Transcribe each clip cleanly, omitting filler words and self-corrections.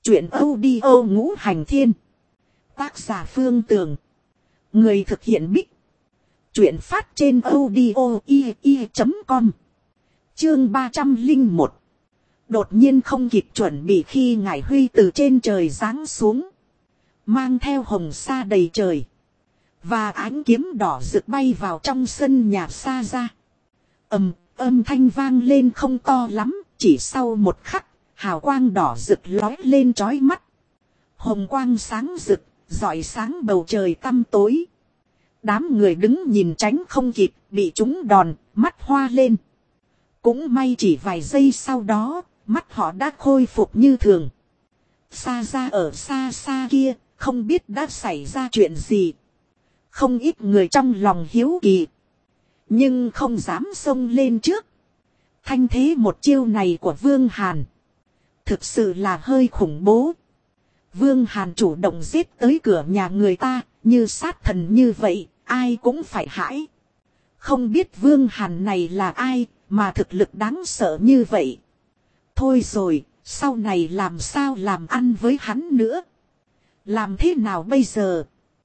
Chuyện audio ngũ hành thiên. Tác giả Phương Tường. Người thực hiện Bích. Chuyện phát trên audio i.com. Chương 301. Đột nhiên không kịp chuẩn bị khi Ngải Huy từ trên trời giáng xuống. Mang theo hồng sa đầy trời. Và ánh kiếm đỏ rực bay vào trong sân nhà Sa ra. Âm thanh vang lên không to lắm. Chỉ sau một khắc. Hào quang đỏ rực lói lên chói mắt. Hồng quang sáng rực, rọi sáng bầu trời tăm tối. Đám người đứng nhìn tránh không kịp, bị chúng đòn, mắt hoa lên. Cũng may chỉ vài giây sau đó, mắt họ đã khôi phục như thường. Sa ra ở xa xa kia, không biết đã xảy ra chuyện gì. Không ít người trong lòng hiếu kỳ. Nhưng không dám xông lên trước. Thanh thế một chiêu này của Vương Hàn. Thực sự là hơi khủng bố. Vương Hàn chủ động giết tới cửa nhà người ta, như sát thần như vậy, ai cũng phải hãi. Không biết Vương Hàn này là ai, mà thực lực đáng sợ như vậy. Thôi rồi, sau này làm sao làm ăn với hắn nữa. Làm thế nào bây giờ?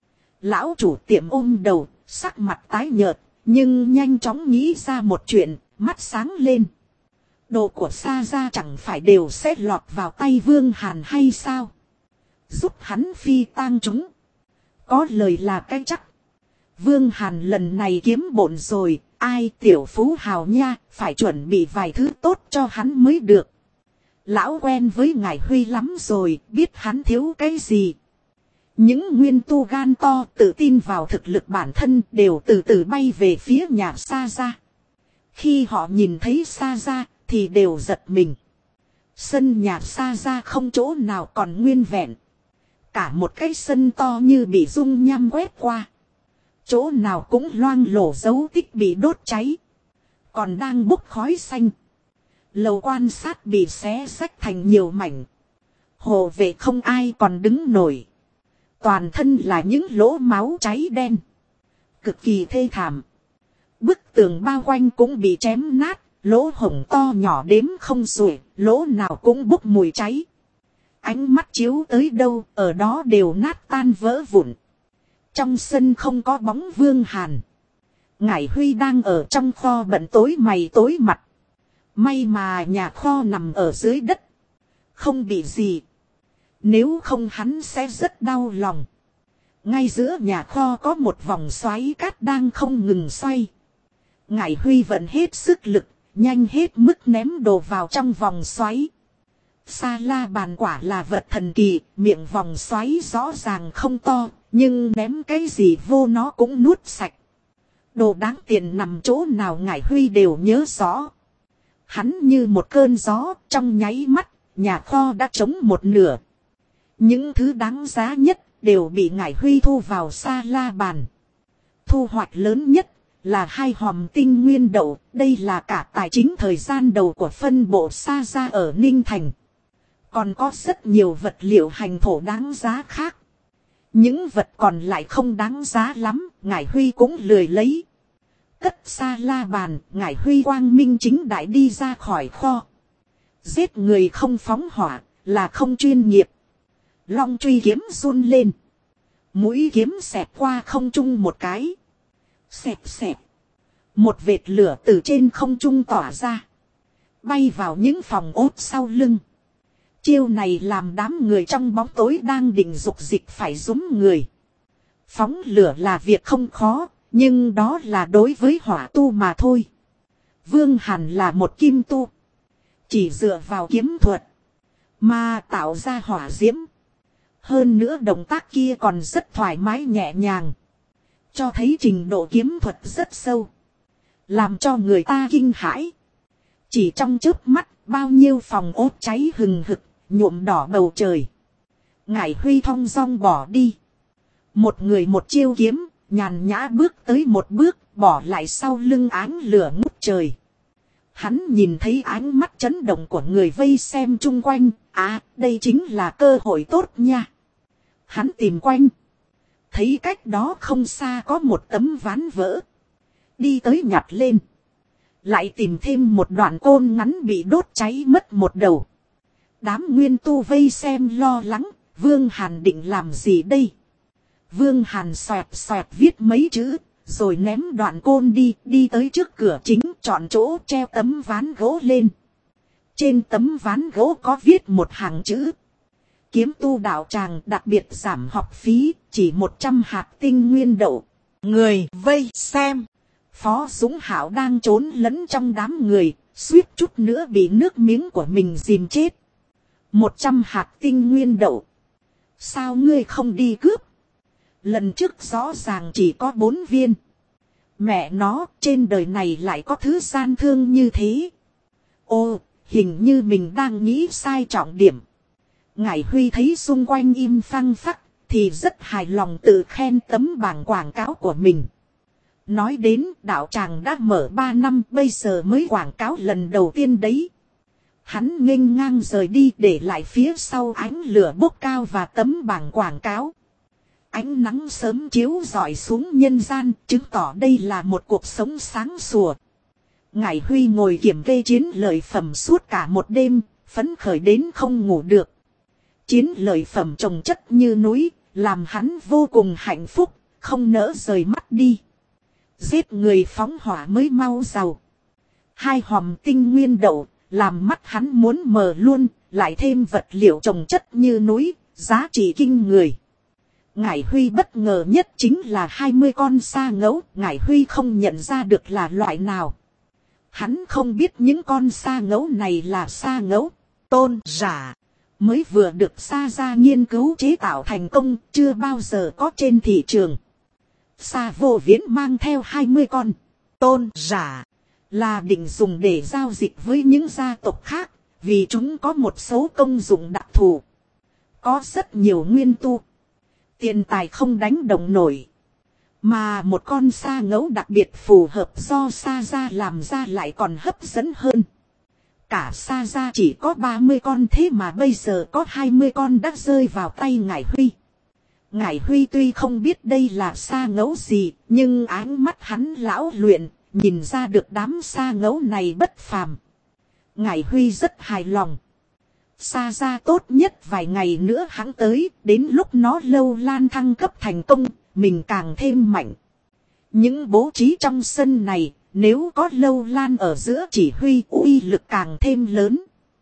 Lão chủ tiệm ôm đầu, sắc mặt tái nhợt, nhưng nhanh chóng nghĩ ra một chuyện, mắt sáng lên. Đồ của Sa ra chẳng phải đều sẽ lọt vào tay Vương Hàn hay sao? Giúp hắn phi tang chúng. Có lời là cái chắc. Vương Hàn lần này kiếm bộn rồi, ai tiểu phú hào nha, phải chuẩn bị vài thứ tốt cho hắn mới được. Lão quen với Ngải Huy lắm rồi, biết hắn thiếu cái gì. Những nguyên tu gan to tự tin vào thực lực bản thân đều từ từ bay về phía nhà Sa ra. Khi họ nhìn thấy Sa ra, thì đều giật mình. Sân nhà Sa ra không chỗ nào còn nguyên vẹn. Cả một cái sân to như bị dung nham quét qua. Chỗ nào cũng loang lổ dấu tích bị đốt cháy. Còn đang bốc khói xanh. Lầu quan sát bị xé xách thành nhiều mảnh. Hộ vệ không ai còn đứng nổi. Toàn thân là những lỗ máu cháy đen. Cực kỳ thê thảm. Bức tường bao quanh cũng bị chém nát. Lỗ hổng to nhỏ đếm không xuể, lỗ nào cũng bốc mùi cháy. Ánh mắt chiếu tới đâu, ở đó đều nát tan vỡ vụn. Trong sân không có bóng Vương Hàn. Ngải Huy đang ở trong kho bận tối mày tối mặt. May mà nhà kho nằm ở dưới đất. Không bị gì. Nếu không hắn sẽ rất đau lòng. Ngay giữa nhà kho có một vòng xoáy cát đang không ngừng xoay. Ngải Huy vận hết sức lực. Nhanh hết mức ném đồ vào trong vòng xoáy. Sa la bàn quả là vật thần kỳ, miệng vòng xoáy rõ ràng không to, nhưng ném cái gì vô nó cũng nuốt sạch. Đồ đáng tiền nằm chỗ nào Ngải Huy đều nhớ rõ. Hắn như một cơn gió, trong nháy mắt, nhà kho đã trống một nửa. Những thứ đáng giá nhất đều bị Ngải Huy thu vào sa la bàn. Thu hoạch lớn nhất là 2 hòm tinh nguyên đậu, đây là cả tài chính thời gian đầu của phân bộ Sa ra ở Ninh Thành. Còn có rất nhiều vật liệu hành thổ đáng giá khác. Những vật còn lại không đáng giá lắm, Ngải Huy cũng lười lấy. Cất sa la bàn, Ngải Huy quang minh chính đại đi ra khỏi kho. Giết người không phóng hỏa, là không chuyên nghiệp. Long truy kiếm run lên. Mũi kiếm xẹt qua không trung một cái. Xẹp xẹp. Một vệt lửa từ trên không trung tỏa ra. Bay vào những phòng ốt sau lưng. Chiêu này làm đám người trong bóng tối đang định dục dịch phải rúm người. Phóng lửa là việc không khó. Nhưng đó là đối với hỏa tu mà thôi. Vương Hàn là một kim tu. Chỉ dựa vào kiếm thuật. Mà tạo ra hỏa diễm. Hơn nữa động tác kia còn rất thoải mái nhẹ nhàng. Cho thấy trình độ kiếm thuật rất sâu. Làm cho người ta kinh hãi. Chỉ trong chớp mắt bao nhiêu phòng ốt cháy hừng hực, nhuộm đỏ bầu trời. Ngải Huy thong dong bỏ đi. Một người một chiêu kiếm, nhàn nhã bước tới một bước, bỏ lại sau lưng ánh lửa ngút trời. Hắn nhìn thấy ánh mắt chấn động của người vây xem chung quanh. À, đây chính là cơ hội tốt nha. Hắn tìm quanh. Thấy cách đó không xa có một tấm ván vỡ. Đi tới nhặt lên. Lại tìm thêm một đoạn côn ngắn bị đốt cháy mất một đầu. Đám nguyên tu vây xem lo lắng, Vương Hàn định làm gì đây? Vương Hàn xoẹt xoẹt viết mấy chữ, rồi ném đoạn côn đi tới trước cửa chính, chọn chỗ treo tấm ván gỗ lên. Trên tấm ván gỗ có viết một hàng chữ. Kiếm tu đạo tràng đặc biệt giảm học phí, chỉ 100 hạt tinh nguyên đậu. Người vây xem. Phó Dũng Hảo đang trốn lẫn trong đám người, suýt chút nữa bị nước miếng của mình dìm chết. 100 hạt tinh nguyên đậu. Sao ngươi không đi cướp? Lần trước rõ ràng chỉ có 4 viên. Mẹ nó, trên đời này lại có thứ gian thương như thế. Ô, hình như mình đang nghĩ sai trọng điểm. Ngải Huy thấy xung quanh im phăng phắc, thì rất hài lòng tự khen tấm bảng quảng cáo của mình. Nói đến đạo tràng đã mở 3 năm, bây giờ mới quảng cáo lần đầu tiên đấy. Hắn nghênh ngang rời đi, để lại phía sau ánh lửa bốc cao và tấm bảng quảng cáo. Ánh nắng sớm chiếu rọi xuống nhân gian, chứng tỏ đây là một cuộc sống sáng sủa. Ngải Huy ngồi kiểm kê chiến lợi phẩm suốt cả một đêm, phấn khởi đến không ngủ được. Chiến lợi phẩm chồng chất như núi, làm hắn vô cùng hạnh phúc, không nỡ rời mắt đi. Giết người phóng hỏa mới mau giàu. 2 hòm tinh nguyên đậu, làm mắt hắn muốn mờ luôn, lại thêm vật liệu chồng chất như núi, giá trị kinh người. Ngải Huy bất ngờ nhất chính là 20 con sa ngấu, Ngải Huy không nhận ra được là loại nào. Hắn không biết những con sa ngấu này là sa ngấu tôn giả, mới vừa được Sa gia nghiên cứu chế tạo thành công, chưa bao giờ có trên thị trường. Sa Vô Viễn mang theo 20 con tôn giả, là định dùng để giao dịch với những gia tộc khác, vì chúng có một số công dụng đặc thù. Có rất nhiều nguyên tu, tiền tài không đánh đồng nổi. Mà một con sa ngấu đặc biệt phù hợp do Sa gia làm ra lại còn hấp dẫn hơn. Cả Sa gia chỉ có 30 con, thế mà bây giờ có 20 con đã rơi vào tay Ngải Huy. Ngải Huy tuy không biết đây là sa ngấu gì, nhưng ánh mắt hắn lão luyện, nhìn ra được đám sa ngấu này bất phàm. Ngải Huy rất hài lòng. Sa gia tốt nhất vài ngày nữa hắn tới, đến lúc nó lâu lan thăng cấp thành công, mình càng thêm mạnh. Những bố trí trong sân này, nếu có lâu lan ở giữa chỉ huy, uy lực càng thêm lớn.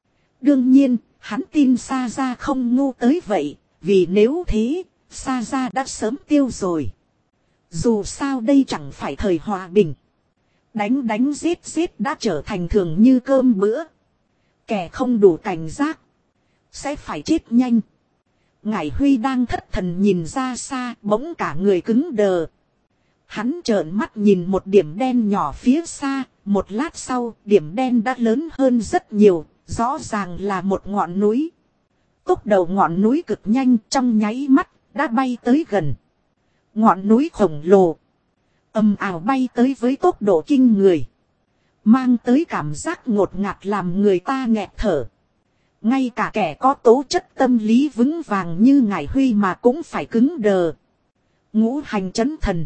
Đương nhiên, hắn tin Sa gia không ngu tới vậy, vì nếu thế, Sa gia đã sớm tiêu rồi. Dù sao đây chẳng phải thời hòa bình. Đánh giết đã trở thành thường như cơm bữa. Kẻ không đủ cảnh giác sẽ phải chết nhanh. Ngải Huy đang thất thần nhìn ra xa, bỗng cả người cứng đờ. Hắn trợn mắt nhìn một điểm đen nhỏ phía xa, một lát sau điểm đen đã lớn hơn rất nhiều, rõ ràng là một ngọn núi. Tốc độ ngọn núi cực nhanh, trong nháy mắt đã bay tới gần. Ngọn núi khổng lồ ầm ào bay tới với tốc độ kinh người, mang tới cảm giác ngột ngạt làm người ta nghẹt thở. Ngay cả kẻ có tố chất tâm lý vững vàng như Ngải Huy mà cũng phải cứng đờ. Ngũ hành chấn thần.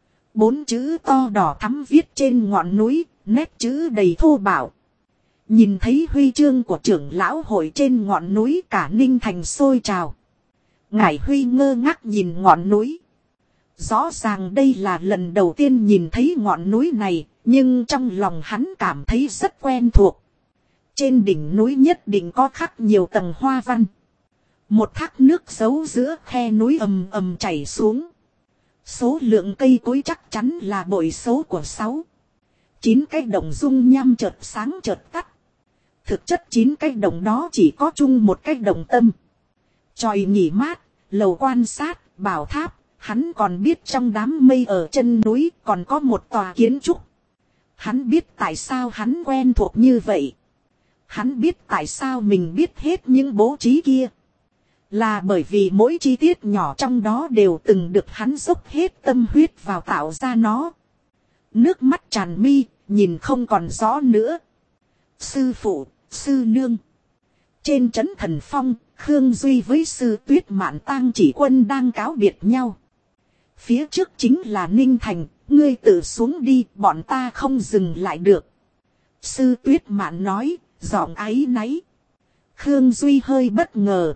4 chữ to đỏ thắm viết trên ngọn núi, nét chữ đầy thô bạo. Nhìn thấy huy chương của trưởng lão hội trên ngọn núi, cả Ninh Thành sôi trào. Ngải Huy ngơ ngác nhìn ngọn núi. Rõ ràng đây là lần đầu tiên nhìn thấy ngọn núi này, nhưng trong lòng hắn cảm thấy rất quen thuộc. Trên đỉnh núi nhất định có khắc nhiều tầng hoa văn. Một thác nước giấu giữa khe núi ầm ầm chảy xuống. Số lượng cây cối chắc chắn là bội số của 6. 9 cái đồng dung nham chợt sáng chợt tắt. Thực chất 9 cái đồng đó chỉ có chung một cái đồng tâm. Chòi nghỉ mát, lầu quan sát, bảo tháp. Hắn còn biết trong đám mây ở chân núi còn có một tòa kiến trúc. Hắn biết tại sao hắn quen thuộc như vậy. Hắn biết tại sao mình biết hết những bố trí kia. Là bởi vì mỗi chi tiết nhỏ trong đó đều từng được hắn dốc hết tâm huyết vào tạo ra nó. Nước mắt tràn mi, nhìn không còn rõ nữa. Sư phụ, sư nương. Trên trấn Thần Phong, Khương Duy với sư Tuyết Mạn Tang Chỉ Quân đang cáo biệt nhau. Phía trước chính là Ninh Thành, ngươi tự xuống đi, bọn ta không dừng lại được. Sư Tuyết Mạn nói, giọng áy náy. Khương Duy hơi bất ngờ.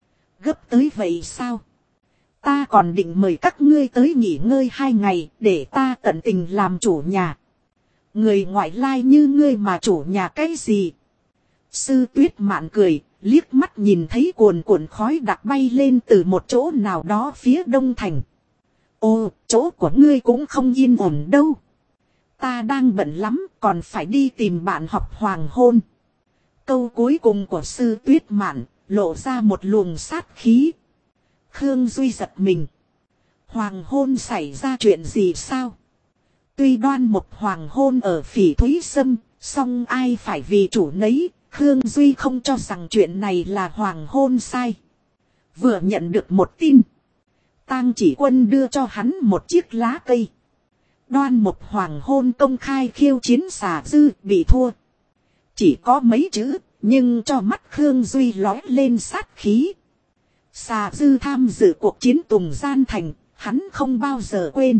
Gấp tới vậy sao? Ta còn định mời các ngươi tới nghỉ ngơi 2 ngày để ta tận tình làm chủ nhà. Người ngoại lai như ngươi mà chủ nhà cái gì? Sư Tuyết Mạn cười, liếc mắt nhìn thấy cuồn cuộn khói đặc bay lên từ một chỗ nào đó phía đông thành. Ồ, chỗ của ngươi cũng không yên ổn đâu. Ta đang bận lắm, còn phải đi tìm bạn học hoàng hôn. Câu cuối cùng của Sư Tuyết Mạn lộ ra một luồng sát khí. Khương Duy giật mình. Hoàng hôn xảy ra chuyện gì sao? Tuy Đoan Mục hoàng hôn ở Phỉ Thúy Sâm, song ai phải vì chủ nấy. Khương Duy không cho rằng chuyện này là hoàng hôn sai. Vừa nhận được một tin. Tang Chỉ Quân đưa cho hắn một chiếc lá cây. Đoan Mục hoàng hôn công khai khiêu chiến Xà Dư bị thua. Chỉ có mấy chữ, nhưng cho mắt Khương Duy lóe lên sát khí. Xà Dư tham dự cuộc chiến Tùng Gian Thành, hắn không bao giờ quên.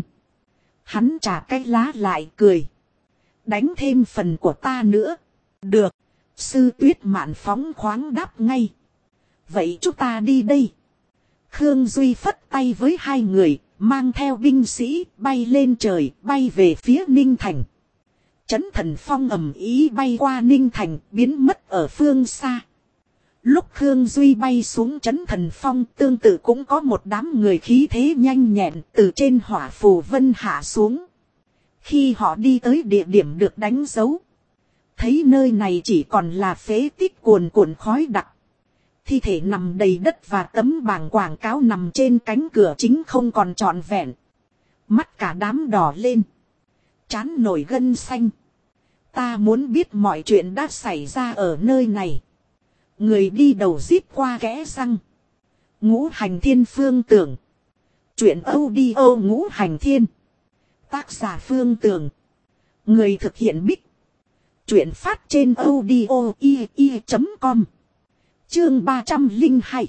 Hắn trả cái lá lại cười. Đánh thêm phần của ta nữa. Được. Sư Tuyết Mạn phóng khoáng đáp ngay. Vậy chúng ta đi đây. Khương Duy phất tay với 2 người, mang theo binh sĩ, bay lên trời, bay về phía Ninh Thành. Chấn Thần Phong ầm ý bay qua Ninh Thành, biến mất ở phương xa. Lúc Khương Duy bay xuống Chấn Thần Phong, tương tự cũng có một đám người khí thế nhanh nhẹn từ trên hỏa phù vân hạ xuống. Khi họ đi tới địa điểm được đánh dấu, thấy nơi này chỉ còn là phế tích cuồn cuộn khói đặc. Thi thể nằm đầy đất và tấm bảng quảng cáo nằm trên cánh cửa chính không còn trọn vẹn. Mắt cả đám đỏ lên. Trán nổi gân xanh. Ta muốn biết mọi chuyện đã xảy ra ở nơi này. Người đi đầu rít qua kẽ răng. Ngũ Hành Thiên Phương Tưởng. Chuyện audio Ngũ Hành Thiên. Tác giả Phương Tưởng. Người thực hiện Bích. Chuyện phát trên audio.com. Chương 302.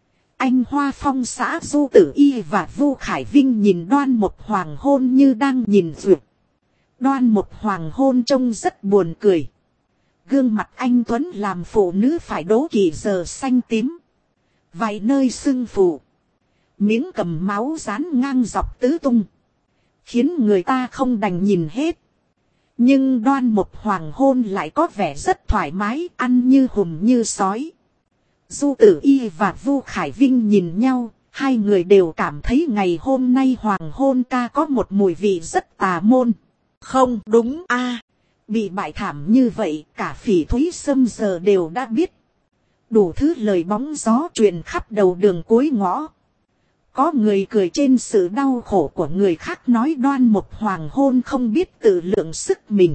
Anh Hoa Phong xã Du Tử Y và Vu Khải Vinh nhìn Đoan Mục hoàng hôn như đang nhìn duyệt. Đoan Mục hoàng hôn trông rất buồn cười. Gương mặt anh tuấn làm phụ nữ phải đố kỵ giờ xanh tím. Vài nơi sưng phù. Miếng cầm máu dán ngang dọc tứ tung. Khiến người ta không đành nhìn hết. Nhưng Đoan Mục hoàng hôn lại có vẻ rất thoải mái, ăn như hùm như sói. Du Tử Y và Vu Khải Vinh nhìn nhau, 2 người đều cảm thấy ngày hôm nay hoàng hôn ca có một mùi vị rất tà môn. Không đúng a, bị bại thảm như vậy cả Phỉ Thúy Sâm giờ đều đã biết. Đủ thứ lời bóng gió truyền khắp đầu đường cuối ngõ. Có người cười trên sự đau khổ của người khác, nói Đoan Mục hoàng hôn không biết tự lượng sức mình.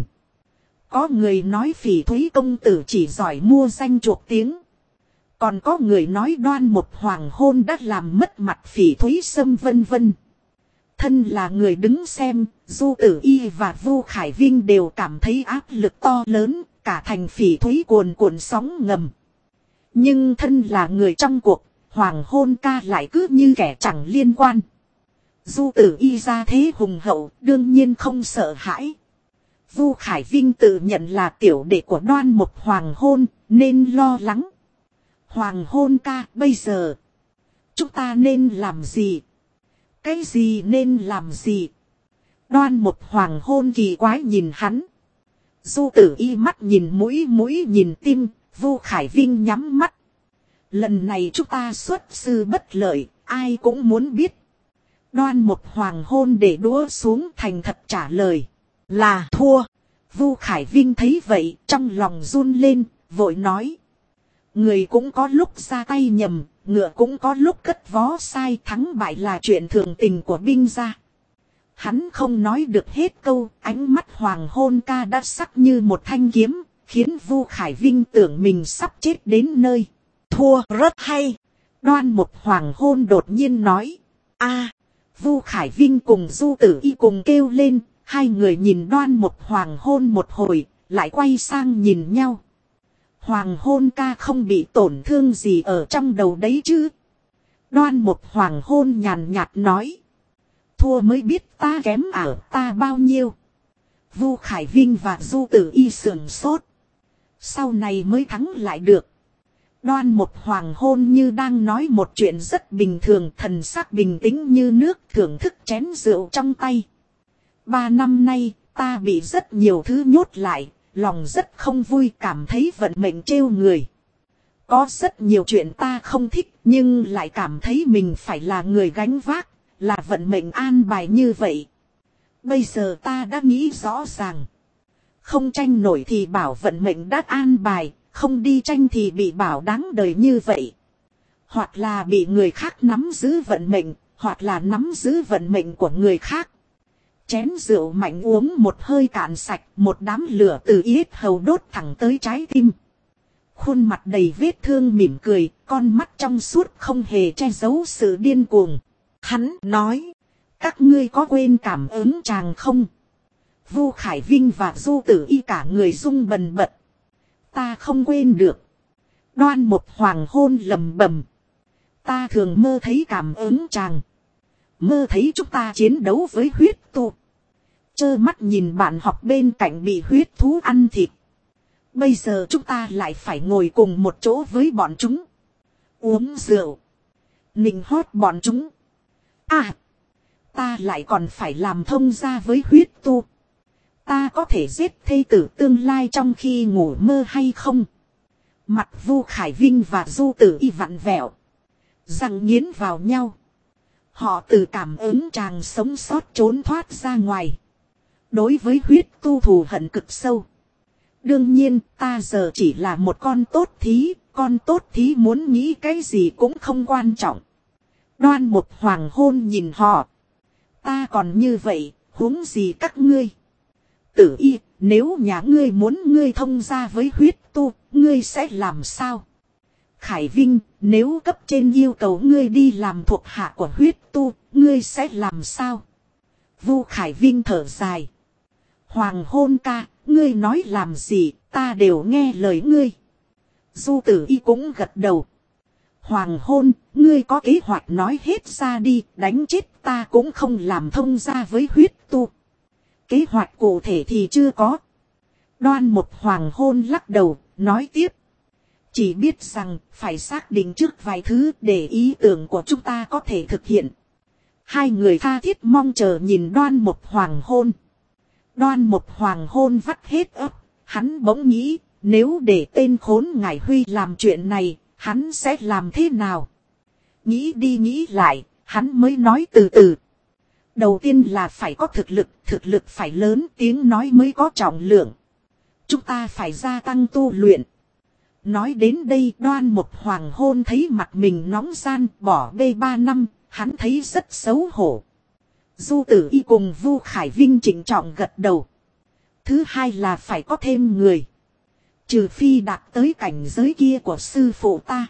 Có người nói Phỉ Thúy công tử chỉ giỏi mua danh chuộc tiếng. Còn có người nói Đoan Mục hoàng hôn đã làm mất mặt Phỉ Thúy Sâm vân vân. Thân là người đứng xem, Du Tử Y và Vu Khải Vinh đều cảm thấy áp lực to lớn, cả thành Phỉ Thúy cuồn cuộn sóng ngầm. Nhưng thân là người trong cuộc, hoàng hôn ca lại cứ như kẻ chẳng liên quan. Du Tử Y ra thế hùng hậu, đương nhiên không sợ hãi. Vu Khải Vinh tự nhận là tiểu đệ của Đoan Mục hoàng hôn, nên lo lắng. Hoàng hôn ca, bây giờ chúng ta nên làm gì? Cái gì nên làm gì? Đoan Mục hoàng hôn kỳ quái nhìn hắn. Du Tử Y mắt nhìn mũi, mũi nhìn tim, Vu Khải Vinh nhắm mắt. Lần này chúng ta xuất sư bất lợi, ai cũng muốn biết. Đoan Mục hoàng hôn để đũa xuống thành thật trả lời. Là thua. Vu Khải Vinh thấy vậy, trong lòng run lên, vội nói. Người cũng có lúc ra tay nhầm, ngựa cũng có lúc cất vó sai, thắng bại là chuyện thường tình của binh gia. Hắn không nói được hết câu, ánh mắt hoàng hôn ca đã sắc như một thanh kiếm, khiến Vu Khải Vinh tưởng mình sắp chết đến nơi. Thua rất hay. Đoan Mục hoàng hôn đột nhiên nói. A. Vu Khải Vinh cùng Du Tử Y cùng kêu lên, 2 người nhìn Đoan Mục hoàng hôn một hồi, lại quay sang nhìn nhau. Hoàng hôn ca không bị tổn thương gì ở trong đầu đấy chứ? Đoan Mục hoàng hôn nhàn nhạt nói. Thua mới biết ta kém ở ta bao nhiêu. Vu Khải Vinh và Du Tử Y sườn sốt. Sau này mới thắng lại được. Đoan Mục Hoàng hôn như đang nói một chuyện rất bình thường, thần sắc bình tĩnh như nước, thưởng thức chén rượu trong tay. 3 năm nay, ta bị rất nhiều thứ nhốt lại, lòng rất không vui, cảm thấy vận mệnh trêu người. Có rất nhiều chuyện ta không thích, nhưng lại cảm thấy mình phải là người gánh vác, là vận mệnh an bài như vậy. Bây giờ ta đã nghĩ rõ ràng. Không tranh nổi thì bảo vận mệnh đã an bài, không đi tranh thì bị bảo đáng đời như vậy. Hoặc là bị người khác nắm giữ vận mệnh, hoặc là nắm giữ vận mệnh của người khác. Chén rượu mạnh uống một hơi cạn sạch, một đám lửa từ yết hầu đốt thẳng tới trái tim. Khuôn mặt đầy vết thương mỉm cười, con mắt trong suốt không hề che giấu sự điên cuồng. Hắn nói, các ngươi có quên cảm ứng chàng không? Vu Khải Vinh và Du Tử Y cả người rung bần bật. Ta không quên được. Đoan Mục Hoàng hôn lầm bầm. Ta thường mơ thấy cảm ứng chàng. Mơ thấy chúng ta chiến đấu với huyết tu. Chơ mắt nhìn bạn học bên cạnh bị huyết thú ăn thịt. Bây giờ chúng ta lại phải ngồi cùng một chỗ với bọn chúng. Uống rượu. Nịnh hót bọn chúng. À. Ta lại còn phải làm thông gia với huyết tu. Ta có thể giết thê tử tương lai trong khi ngủ mơ hay không? Mặt Vu Khải Vinh và Du Tử Y vặn vẹo. Răng nghiến vào nhau. Họ từ cảm ứng chàng sống sót trốn thoát ra ngoài. Đối với huyết tu thù hận cực sâu. Đương nhiên ta giờ chỉ là một con tốt thí. Con tốt thí muốn nghĩ cái gì cũng không quan trọng. Đoan Mục Hoàng hôn nhìn họ. Ta còn như vậy, huống gì các ngươi? Tử Y, nếu nhà ngươi muốn ngươi thông gia với huyết tu, ngươi sẽ làm sao? Khải Vinh, nếu cấp trên yêu cầu ngươi đi làm thuộc hạ của huyết tu, ngươi sẽ làm sao? Vu Khải Vinh thở dài. Hoàng hôn ca, ngươi nói làm gì, ta đều nghe lời ngươi. Du Tử Y cũng gật đầu. Hoàng hôn, ngươi có kế hoạch nói hết ra đi, đánh chết ta cũng không làm thông gia với huyết tu. Kế hoạch cụ thể thì chưa có. Đoan Mục Hoàng hôn lắc đầu, nói tiếp. Chỉ biết rằng, phải xác định trước vài thứ để ý tưởng của chúng ta có thể thực hiện. Hai người tha thiết mong chờ nhìn Đoan Mục Hoàng hôn. Đoan Mục Hoàng hôn vắt hết ấp, hắn bỗng nghĩ, nếu để tên khốn Ngải Huy làm chuyện này, hắn sẽ làm thế nào? Nghĩ đi nghĩ lại, hắn mới nói từ từ. Đầu tiên là phải có thực lực phải lớn, tiếng nói mới có trọng lượng. Chúng ta phải gia tăng tu luyện. Nói đến đây Đoan Mục Hoàng hôn thấy mặt mình nóng gian, bỏ bê 3 năm, hắn thấy rất xấu hổ. Du Tử Y cùng Vu Khải Vinh trịnh trọng gật đầu. Thứ hai là phải có thêm người. Trừ phi đạt tới cảnh giới kia của sư phụ ta.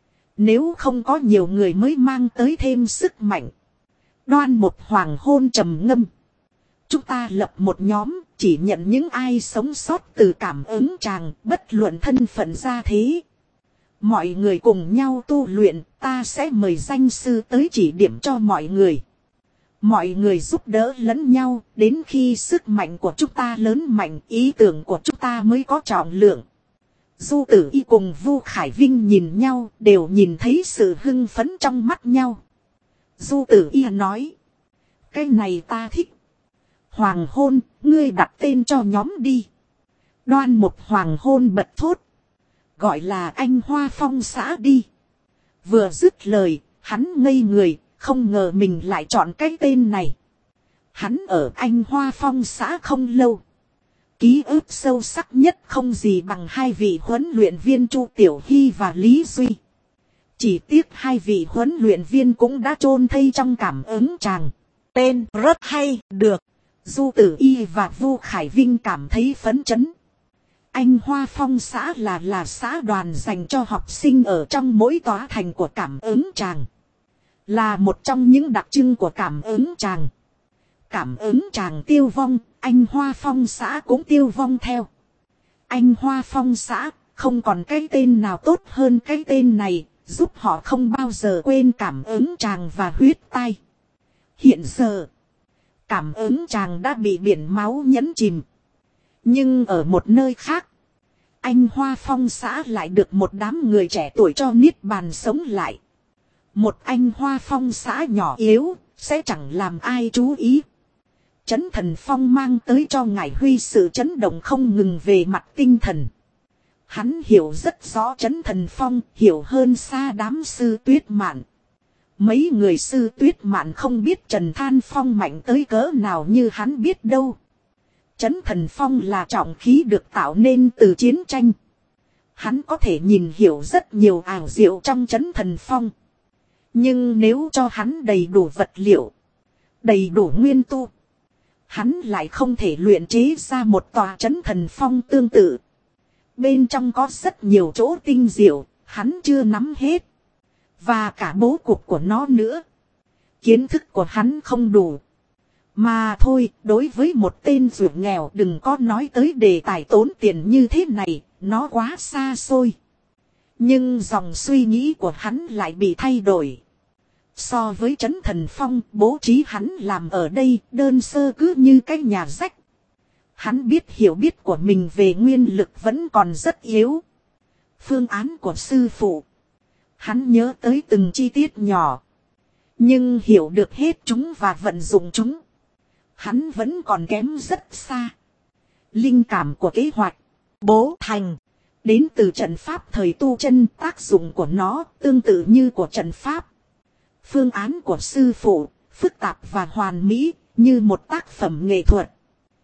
Nếu không có nhiều người mới mang tới thêm sức mạnh. Đoan Mục Hoàng hôn trầm ngâm. Chúng ta lập một nhóm, chỉ nhận những ai sống sót từ cảm ứng chàng, bất luận thân phận gia thế. Mọi người cùng nhau tu luyện, ta sẽ mời danh sư tới chỉ điểm cho mọi người. Mọi người giúp đỡ lẫn nhau, đến khi sức mạnh của chúng ta lớn mạnh, ý tưởng của chúng ta mới có trọng lượng. Du Tử Y cùng Vu Khải Vinh nhìn nhau, đều nhìn thấy sự hưng phấn trong mắt nhau. Du Tử Y nói. Cái này ta thích. Hoàng hôn, ngươi đặt tên cho nhóm đi. Đoan Mục Hoàng hôn bật thốt. Gọi là Anh Hoa Phong xã đi. Vừa dứt lời, hắn ngây người, không ngờ mình lại chọn cái tên này. Hắn ở Anh Hoa Phong xã không lâu. Ký ức sâu sắc nhất không gì bằng hai vị huấn luyện viên Chu Tiểu Hy và Lý Duy. Chỉ tiếc hai vị huấn luyện viên cũng đã chôn thây trong cảm ứng chàng. Tên rất hay, được. Du Tử Y và Vu Khải Vinh cảm thấy phấn chấn. Anh Hoa Phong xã là xã đoàn dành cho học sinh ở trong mỗi tòa thành của cảm ứng chàng. Là một trong những đặc trưng của cảm ứng chàng. Cảm ứng chàng tiêu vong, Anh Hoa Phong xã cũng tiêu vong theo. Anh Hoa Phong xã không còn cái tên nào tốt hơn cái tên này, giúp họ không bao giờ quên cảm ứng chàng và huyết tai. Hiện giờ, cảm ứng chàng đã bị biển máu nhấn chìm. Nhưng ở một nơi khác, Anh Hoa Phong xã lại được một đám người trẻ tuổi cho niết bàn sống lại. Một anh Hoa Phong xã nhỏ yếu, sẽ chẳng làm ai chú ý. Chấn Thần Phong mang tới cho Ngải Huy sự chấn động không ngừng về mặt tinh thần. Hắn hiểu rất rõ Chấn Thần Phong, hiểu hơn xa đám sư tuyết mạn. Mấy người sư tuyết mạn không biết Trần Than Phong mạnh tới cỡ nào như hắn biết đâu. Chấn Thần Phong là trọng khí được tạo nên từ chiến tranh. Hắn có thể nhìn hiểu rất nhiều ảo diệu trong Chấn Thần Phong. Nhưng nếu cho hắn đầy đủ vật liệu, đầy đủ nguyên tu, hắn lại không thể luyện chế ra một tòa Chấn Thần Phong tương tự. Bên trong có rất nhiều chỗ tinh diệu, hắn chưa nắm hết. Và cả bố cục của nó nữa. Kiến thức của hắn không đủ. Mà thôi, đối với một tên ruột nghèo đừng có nói tới đề tài tốn tiền như thế này, nó quá xa xôi. Nhưng dòng suy nghĩ của hắn lại bị thay đổi. So với Chấn Thần Phong, bố trí hắn làm ở đây đơn sơ cứ như cái nhà rách. Hắn biết hiểu biết của mình về nguyên lực vẫn còn rất yếu. Phương án của sư phụ. Hắn nhớ tới từng chi tiết nhỏ. Nhưng hiểu được hết chúng và vận dụng chúng. Hắn vẫn còn kém rất xa. Linh cảm của kế hoạch. Bố thành. Đến từ trận pháp thời tu chân, tác dụng của nó tương tự như của trận pháp. Phương án của sư phụ, phức tạp và hoàn mỹ, như một tác phẩm nghệ thuật.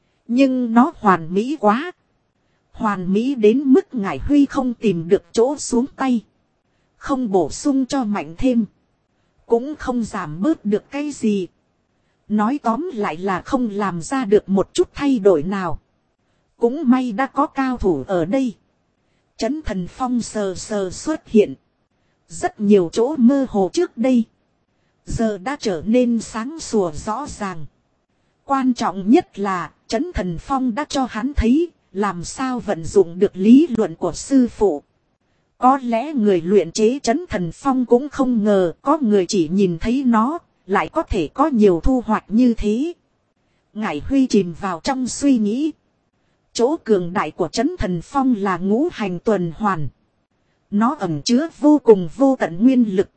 Nhưng nó hoàn mỹ quá. Hoàn mỹ đến mức Ngải Huy không tìm được chỗ xuống tay. Không bổ sung cho mạnh thêm. Cũng không giảm bớt được cái gì. Nói tóm lại là không làm ra được một chút thay đổi nào. Cũng may đã có cao thủ ở đây. Chấn Thần Phong sờ sờ xuất hiện. Rất nhiều chỗ mơ hồ trước đây. Giờ đã trở nên sáng sủa rõ ràng. Quan trọng nhất là Chấn Thần Phong đã cho hắn thấy làm sao vận dụng được lý luận của sư phụ. Có lẽ người luyện chế Chấn Thần Phong cũng không ngờ có người chỉ nhìn thấy nó lại có thể có nhiều thu hoạch như thế. Ngải Huy chìm vào trong suy nghĩ. Chỗ cường đại của Chấn Thần Phong là ngũ hành tuần hoàn. Nó ẩn chứa vô cùng vô tận nguyên lực.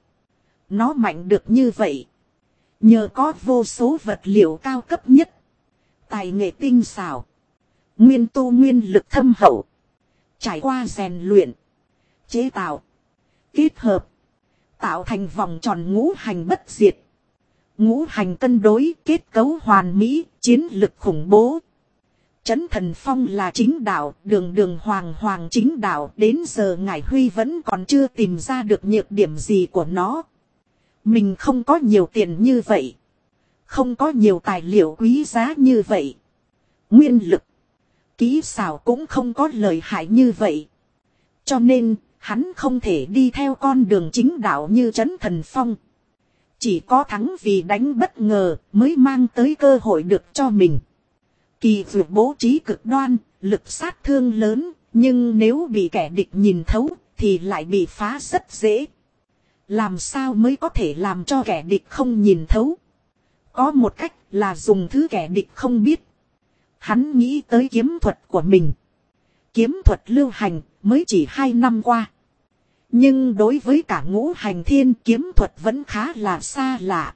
Nó mạnh được như vậy. Nhờ có vô số vật liệu cao cấp nhất. Tài nghệ tinh xảo. Nguyên tu nguyên lực thâm hậu. Trải qua rèn luyện. Chế tạo. Kết hợp. Tạo thành vòng tròn ngũ hành bất diệt. Ngũ hành cân đối, kết cấu hoàn mỹ, chiến lực khủng bố. Chấn Thần Phong là chính đạo, đường đường hoàng hoàng chính đạo. Đến giờ Ngải Huy vẫn còn chưa tìm ra được nhược điểm gì của nó. Mình không có nhiều tiền như vậy. Không có nhiều tài liệu quý giá như vậy. Nguyên lực. Kỹ xảo cũng không có lợi hại như vậy. Cho nên, hắn không thể đi theo con đường chính đạo như Chấn Thần Phong. Chỉ có thắng vì đánh bất ngờ mới mang tới cơ hội được cho mình. Kỳ vượt bố trí cực đoan, lực sát thương lớn, nhưng nếu bị kẻ địch nhìn thấu thì lại bị phá rất dễ. Làm sao mới có thể làm cho kẻ địch không nhìn thấu? Có một cách là dùng thứ kẻ địch không biết. Hắn nghĩ tới kiếm thuật của mình. Kiếm thuật lưu hành mới chỉ 2 năm qua. Nhưng đối với cả ngũ hành thiên kiếm thuật vẫn khá là xa lạ.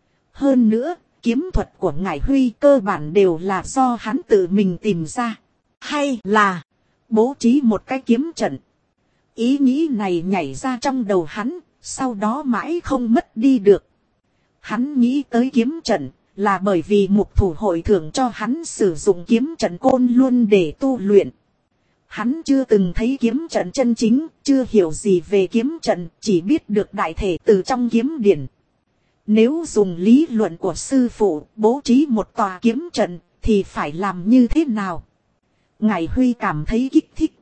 Hơn nữa, kiếm thuật của Ngải Huy cơ bản đều là do hắn tự mình tìm ra. Hay là bố trí một cái kiếm trận. Ý nghĩ này nhảy ra trong đầu hắn, sau đó mãi không mất đi được. Hắn nghĩ tới kiếm trận là bởi vì mục thủ hội thưởng cho hắn sử dụng kiếm trận côn luôn để tu luyện. Hắn chưa từng thấy kiếm trận chân chính, chưa hiểu gì về kiếm trận, chỉ biết được đại thể từ trong kiếm điển. Nếu dùng lý luận của sư phụ bố trí một tòa kiếm trận thì phải làm như thế nào? Ngải Huy cảm thấy kích thích.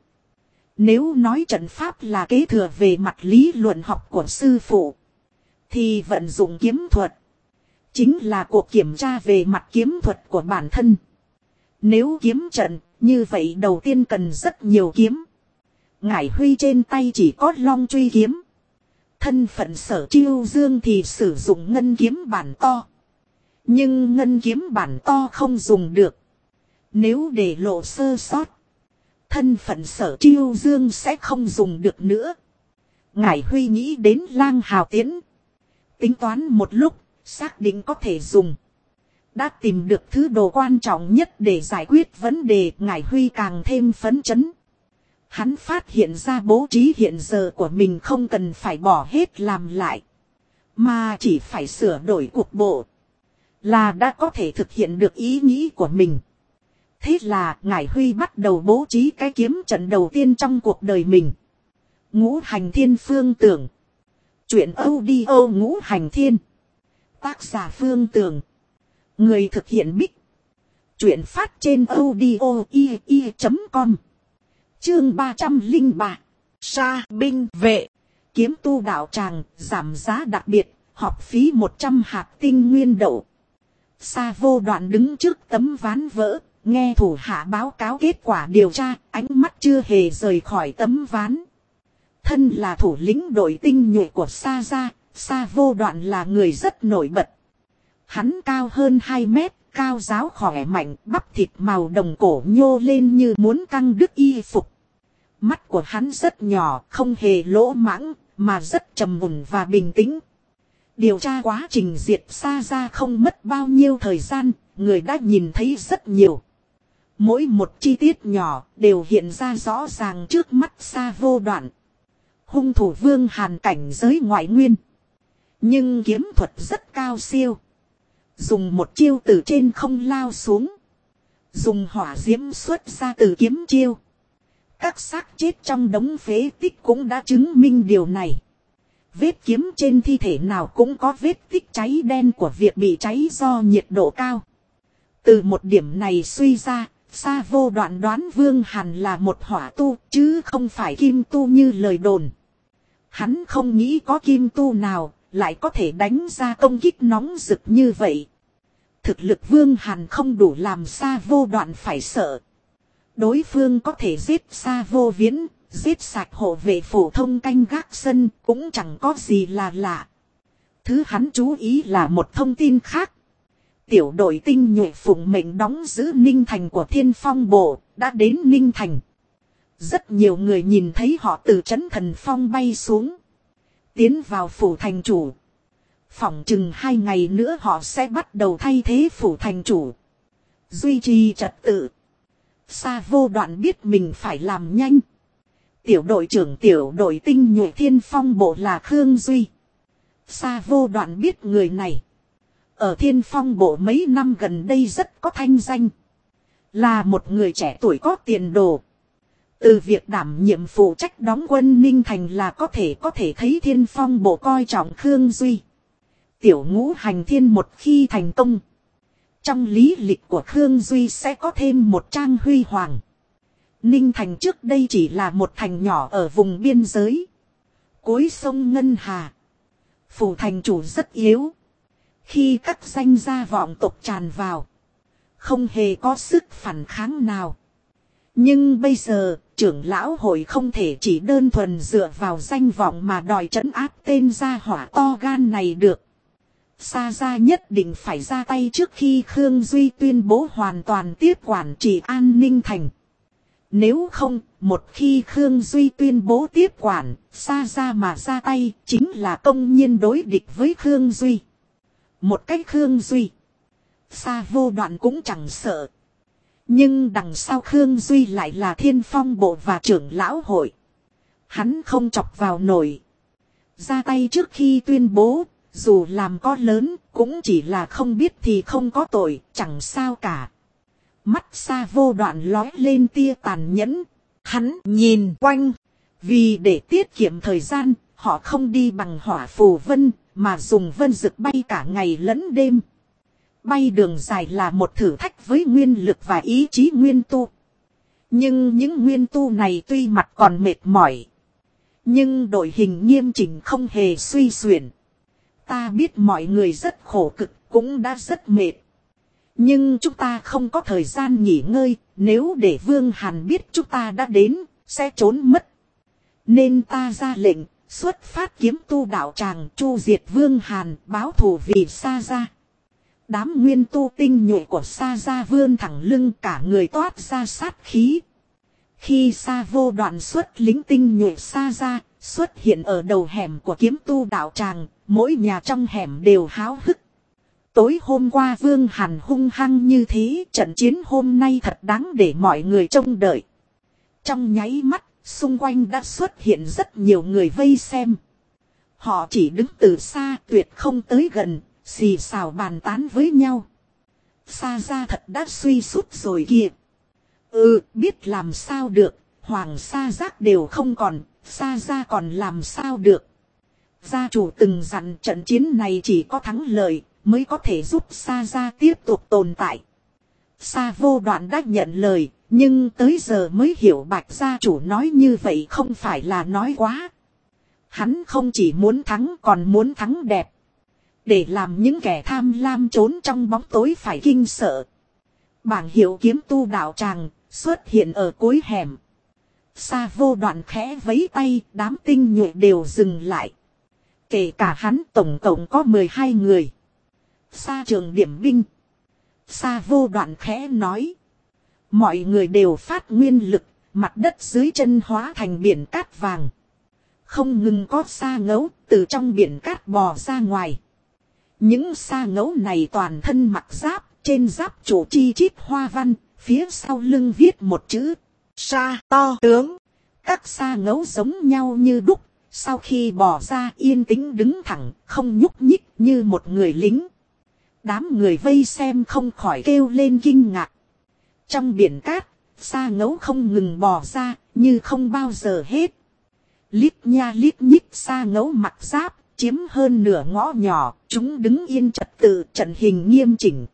Nếu nói trận pháp là kế thừa về mặt lý luận học của sư phụ, thì vận dụng kiếm thuật chính là cuộc kiểm tra về mặt kiếm thuật của bản thân. Nếu kiếm trận, như vậy đầu tiên cần rất nhiều kiếm. Ngải Huy trên tay chỉ có long truy kiếm. Thân phận Sở Chiêu Dương thì sử dụng ngân kiếm bản to. Nhưng ngân kiếm bản to không dùng được. Nếu để lộ sơ sót, Thân phận Sở Chiêu Dương sẽ không dùng được nữa. Ngải Huy nghĩ đến Lang Hào Tiễn. Tính toán một lúc, xác định có thể dùng. Đã tìm được thứ đồ quan trọng nhất để giải quyết vấn đề, Ngải Huy càng thêm phấn chấn. Hắn phát hiện ra bố trí hiện giờ của mình không cần phải bỏ hết làm lại. Mà chỉ phải sửa đổi cục bộ. Là đã có thể thực hiện được ý nghĩ của mình. Thế là Ngải Huy bắt đầu bố trí cái kiếm trận đầu tiên trong cuộc đời mình. Ngũ Hành Thiên Phương Tưởng. Chuyện audio Ngũ Hành Thiên. Tác giả Phương Tưởng. Người thực hiện Bích. Chuyện phát trên audio.com. Chương 303. Sa binh vệ. Kiếm tu đạo tràng, giảm giá đặc biệt, học phí 100 hạt tinh nguyên đậu. Sa Vô Đoạn đứng trước tấm ván vỡ, nghe thủ hạ báo cáo kết quả điều tra, ánh mắt chưa hề rời khỏi tấm ván. Thân là thủ lĩnh đội tinh nhuệ của Sa gia, Sa Vô Đoạn là người rất nổi bật. Hắn cao hơn 2 mét, cao ráo khỏe mạnh, bắp thịt màu đồng cổ nhô lên như muốn căng đứt y phục. Mắt của hắn rất nhỏ, không hề lỗ mãng, mà rất trầm ổn và bình tĩnh. Điều tra quá trình diệt Sa gia không mất bao nhiêu thời gian, người đã nhìn thấy rất nhiều. Mỗi một chi tiết nhỏ đều hiện ra rõ ràng trước mắt Sa Vô Đoạn. Hung thủ Vương Hàn cảnh giới ngoại nguyên. Nhưng kiếm thuật rất cao siêu. Dùng một chiêu từ trên không lao xuống. Dùng hỏa diễm xuất ra từ kiếm chiêu. Các xác chết trong đống phế tích cũng đã chứng minh điều này. Vết kiếm trên thi thể nào cũng có vết tích cháy đen của việc bị cháy do nhiệt độ cao. Từ một điểm này suy ra, Sa Vô Đoạn đoán Vương Hàn là một hỏa tu chứ không phải kim tu như lời đồn. Hắn không nghĩ có kim tu nào lại có thể đánh ra công kích nóng rực như vậy. Thực lực Vương Hàn không đủ làm Sa Vô Đoạn phải sợ. Đối phương có thể giết Sa Vô Viễn, giết sạch hộ vệ phổ thông canh gác sân cũng chẳng có gì là lạ. Thứ hắn chú ý là một thông tin khác. Tiểu đội tinh nhuệ phụng mệnh đóng giữ Ninh Thành của Thiên Phong Bộ đã đến Ninh Thành. Rất nhiều người nhìn thấy họ từ trấn Thần Phong bay xuống. Tiến vào phủ thành chủ. Phỏng chừng 2 ngày nữa họ sẽ bắt đầu thay thế phủ thành chủ. Duy trì trật tự. Sa Vô Đoạn biết mình phải làm nhanh. Tiểu đội trưởng tiểu đội tinh nhuệ Thiên Phong Bộ là Khương Duy. Sa Vô Đoạn biết người này. Ở Thiên Phong Bộ mấy năm gần đây rất có thanh danh. Là một người trẻ tuổi có tiền đồ. Từ việc đảm nhiệm phụ trách đóng quân Ninh Thành là có thể thấy Thiên Phong Bộ coi trọng Khương Duy. Tiểu Ngũ Hành Thiên một khi thành công. Trong lý lịch của Khương Duy sẽ có thêm một trang huy hoàng. Ninh Thành trước đây chỉ là một thành nhỏ ở vùng biên giới. Cuối sông Ngân Hà. Phủ thành chủ rất yếu. Khi các danh gia vọng tộc tràn vào. Không hề có sức phản kháng nào. Nhưng bây giờ, trưởng lão hội không thể chỉ đơn thuần dựa vào danh vọng mà đòi trấn áp tên gia hỏa to gan này được. Sa gia nhất định phải ra tay trước khi Khương Duy tuyên bố hoàn toàn tiếp quản trị an Ninh Thành. Nếu không, một khi Khương Duy tuyên bố tiếp quản, Sa gia mà ra tay chính là công nhiên đối địch với Khương Duy. Một cách Khương Duy, Sa Vô Đoạn cũng chẳng sợ. Nhưng đằng sau Khương Duy lại là Thiên Phong Bộ và trưởng lão hội. Hắn không chọc vào nổi. Ra tay trước khi tuyên bố, dù làm có lớn, cũng chỉ là không biết thì không có tội, chẳng sao cả. Mắt Sa Vô Đoạn lóe lên tia tàn nhẫn. Hắn nhìn quanh. Vì để tiết kiệm thời gian, họ không đi bằng hỏa phù vân, mà dùng vân dực bay cả ngày lẫn đêm. Bay đường dài là một thử thách với nguyên lực và ý chí nguyên tu. Nhưng những nguyên tu này tuy mặt còn mệt mỏi. Nhưng đội hình nghiêm chỉnh không hề suy xuyển. Ta biết mọi người rất khổ cực, cũng đã rất mệt. Nhưng chúng ta không có thời gian nghỉ ngơi, nếu để Vương Hàn biết chúng ta đã đến, sẽ trốn mất. Nên ta ra lệnh, xuất phát kiếm tu đạo tràng chu diệt Vương Hàn, báo thù vì Sa gia. Đám nguyên tu tinh nhuệ của Sa gia vươn thẳng lưng, cả người toát ra sát khí. Khi Sa Vô Đoạn xuất lính tinh nhuệ Sa ra, xuất hiện ở đầu hẻm của kiếm tu đạo tràng, mỗi nhà trong hẻm đều háo hức. Tối hôm qua Vương Hàn hung hăng như thế, trận chiến hôm nay thật đáng để mọi người trông đợi. Trong nháy mắt, xung quanh đã xuất hiện rất nhiều người vây xem. Họ chỉ đứng từ xa, tuyệt không tới gần, xì xào bàn tán với nhau. Sa ra thật đã suy sút rồi kìa. Biết làm sao được, Hoàng Sa Giác đều không còn, Sa ra còn làm sao được. Gia chủ từng dặn trận chiến này chỉ có thắng lợi mới có thể giúp Sa ra tiếp tục tồn tại. Sa Vô Đoạn đã nhận lời, nhưng tới giờ mới hiểu Bạch gia chủ nói như vậy không phải là nói quá. Hắn không chỉ muốn thắng còn muốn thắng đẹp. Để làm những kẻ tham lam trốn trong bóng tối phải kinh sợ. Bảng hiệu kiếm tu đạo tràng xuất hiện ở cuối hẻm. Sa Vô Đoạn khẽ vẫy tay, đám tinh nhuệ đều dừng lại. Kể cả hắn tổng cộng có 12 người. Sa trường điểm binh. Sa Vô Đoạn khẽ nói. Mọi người đều phát nguyên lực, mặt đất dưới chân hóa thành biển cát vàng. Không ngừng có sa ngấu từ trong biển cát bò ra ngoài. Những sa ngấu này toàn thân mặc giáp, trên giáp chủ chi chít hoa văn, phía sau lưng viết một chữ. Sa to tướng. Các sa ngấu giống nhau như đúc, sau khi bò ra yên tĩnh đứng thẳng, không nhúc nhích như một người lính. Đám người vây xem không khỏi kêu lên kinh ngạc. Trong biển cát, sa ngấu không ngừng bò ra, như không bao giờ hết. Lít nha lít nhít sa ngấu mặc giáp, chiếm hơn nửa ngõ nhỏ, chúng đứng yên trật tự, trận hình nghiêm chỉnh.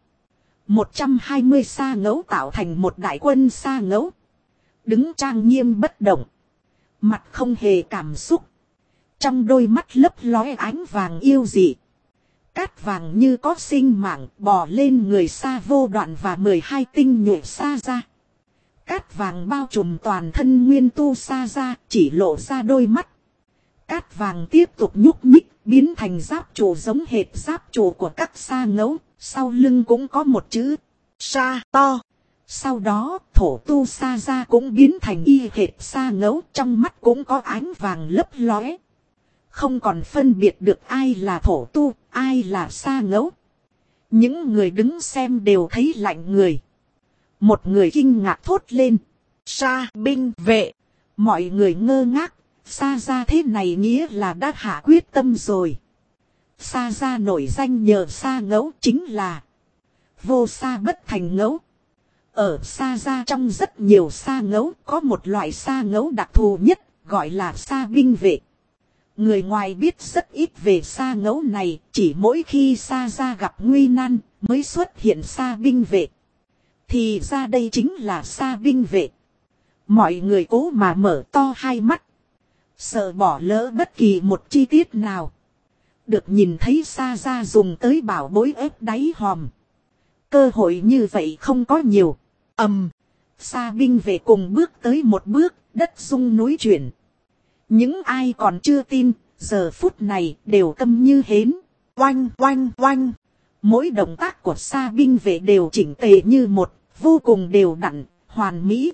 120 sa ngấu tạo thành một đại quân sa ngấu. Đứng trang nghiêm bất động. Mặt không hề cảm xúc. Trong đôi mắt lấp lóe ánh vàng yêu dị. Cát vàng như có sinh mạng bò lên người Sa Vô Đoạn và 12 tinh nhuệ Sa ra. Cát vàng bao trùm toàn thân nguyên tu Sa ra, chỉ lộ ra đôi mắt. Cát vàng tiếp tục nhúc nhích, biến thành giáp trụ giống hệt giáp trụ của các sa ngấu, sau lưng cũng có một chữ Sa to. Sau đó, thổ tu Sa ra cũng biến thành y hệt sa ngấu, trong mắt cũng có ánh vàng lấp lóe. Không còn phân biệt được ai là thổ tu, ai là sa ngấu. Những người đứng xem đều thấy lạnh người. Một người kinh ngạc thốt lên. Sa binh vệ. Mọi người ngơ ngác. Sa ra thế này nghĩa là đã hạ quyết tâm rồi. Sa ra nổi danh nhờ sa ngấu chính là vô sa bất thành ngấu. Ở Sa ra trong rất nhiều sa ngấu có một loại sa ngấu đặc thù nhất gọi là sa binh vệ. Người ngoài biết rất ít về sa ngấu này, chỉ mỗi khi Sa ra gặp nguy nan mới xuất hiện sa binh vệ. Thì ra đây chính là sa binh vệ. Mọi người cố mà mở to hai mắt. Sợ bỏ lỡ bất kỳ một chi tiết nào. Được nhìn thấy Sa ra dùng tới bảo bối ép đáy hòm. Cơ hội như vậy không có nhiều. Sa binh vệ cùng bước tới một bước, đất rung núi chuyển. Những ai còn chưa tin, giờ phút này đều câm như hến. Oanh oanh oanh. Mỗi động tác của sa binh vệ đều chỉnh tề như một, vô cùng đều đặn, hoàn mỹ.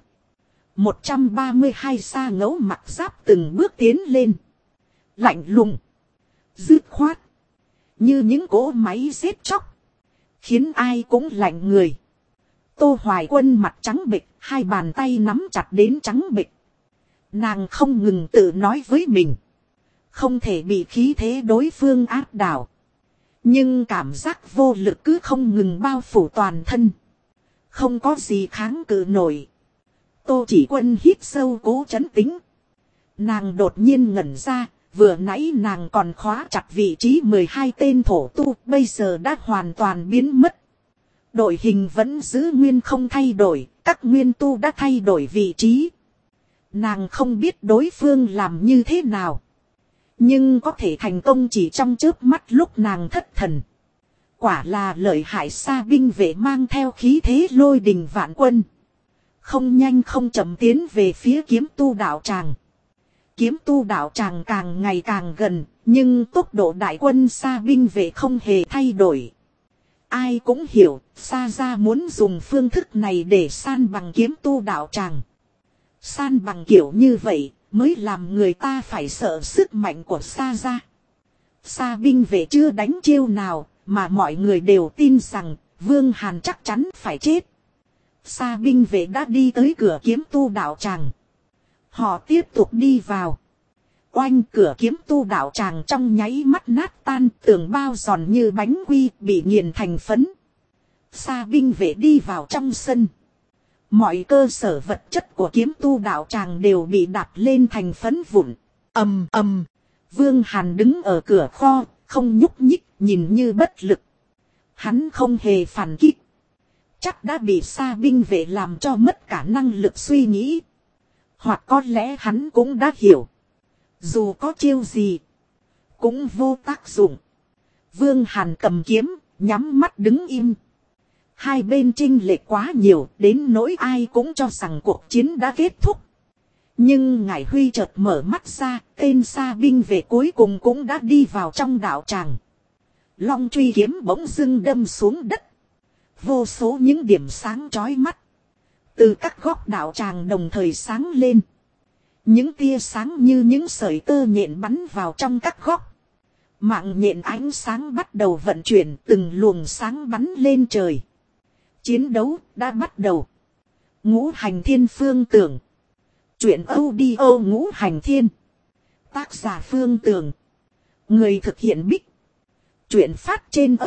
132 sa ngấu mặc giáp từng bước tiến lên. Lạnh lùng. Dứt khoát. Như những cỗ máy giết chóc. Khiến ai cũng lạnh người. Tô Hoài Quân mặt trắng bệch, hai bàn tay nắm chặt đến trắng bệch. Nàng không ngừng tự nói với mình. Không thể bị khí thế đối phương áp đảo. Nhưng cảm giác vô lực cứ không ngừng bao phủ toàn thân. Không có gì kháng cự nổi. Tô Chỉ Quân hít sâu cố trấn tĩnh. Nàng đột nhiên ngẩn ra. Vừa nãy nàng còn khóa chặt vị trí 12 tên thổ tu. Bây giờ đã hoàn toàn biến mất. Đội hình vẫn giữ nguyên không thay đổi. Các nguyên tu đã thay đổi vị trí. Nàng không biết đối phương làm như thế nào. Nhưng có thể thành công chỉ trong chớp mắt lúc nàng thất thần. Quả là lợi hại. Sa binh vệ mang theo khí thế lôi đình vạn quân. Không nhanh không chậm tiến về phía kiếm tu đạo tràng. Kiếm tu đạo tràng càng ngày càng gần. Nhưng tốc độ đại quân sa binh vệ không hề thay đổi. Ai cũng hiểu Sa ra muốn dùng phương thức này để san bằng kiếm tu đạo tràng. San bằng kiểu như vậy mới làm người ta phải sợ sức mạnh của Sa gia. Sa binh vệ chưa đánh chiêu nào mà mọi người đều tin rằng Vương Hàn chắc chắn phải chết. Sa binh vệ đã đi tới cửa kiếm tu đạo tràng. Họ tiếp tục đi vào. Oanh, cửa kiếm tu đạo tràng trong nháy mắt nát tan, tường bao giòn như bánh quy bị nghiền thành phấn. Sa binh vệ đi vào trong sân. Mọi cơ sở vật chất của kiếm tu đạo tràng đều bị đạp lên thành phấn vụn. Ầm ầm. Vương Hàn đứng ở cửa kho, không nhúc nhích, nhìn như bất lực. Hắn không hề phản kích. Chắc đã bị Sa binh vệ làm cho mất cả năng lực suy nghĩ. Hoặc có lẽ hắn cũng đã hiểu. Dù có chiêu gì, cũng vô tác dụng. Vương Hàn cầm kiếm, nhắm mắt đứng im. Hai bên chênh lệch quá nhiều, đến nỗi ai cũng cho rằng cuộc chiến đã kết thúc. Nhưng Ngải Huy chợt mở mắt ra, tên Sa binh vệ cuối cùng cũng đã đi vào trong đạo tràng. Long truy kiếm bỗng dưng đâm xuống đất. Vô số những điểm sáng chói mắt từ các góc đạo tràng đồng thời sáng lên. Những tia sáng như những sợi tơ nhện bắn vào trong các góc. Mạng nhện ánh sáng bắt đầu vận chuyển, từng luồng sáng bắn lên trời. Chiến đấu đã bắt đầu. Ngũ Hành Thiên Phương Tưởng. Truyện audio Ngũ Hành Thiên. Tác giả Phương Tưởng. Người thực hiện Bích. Truyện phát trên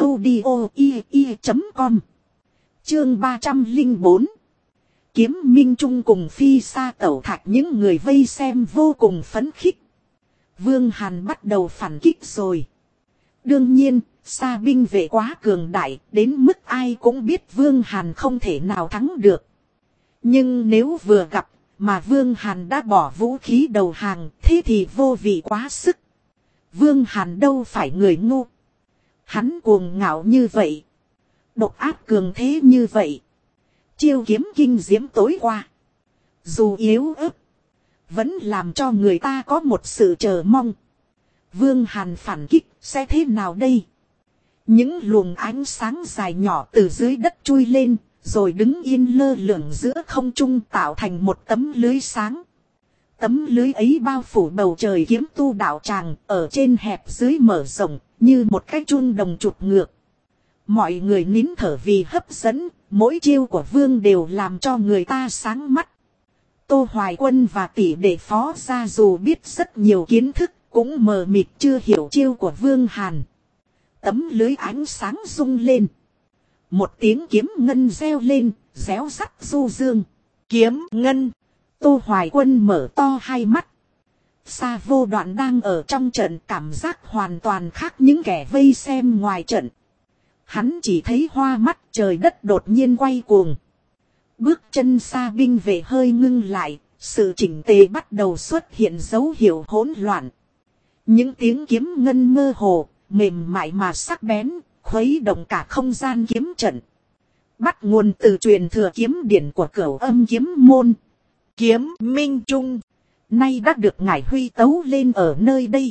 audio.com. Chương 304. Kiếm Minh Trung cùng Phi Sa Tẩu Thạch, những người vây xem vô cùng phấn khích. Vương Hàn bắt đầu phản kích rồi. Đương nhiên, Sa binh vệ quá cường đại, đến mức ai cũng biết Vương Hàn không thể nào thắng được. Nhưng nếu vừa gặp, mà Vương Hàn đã bỏ vũ khí đầu hàng, thế thì vô vị quá sức. Vương Hàn đâu phải người ngu. Hắn cuồng ngạo như vậy. Độc ác cường thế như vậy. Chiêu kiếm kinh diễm tối qua. Dù yếu ớt, vẫn làm cho người ta có một sự chờ mong. Vương Hàn phản kích sẽ thế nào đây? Những luồng ánh sáng dài nhỏ từ dưới đất chui lên, rồi đứng yên lơ lửng giữa không trung tạo thành một tấm lưới sáng. Tấm lưới ấy bao phủ bầu trời kiếm tu đạo tràng, ở trên hẹp dưới mở rộng, như một cái chuông đồng chụp ngược. Mọi người nín thở vì hấp dẫn, mỗi chiêu của Vương đều làm cho người ta sáng mắt. Tô Hoài Quân và tỷ đệ Phó gia dù biết rất nhiều kiến thức, cũng mờ mịt chưa hiểu chiêu của Vương Hàn. Tấm lưới ánh sáng rung lên. Một tiếng kiếm ngân reo lên, réo rắt du dương. Kiếm ngân. Tô Hoài Quân mở to hai mắt. Sa Vô Đoạn đang ở trong trận, cảm giác hoàn toàn khác những kẻ vây xem ngoài trận. Hắn chỉ thấy hoa mắt, trời đất đột nhiên quay cuồng. Bước chân Sa binh vệ hơi ngưng lại, sự chỉnh tề bắt đầu xuất hiện dấu hiệu hỗn loạn. Những tiếng kiếm ngân mơ hồ, mềm mại mà sắc bén, khuấy động cả không gian kiếm trận. Bắt nguồn từ truyền thừa kiếm điển của Cửu Âm kiếm môn. Kiếm Minh Trung. Nay đã được Ngải Huy tấu lên ở nơi đây.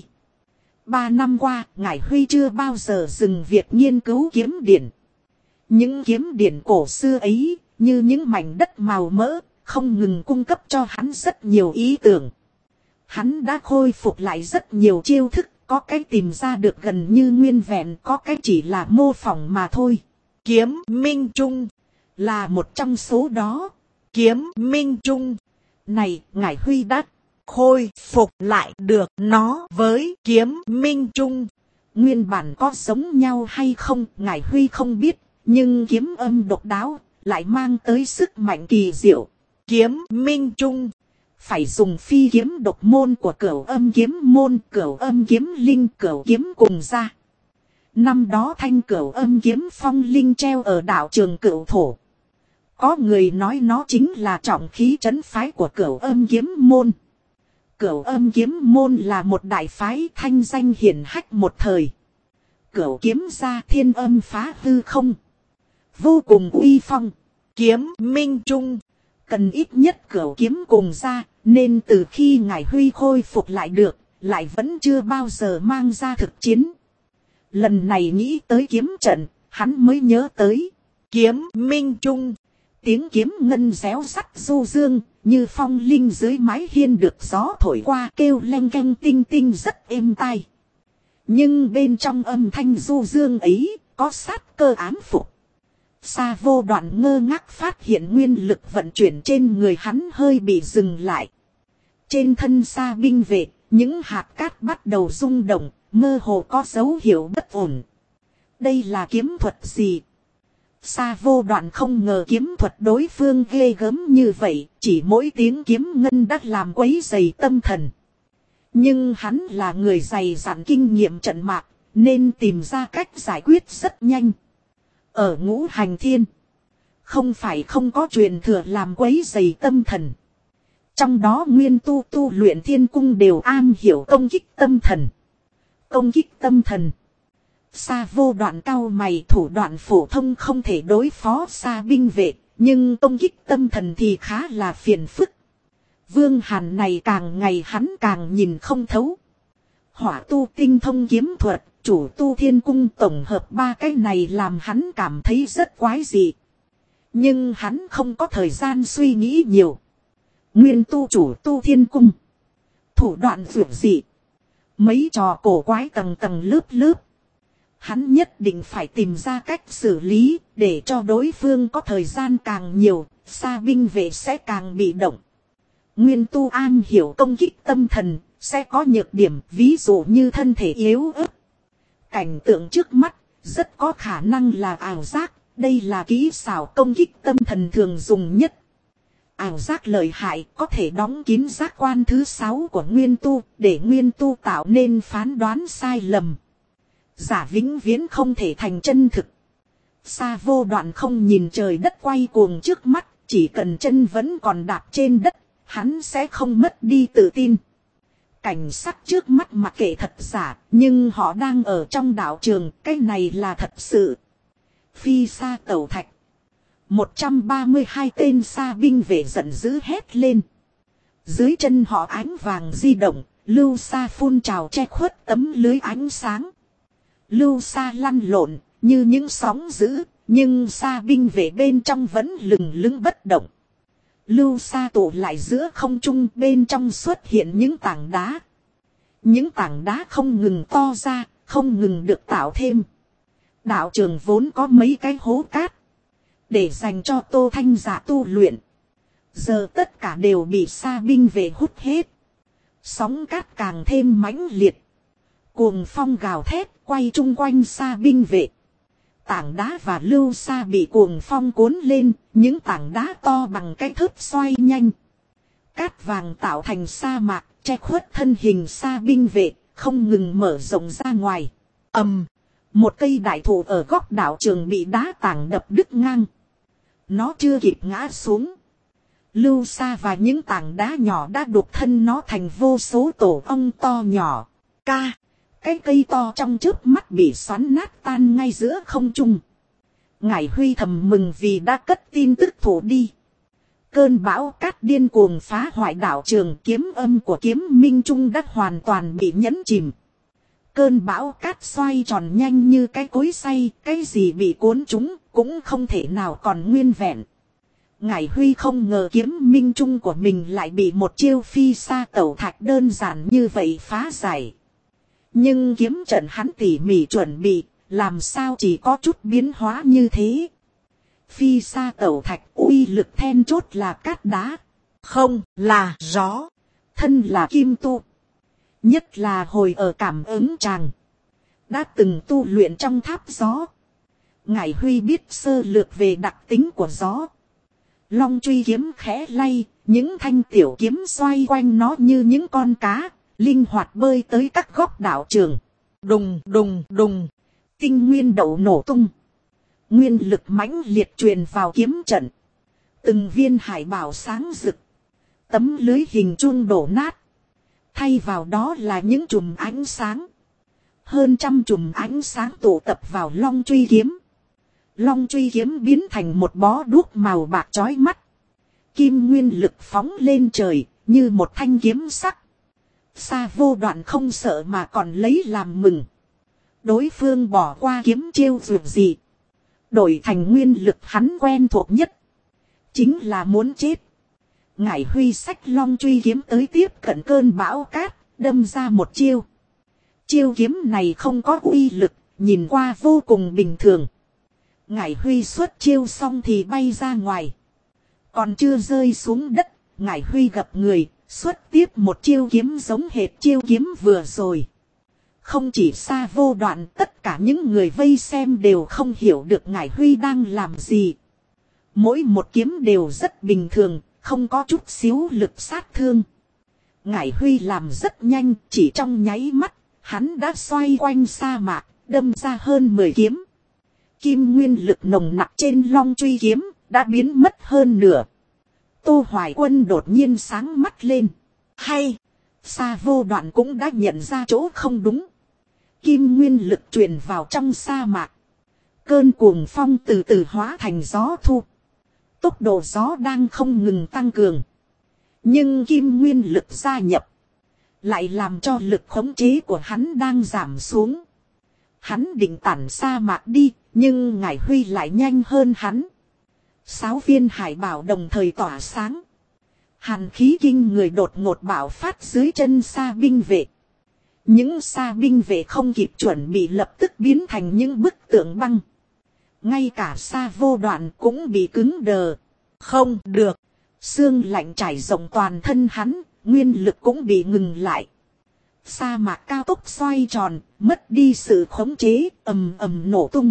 3 năm qua, Ngải Huy chưa bao giờ dừng việc nghiên cứu kiếm điển. Những kiếm điển cổ xưa ấy, như những mảnh đất màu mỡ, không ngừng cung cấp cho hắn rất nhiều ý tưởng. Hắn đã khôi phục lại rất nhiều chiêu thức, có cái tìm ra được gần như nguyên vẹn, có cái chỉ là mô phỏng mà thôi. Kiếm Minh Trung là một trong số đó. Kiếm Minh Trung này, Ngải Huy đã khôi phục lại được nó với kiếm Minh Trung. Nguyên bản có giống nhau hay không, Ngải Huy không biết, nhưng kiếm âm độc đáo, lại mang tới sức mạnh kỳ diệu. Kiếm Minh Trung phải dùng phi kiếm độc môn của Cửu Âm kiếm môn, Cửu Âm kiếm linh, Cửu kiếm cùng ra. Năm đó thanh Cửu Âm kiếm phong linh treo ở đạo trường Cửu Thổ. Có người nói nó chính là trọng khí trấn phái của Cửu Âm kiếm môn. Cửu Âm kiếm môn là một đại phái thanh danh hiển hách một thời. Cửu kiếm ra thiên âm phá hư không, vô cùng uy phong. Kiếm Minh Trung cần ít nhất Cửu kiếm cùng ra, nên từ khi Ngải Huy khôi phục lại được, lại vẫn chưa bao giờ mang ra thực chiến. Lần này nghĩ tới kiếm trận, hắn mới nhớ tới kiếm Minh Trung. Tiếng kiếm ngân réo rắt du dương, như phong linh dưới mái hiên được gió thổi qua kêu leng keng tinh tinh rất êm tai. Nhưng bên trong âm thanh du dương ấy, có sát cơ ám phục. Sa Vô Đoạn ngơ ngác phát hiện nguyên lực vận chuyển trên người hắn hơi bị dừng lại. Trên thân Sa binh vệ, những hạt cát bắt đầu rung động, mơ hồ có dấu hiệu bất ổn. Đây là kiếm thuật gì? Sa Vô Đoạn không ngờ kiếm thuật đối phương ghê gớm như vậy, chỉ mỗi tiếng kiếm ngân đã làm quấy dày tâm thần. Nhưng hắn là người dày dặn kinh nghiệm trận mạc, nên tìm ra cách giải quyết rất nhanh. Ở Ngũ Hành Thiên, không phải không có truyền thừa làm quấy dày tâm thần. Trong đó nguyên tu tu luyện thiên cung đều am hiểu công kích tâm thần. Công kích tâm thần. Sa Vô Đoạn cau mày, thủ đoạn phổ thông không thể đối phó Sa binh vệ, nhưng công kích tâm thần thì khá là phiền phức. Vương Hàn này càng ngày hắn càng nhìn không thấu. Hỏa tu tinh thông kiếm thuật, chủ tu thiên cung, tổng hợp ba cái này làm hắn cảm thấy rất quái dị. Nhưng hắn không có thời gian suy nghĩ nhiều. Nguyên tu chủ tu thiên cung, thủ đoạn dược dị, mấy trò cổ quái tầng tầng lớp lớp. Hắn nhất định phải tìm ra cách xử lý, để cho đối phương có thời gian càng nhiều, Sa binh vệ sẽ càng bị động. Nguyên tu an hiểu công kích tâm thần, sẽ có nhược điểm, ví dụ như thân thể yếu ớt. Cảnh tượng trước mắt, rất có khả năng là ảo giác, đây là kỹ xảo công kích tâm thần thường dùng nhất. Ảo giác lợi hại có thể đóng kín giác quan thứ 6 của nguyên tu, để nguyên tu tạo nên phán đoán sai lầm. Giả vĩnh viễn không thể thành chân thực. Sa Vô Đoạn không nhìn trời đất quay cuồng trước mắt, chỉ cần chân vẫn còn đạp trên đất, hắn sẽ không mất đi tự tin. Cảnh sắc trước mắt mặc kệ thật giả, nhưng họ đang ở trong đạo trường, cái này là thật sự. Phi sa tẩu thạch. 132 tên Sa binh vệ giận dữ hét lên. Dưới chân họ ánh vàng di động, lưu sa phun trào che khuất tấm lưới ánh sáng. Lưu sa lăn lộn, như những sóng dữ, nhưng Sa binh vệ bên trong vẫn lừng lững bất động. Lưu sa tụ lại giữa không trung, bên trong xuất hiện những tảng đá. Những tảng đá không ngừng to ra, không ngừng được tạo thêm. Đạo trường vốn có mấy cái hố cát, để dành cho Tô Thanh Giả tu luyện. Giờ tất cả đều bị Sa binh vệ hút hết. Sóng cát càng thêm mãnh liệt. Cuồng phong gào thét quay chung quanh Sa binh vệ. Tảng đá và lưu sa bị cuồng phong cuốn lên, những tảng đá to bằng cái thớt xoay nhanh. Cát vàng tạo thành sa mạc, che khuất thân hình Sa binh vệ, không ngừng mở rộng ra ngoài. Một cây đại thụ ở góc đảo trường bị đá tảng đập đứt ngang. Nó chưa kịp ngã xuống, lưu sa và những tảng đá nhỏ đã đục thân nó thành vô số tổ ong to nhỏ. Cái cây to trong chớp mắt bị xoắn nát tan ngay giữa không trung. Ngải Huy thầm mừng vì đã cất tin tức thủ đi. Cơn bão cát điên cuồng phá hoại đảo trường, kiếm âm của kiếm minh trung đã hoàn toàn bị nhấn chìm. Cơn bão cát xoay tròn nhanh như cái cối xay, cái gì bị cuốn trúng cũng không thể nào còn nguyên vẹn. Ngải Huy không ngờ kiếm minh trung của mình lại bị một chiêu phi sa tẩu thạch đơn giản như vậy phá giải. Nhưng kiếm trận hắn tỉ mỉ chuẩn bị, làm sao chỉ có chút biến hóa như thế. Phi sa tẩu thạch uy lực then chốt là cát đá, không là gió. Thân là kim tu, nhất là hồi ở cảm ứng tràng, đã từng tu luyện trong tháp gió. Ngải Huy biết sơ lược về đặc tính của gió. Long truy kiếm khẽ lay, những thanh tiểu kiếm xoay quanh nó như những con cá, linh hoạt bơi tới các góc đảo trường. Đùng đùng đùng, tinh nguyên đậu nổ tung. Nguyên lực mãnh liệt truyền vào kiếm trận. Từng viên hải bảo sáng rực. Tấm lưới hình chuông đổ nát. Thay vào đó là những chùm ánh sáng. Hơn trăm chùm ánh sáng tụ tập vào long truy kiếm. Long truy kiếm biến thành một bó đuốc màu bạc chói mắt. Kim nguyên lực phóng lên trời, như một thanh kiếm sắc. Sa Vô Đoạn không sợ mà còn lấy làm mừng. Đối phương bỏ qua kiếm chiêu dược gì, đổi thành nguyên lực hắn quen thuộc nhất, chính là muốn chết. Ngải Huy xách long truy kiếm tới tiếp cận cơn bão cát, đâm ra một chiêu. Chiêu kiếm này không có uy lực, nhìn qua vô cùng bình thường. Ngải Huy xuất chiêu xong thì bay ra ngoài. Còn chưa rơi xuống đất, Ngải Huy gặp người, xuất tiếp một chiêu kiếm giống hệt chiêu kiếm vừa rồi. Không chỉ Xa Vô Đoạn, tất cả những người vây xem đều không hiểu được Ngải Huy đang làm gì. Mỗi một kiếm đều rất bình thường, không có chút xíu lực sát thương. Ngải Huy làm rất nhanh, chỉ trong nháy mắt, hắn đã xoay quanh sa mạc, đâm ra hơn 10 kiếm. Kim nguyên lực nồng nặc trên long truy kiếm, đã biến mất hơn nửa. Tô Hoài Quân đột nhiên sáng mắt lên. Hay, Xa Vô Đoạn cũng đã nhận ra chỗ không đúng. Kim nguyên lực truyền vào trong sa mạc. Cơn cuồng phong từ từ hóa thành gió thu. Tốc độ gió đang không ngừng tăng cường. Nhưng kim nguyên lực gia nhập, lại làm cho lực khống chế của hắn đang giảm xuống. Hắn định tản sa mạc đi, nhưng Ngải Huy lại nhanh hơn hắn. 6 viên hải bảo đồng thời tỏa sáng. Hàn khí kinh người đột ngột bạo phát dưới chân sa binh vệ. Những sa binh vệ không kịp chuẩn bị lập tức biến thành những bức tượng băng. Ngay cả Xa Vô Đoạn cũng bị cứng đờ. Không được. Xương lạnh trải rộng toàn thân hắn, nguyên lực cũng bị ngừng lại. Sa mạc cao tốc xoay tròn, mất đi sự khống chế, ầm ầm nổ tung.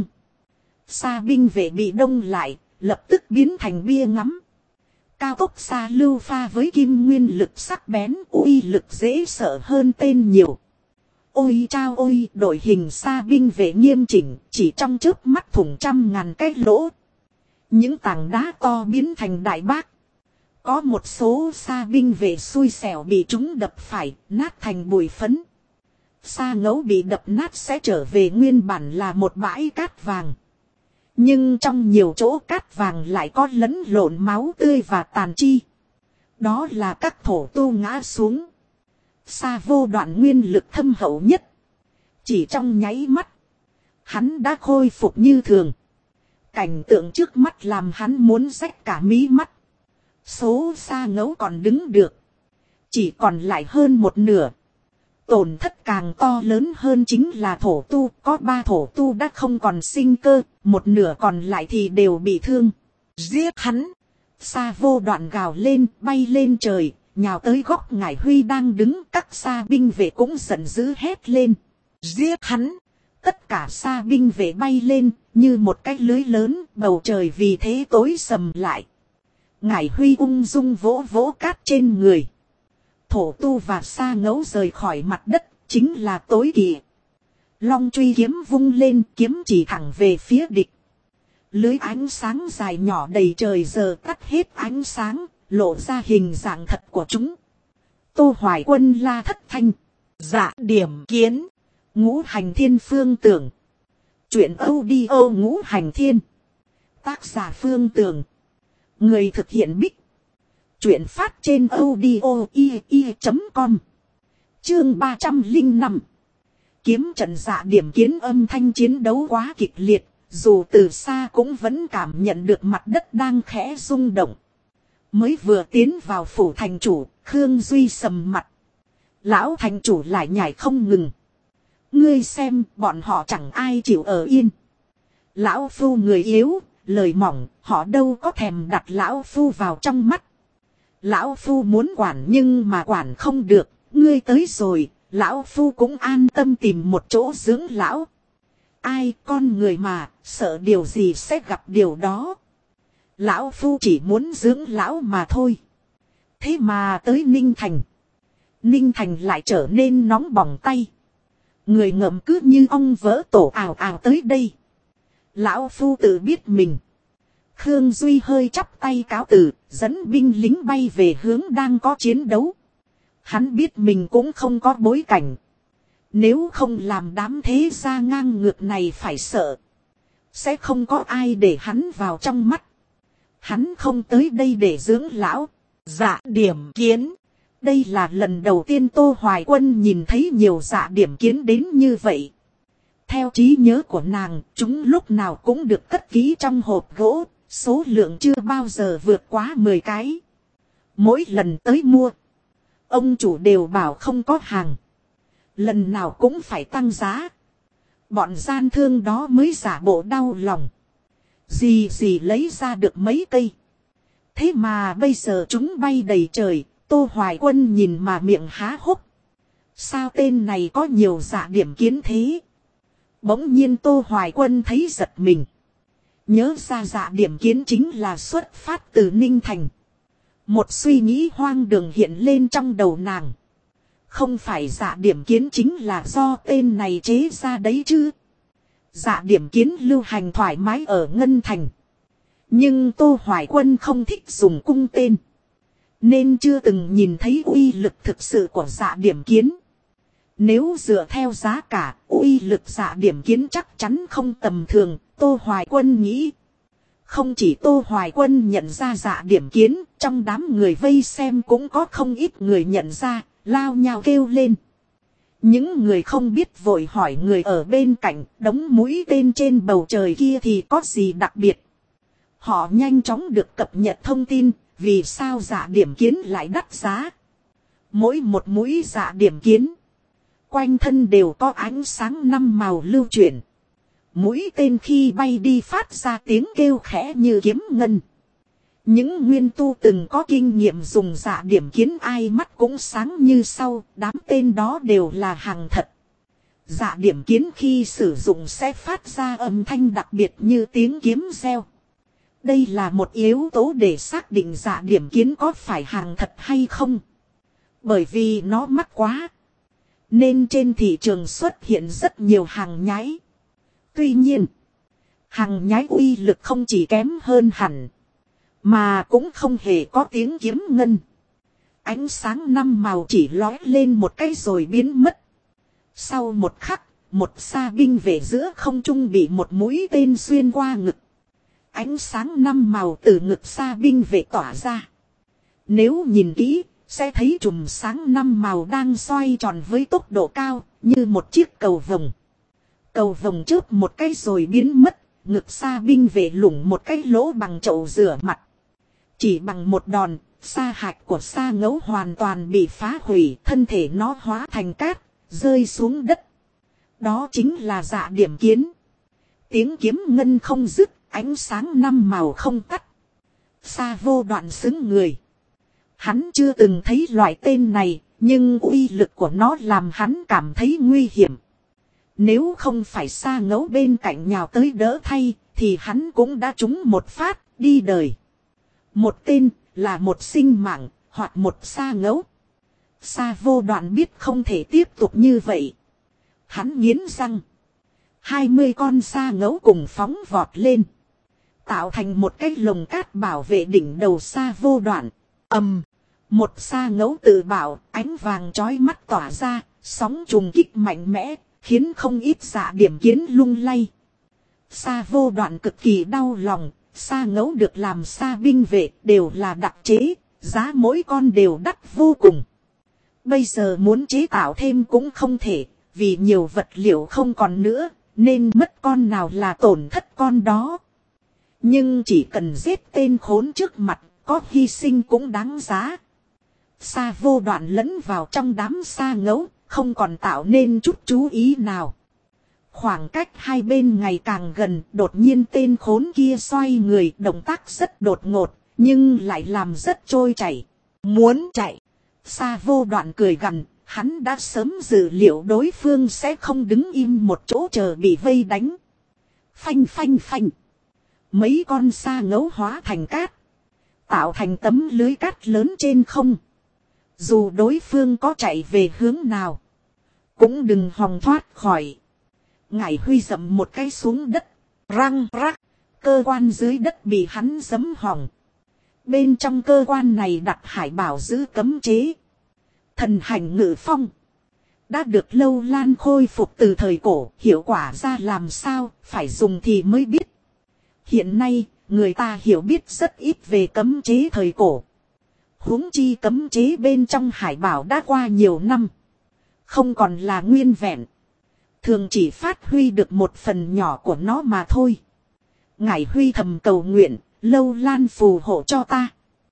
Sa binh vệ bị đông lại, lập tức biến thành bia ngắm. Cao tốc xa lưu pha với kim nguyên lực sắc bén, uy lực dễ sợ hơn tên nhiều. Ôi chao ôi, đội hình sa binh vệ nghiêm chỉnh, chỉ trong chớp mắt thủng 100.000 cái lỗ. Những tảng đá to biến thành đại bác. Có một số sa binh vệ xui xẻo bị chúng đập phải, nát thành bụi phấn. Sa Ngẫu bị đập nát sẽ trở về nguyên bản là một bãi cát vàng. Nhưng trong nhiều chỗ cát vàng lại có lẫn lộn máu tươi và tàn chi. Đó là các thổ tu ngã xuống. Xa Vô Đoạn nguyên lực thâm hậu nhất. Chỉ trong nháy mắt, hắn đã khôi phục như thường. Cảnh tượng trước mắt làm hắn muốn rách cả mí mắt. Số Xa Ngẫu còn đứng được, chỉ còn lại hơn một nửa. Tổn thất càng to lớn hơn chính là thổ tu. Có 3 thổ tu đã không còn sinh cơ, một nửa còn lại thì đều bị thương. Giết hắn! Xa Vô Đoạn gào lên, bay lên trời, nhào tới góc Ngải Huy đang đứng. Các sa binh vệ cũng giận dữ hét lên. Giết hắn! Tất cả sa binh vệ bay lên, như một cái lưới lớn, bầu trời vì thế tối sầm lại. Ngải Huy ung dung vỗ vỗ cát trên người. Thổ tu và Xa Ngẫu rời khỏi mặt đất, chính là tối kỵ. Long truy kiếm vung lên, kiếm chỉ thẳng về phía địch. Lưới ánh sáng dài nhỏ đầy trời giờ tắt hết ánh sáng, lộ ra hình dạng thật của chúng. Tô Hoài Quân la thất thanh. Dạ điểm kiến. Ngũ Hành Thiên Phương Tưởng. Chuyện audio Ngũ Hành Thiên. Tác giả Phương Tưởng. Người thực hiện Bích. Chuyện phát trên audio.com. Chương 305. Kiếm trận dạ điểm kiến. Âm thanh chiến đấu quá kịch liệt. Dù từ xa cũng vẫn cảm nhận được mặt đất đang khẽ rung động. Mới vừa tiến vào phủ thành chủ, Khương Duy sầm mặt. Lão thành chủ lại nhảy không ngừng. Ngươi xem, bọn họ chẳng ai chịu ở yên. Lão phu người yếu, lời mỏng, họ đâu có thèm đặt lão phu vào trong mắt. Lão phu muốn quản nhưng mà quản không được, ngươi tới rồi, lão phu cũng an tâm tìm một chỗ dưỡng lão. Ai con người mà, sợ điều gì sẽ gặp điều đó. Lão phu chỉ muốn dưỡng lão mà thôi. Thế mà tới Ninh Thành. Ninh Thành lại trở nên nóng bỏng tay. Người ngậm cứ như ong vỡ tổ ào ào tới đây. Lão phu tự biết mình. Khương Duy hơi chắp tay cáo từ, dẫn binh lính bay về hướng đang có chiến đấu. Hắn biết mình cũng không có bối cảnh. Nếu không làm đám thế gia ngang ngược này phải sợ. Sẽ không có ai để hắn vào trong mắt. Hắn không tới đây để dưỡng lão. Dạ điểm kiến. Đây là lần đầu tiên Tô Hoài Quân nhìn thấy nhiều dạ điểm kiến đến như vậy. Theo trí nhớ của nàng, chúng lúc nào cũng được cất kỹ trong hộp gỗ, số lượng chưa bao giờ vượt quá 10 cái. Mỗi lần tới mua, ông chủ đều bảo không có hàng. Lần nào cũng phải tăng giá. Bọn gian thương đó mới giả bộ đau lòng. Gì gì lấy ra được mấy cây. Thế mà bây giờ chúng bay đầy trời. Tô Hoài Quân nhìn mà miệng há hốc. Sao tên này có nhiều dạ điểm kiến thế? Bỗng nhiên Tô Hoài Quân thấy giật mình. Nhớ ra dạ điểm kiến chính là xuất phát từ Ninh Thành. Một suy nghĩ hoang đường hiện lên trong đầu nàng. Không phải dạ điểm kiến chính là do tên này chế ra đấy chứ. Dạ điểm kiến lưu hành thoải mái ở Ngân Thành. Nhưng Tô Hoài Quân không thích dùng cung tên. Nên chưa từng nhìn thấy uy lực thực sự của dạ điểm kiến. Nếu dựa theo giá cả, uy lực dạ điểm kiến chắc chắn không tầm thường, Tô Hoài Quân nghĩ. Không chỉ Tô Hoài Quân nhận ra dạ điểm kiến, trong đám người vây xem cũng có không ít người nhận ra, lao nhào kêu lên. Những người không biết vội hỏi người ở bên cạnh, đống mũi tên trên bầu trời kia thì có gì đặc biệt. Họ nhanh chóng được cập nhật thông tin, vì sao dạ điểm kiến lại đắt giá. Mỗi một mũi dạ điểm kiến, quanh thân đều có ánh sáng 5 màu lưu chuyển. Mũi tên khi bay đi phát ra tiếng kêu khẽ như kiếm ngân. Những nguyên tu từng có kinh nghiệm dùng dạ điểm kiến ai mắt cũng sáng như sau, đám tên đó đều là hàng thật. Dạ điểm kiến khi sử dụng sẽ phát ra âm thanh đặc biệt như tiếng kiếm reo. Đây là một yếu tố để xác định dạ điểm kiến có phải hàng thật hay không. Bởi vì nó mắc quá, nên trên thị trường xuất hiện rất nhiều hàng nhái. Tuy nhiên, hàng nhái uy lực không chỉ kém hơn hẳn, mà cũng không hề có tiếng kiếm ngân. Ánh sáng 5 màu chỉ lóe lên một cái rồi biến mất. Sau một khắc, một sa binh về giữa không trung bị một mũi tên xuyên qua ngực. Ánh sáng 5 màu từ ngực sa binh vệ tỏa ra. Nếu nhìn kỹ, sẽ thấy chùm sáng 5 màu đang xoay tròn với tốc độ cao, như một chiếc cầu vồng. Cầu vồng chớp một cái rồi biến mất, ngực sa binh vệ lủng một cái lỗ bằng chậu rửa mặt. Chỉ bằng một đòn, sa hạch của sa ngẫu hoàn toàn bị phá hủy, thân thể nó hóa thành cát, rơi xuống đất. Đó chính là dạ điểm kiến. Tiếng kiếm ngân không dứt, ánh sáng 5 màu không tắt. Sa Vô Đoạn xứng người. Hắn chưa từng thấy loại tên này, nhưng uy lực của nó làm hắn cảm thấy nguy hiểm. Nếu không phải sa ngẫu bên cạnh nhào tới đỡ thay, thì hắn cũng đã trúng một phát, đi đời. Một tên, là một sinh mạng, hoặc một sa ngẫu. Sa Vô Đoạn biết không thể tiếp tục như vậy. Hắn nghiến răng. 20 con sa ngẫu cùng phóng vọt lên, tạo thành một cái lồng cát bảo vệ đỉnh đầu Sa Vô Đoạn. Một sa ngẫu tự bảo, ánh vàng chói mắt tỏa ra, sóng trùng kích mạnh mẽ, khiến không ít dạ điểm kiến lung lay. Sa Vô Đoạn cực kỳ đau lòng, sa ngẫu được làm sa binh vệ đều là đặc chế, giá mỗi con đều đắt vô cùng. Bây giờ muốn chế tạo thêm cũng không thể, vì nhiều vật liệu không còn nữa, nên mất con nào là tổn thất con đó. Nhưng chỉ cần giết tên khốn trước mặt, có hy sinh cũng đáng giá. Sa Vô Đoạn lẫn vào trong đám sa ngẫu, không còn tạo nên chút chú ý nào. Khoảng cách hai bên ngày càng gần, đột nhiên tên khốn kia xoay người, động tác rất đột ngột, nhưng lại làm rất trôi chảy. Muốn chạy, Sa Vô Đoạn cười gằn, hắn đã sớm dự liệu đối phương sẽ không đứng im một chỗ chờ bị vây đánh. Phanh phanh phanh. Mấy con sa ngẫu hóa thành cát, tạo thành tấm lưới cát lớn trên không. Dù đối phương có chạy về hướng nào, cũng đừng hòng thoát khỏi. Ngải Huy dậm một cái xuống đất, răng rắc, cơ quan dưới đất bị hắn giẫm hỏng. Bên trong cơ quan này đặt hải bảo giữ cấm chế. Thần hành ngự phong đã được Lâu Lan khôi phục từ thời cổ, hiệu quả ra làm sao, phải dùng thì mới biết. Hiện nay, người ta hiểu biết rất ít về cấm chế thời cổ. Huống chi cấm chế bên trong hải bảo đã qua nhiều năm, không còn là nguyên vẹn, thường chỉ phát huy được một phần nhỏ của nó mà thôi. Ngải Huy thầm cầu nguyện, Lâu Lan phù hộ cho ta.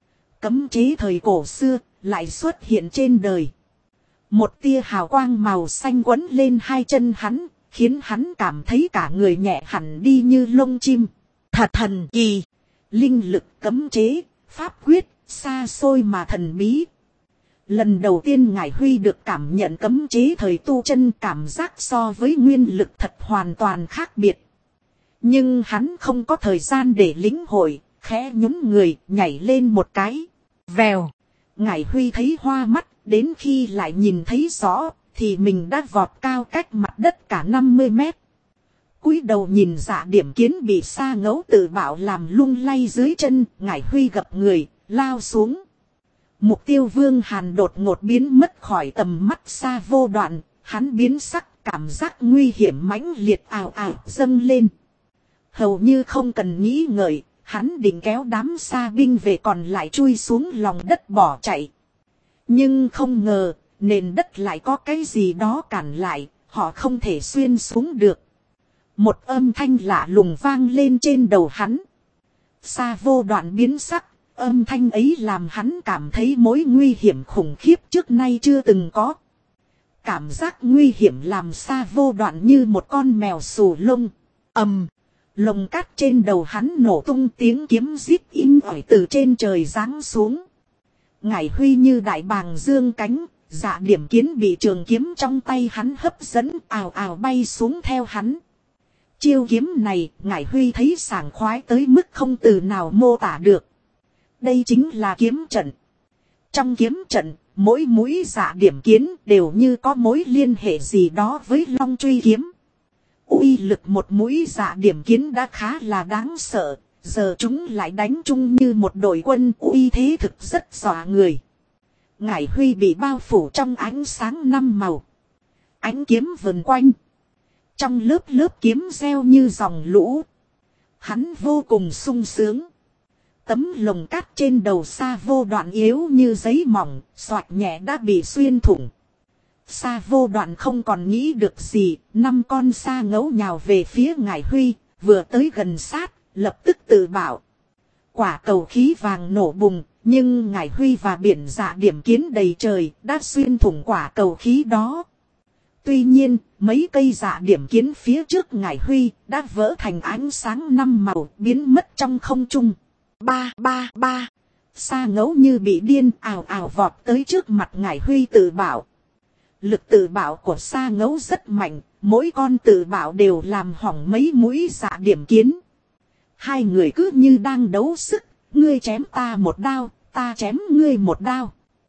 Cấm chế thời cổ xưa, lại xuất hiện trên đời. Một tia hào quang màu xanh quấn lên hai chân hắn, khiến hắn cảm thấy cả người nhẹ hẳn đi như lông chim. Thật thần kỳ! Linh lực cấm chế, pháp quyết, xa xôi mà thần bí. Lần đầu tiên Ngải Huy được cảm nhận cấm chế thời tu chân, cảm giác so với nguyên lực thật hoàn toàn khác biệt. Nhưng hắn không có thời gian để lĩnh hội, khẽ nhún người, nhảy lên một cái. Vèo! Ngải Huy thấy hoa mắt, đến khi lại nhìn thấy rõ, thì mình đã vọt cao cách mặt đất cả 50 mét. Cúi đầu nhìn Dạ Điểm Kiến bị Sa Ngẫu tự bạo làm lung lay dưới chân, Ngải Huy gập người, lao xuống. Mục tiêu Vương Hàn đột ngột biến mất khỏi tầm mắt Sa Vô Đoạn, hắn biến sắc, cảm giác nguy hiểm mãnh liệt ào ào dâng lên. Hầu như không cần nghĩ ngợi, hắn định kéo đám Sa binh về còn lại chui xuống lòng đất bỏ chạy. Nhưng không ngờ, nền đất lại có cái gì đó cản lại, họ không thể xuyên xuống được. Một âm thanh lạ lùng vang lên trên đầu hắn. Sa Vô Đoạn biến sắc, âm thanh ấy làm hắn cảm thấy mối nguy hiểm khủng khiếp trước nay chưa từng có. Cảm giác nguy hiểm làm Sa Vô Đoạn như một con mèo xù lông. Lồng cát trên đầu hắn nổ tung, tiếng kiếm rít inh ỏi từ trên trời giáng xuống. Ngải Huy như đại bàng dương cánh, Dạ Điểm Kiến bị trường kiếm trong tay hắn hấp dẫn, ào ào bay xuống theo hắn. Chiêu kiếm này, Ngải Huy thấy sảng khoái tới mức không từ nào mô tả được. Đây chính là kiếm trận. Trong kiếm trận, mỗi mũi Dạ Điểm Kiến đều như có mối liên hệ gì đó với Long Truy kiếm. Uy lực một mũi Dạ Điểm Kiến đã khá là đáng sợ, giờ chúng lại đánh chung như một đội quân, uy thế thực rất dọa người. Ngải Huy bị bao phủ trong ánh sáng năm màu. Ánh kiếm vần quanh. Trong lớp lớp kiếm reo như dòng lũ. Hắn vô cùng sung sướng. Tấm lồng cát trên đầu Sa Vô Đoạn yếu như giấy mỏng, xoạch nhẹ đã bị xuyên thủng. Sa Vô Đoạn không còn nghĩ được gì, 5 con sa ngẫu nhào về phía Ngải Huy, vừa tới gần sát, lập tức tự bảo. Quả cầu khí vàng nổ bùng, nhưng Ngải Huy và biển Dạ Điểm Kiến đầy trời đã xuyên thủng quả cầu khí đó. Tuy nhiên, mấy cây Dạ Điểm Kiến phía trước Ngải Huy đã vỡ thành ánh sáng 5 màu, biến mất trong không trung. Ba. Sa ngẫu như bị điên ào ào vọt tới trước mặt Ngải Huy tự bảo. Lực tự bảo của Sa ngẫu rất mạnh, mỗi con tự bảo đều làm hỏng mấy mũi Dạ Điểm Kiến. Hai người cứ như đang đấu sức, ngươi chém ta một đao, ta chém ngươi một đao.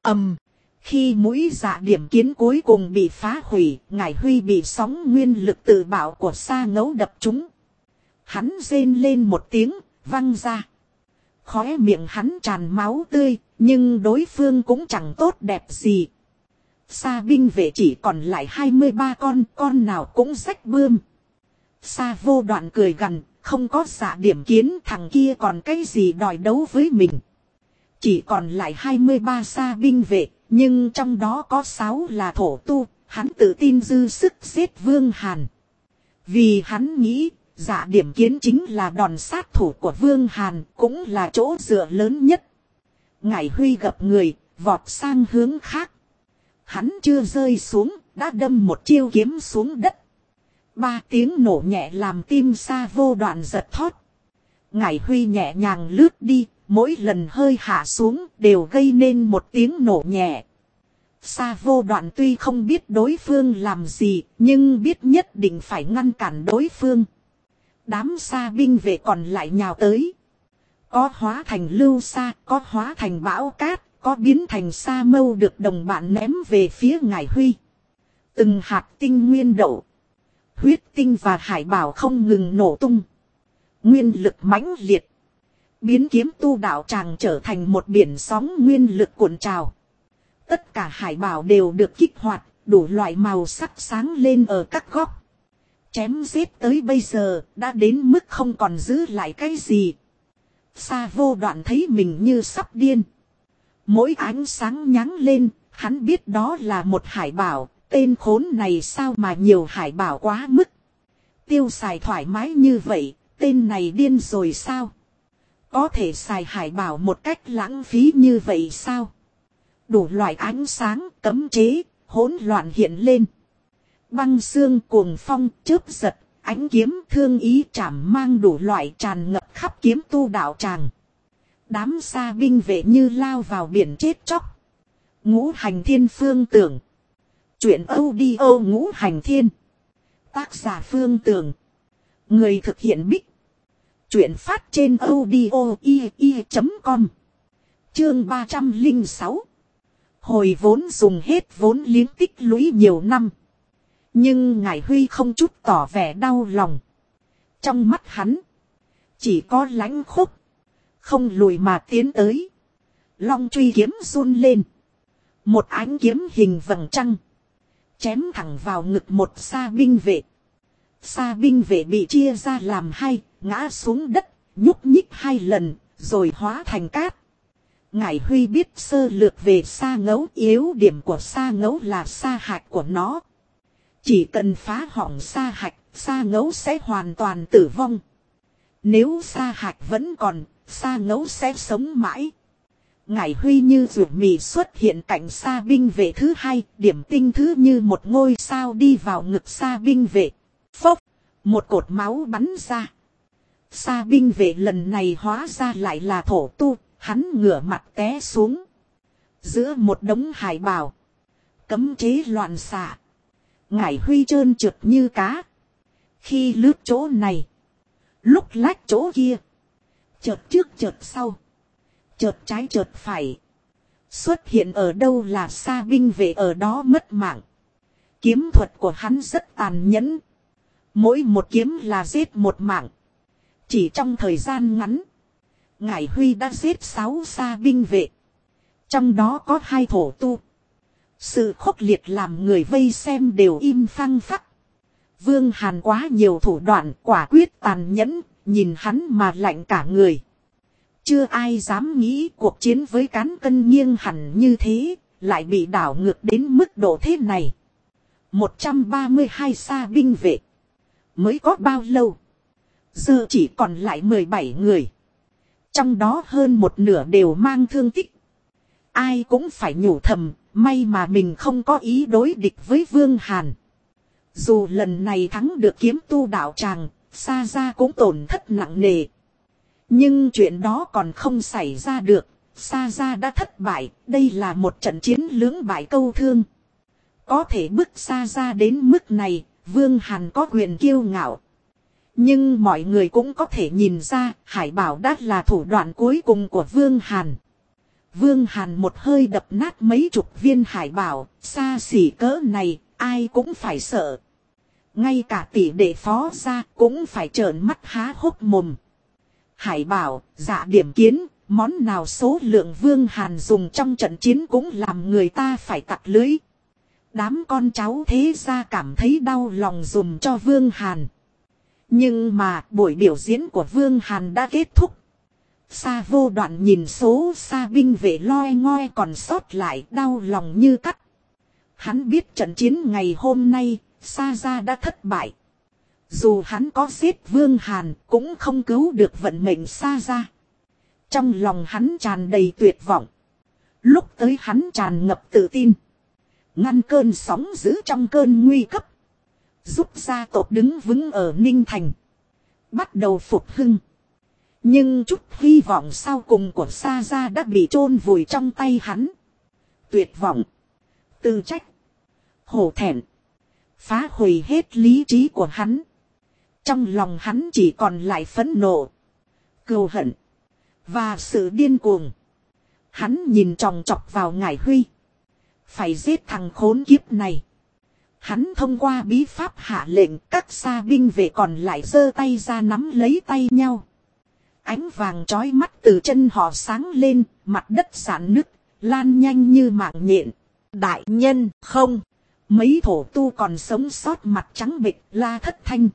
Khi mũi Dạ Điểm Kiến cuối cùng bị phá hủy, Ngải Huy bị sóng nguyên lực tự bảo của Sa ngẫu đập trúng. Hắn rên lên một tiếng, văng ra. Khóe miệng hắn tràn máu tươi, nhưng đối phương cũng chẳng tốt đẹp gì. Sa binh vệ chỉ còn lại 23 con nào cũng rách bươm. Sa Vô Đoạn cười gằn, không có Dạ Điểm Kiến, thằng kia còn cái gì đòi đấu với mình. Chỉ còn lại 23 sa binh vệ, nhưng trong đó có 6 là thổ tu, hắn tự tin dư sức giết Vương Hàn. Vì hắn nghĩ, Dạ Điểm Kiến chính là đòn sát thủ của Vương Hàn, cũng là chỗ dựa lớn nhất. Ngải Huy gập người, vọt sang hướng khác. Hắn chưa rơi xuống, đã đâm một chiêu kiếm xuống đất. 3 tiếng nổ nhẹ làm tim Sa Vô Đoạn giật thót. Ngải Huy nhẹ nhàng lướt đi, mỗi lần hơi hạ xuống đều gây nên một tiếng nổ nhẹ. Sa Vô Đoạn tuy không biết đối phương làm gì, nhưng biết nhất định phải ngăn cản đối phương. Đám sa binh vệ còn lại nhào tới. Có hóa thành lưu sa, có hóa thành bão cát, có biến thành sa mâu được đồng bạn ném về phía Ngải Huy. Từng hạt tinh nguyên đậu, huyết tinh và hải bảo không ngừng nổ tung. Nguyên lực mãnh liệt, biến kiếm tu đạo tràng trở thành một biển sóng nguyên lực cuộn trào. Tất cả hải bảo đều được kích hoạt, đủ loại màu sắc sáng lên ở các góc. Chém giết tới bây giờ, đã đến mức không còn giữ lại cái gì. Sa Vô Đoạn thấy mình như sắp điên. Mỗi ánh sáng nháng lên, hắn biết đó là một hải bảo, tên khốn này sao mà nhiều hải bảo quá mức. Tiêu xài thoải mái như vậy, tên này điên rồi sao? Có thể xài hải bảo một cách lãng phí như vậy sao? Đủ loại ánh sáng, cấm chế, hỗn loạn hiện lên. Băng xương cuồng phong, chớp giật, ánh kiếm thương ý trảm mang đủ loại tràn ngập khắp kiếm tu đạo tràng. Đám xa binh vệ như lao vào biển chết chóc. Ngũ hành thiên phương tưởng. Chuyện audio ngũ hành thiên. Tác giả Phương Tường. Người thực hiện Bích. Chuyện phát trên audio.com. Chương 306. Hồi vốn dùng hết vốn liếng tích lũy nhiều năm. Nhưng Ngải Huy không chút tỏ vẻ đau lòng. Trong mắt hắn. Chỉ có lãnh khúc. Không lùi mà tiến tới. Long truy kiếm run lên. Một ánh kiếm hình vầng trăng. Chém thẳng vào ngực một xa binh vệ. Xa binh vệ bị chia ra làm hai, ngã xuống đất, nhúc nhích hai lần, rồi hóa thành cát. Ngải Huy biết sơ lược về sa ngấu, yếu điểm của sa ngấu là sa hạch của nó. Chỉ cần phá hỏng sa hạch, sa ngấu sẽ hoàn toàn tử vong. Nếu sa hạch vẫn còn, sa ngấu sẽ sống mãi. Ngải Huy như ruột mì xuất hiện cạnh sa binh vệ thứ hai, điểm tinh thứ như một ngôi sao đi vào ngực sa binh vệ. Phốc, một cột máu bắn ra. Sa binh vệ lần này hóa ra lại là thổ tu, hắn ngửa mặt té xuống. Giữa một đống hải bào, cấm chế loạn xạ. Ngải Huy trơn trượt như cá. Khi lướt chỗ này, lúc lách chỗ kia, chợt trước chợt sau. Chợt trái chợt phải. Xuất hiện ở đâu là sa binh vệ ở đó mất mạng. Kiếm thuật của hắn rất tàn nhẫn. Mỗi một kiếm là giết một mạng. Chỉ trong thời gian ngắn, Ngải Huy đã giết 6 sa binh vệ. Trong đó có 2 thổ tu. Sự khốc liệt làm người vây xem đều im phăng phắc. Vương Hàn quá nhiều thủ đoạn, quả quyết tàn nhẫn, nhìn hắn mà lạnh cả người. Chưa ai dám nghĩ cuộc chiến với cán cân nghiêng hẳn như thế, lại bị đảo ngược đến mức độ thế này. 132 sa binh vệ. Mới có bao lâu? Giờ chỉ còn lại 17 người. Trong đó hơn một nửa đều mang thương tích. Ai cũng phải nhủ thầm, may mà mình không có ý đối địch với Vương Hàn. Dù lần này thắng được kiếm tu đạo tràng, Sa Gia cũng tổn thất nặng nề. Nhưng chuyện đó còn không xảy ra được, Sa Gia đã thất bại, đây là một trận chiến lưỡng bại câu thương. Có thể bước Sa Gia đến mức này, Vương Hàn có quyền kiêu ngạo. Nhưng mọi người cũng có thể nhìn ra, hải bảo đã là thủ đoạn cuối cùng của Vương Hàn. Vương Hàn một hơi đập nát mấy chục viên hải bảo, xa xỉ cỡ này, ai cũng phải sợ. Ngay cả tỷ đệ Phó Gia cũng phải trợn mắt há hốc mồm. Hải bảo, dạ điểm kiến, món nào số lượng Vương Hàn dùng trong trận chiến cũng làm người ta phải tặc lưỡi. Đám con cháu thế gia cảm thấy đau lòng dùm cho Vương Hàn. Nhưng mà buổi biểu diễn của Vương Hàn đã kết thúc. Sa Vô Đoạn nhìn số sa binh vệ loi ngoi còn sót lại đau lòng như cắt. Hắn biết trận chiến ngày hôm nay, Sa Gia đã thất bại. Dù hắn có giết Vương Hàn cũng không cứu được vận mệnh Sa Gia. Trong lòng hắn tràn đầy tuyệt vọng. Lúc tới hắn tràn ngập tự tin. Ngăn cơn sóng dữ trong cơn nguy cấp. Giúp gia tộc đứng vững ở Ninh Thành. Bắt đầu phục hưng. Nhưng chút hy vọng sau cùng của Sa Gia đã bị chôn vùi trong tay hắn. Tuyệt vọng. Tư trách. Hổ thẹn. Phá hủy hết lý trí của hắn. Trong lòng hắn chỉ còn lại phẫn nộ. Cừu hận. Và sự điên cuồng. Hắn nhìn chòng chọc vào Ngải Huy. Phải giết thằng khốn kiếp này. Hắn thông qua bí pháp hạ lệnh các sa binh vệ còn lại giơ tay ra nắm lấy tay nhau. Ánh vàng chói mắt từ chân họ sáng lên, mặt đất rạn nứt, lan nhanh như mạng nhện. Đại nhân không, mấy thổ tu còn sống sót mặt trắng bệch la thất thanh.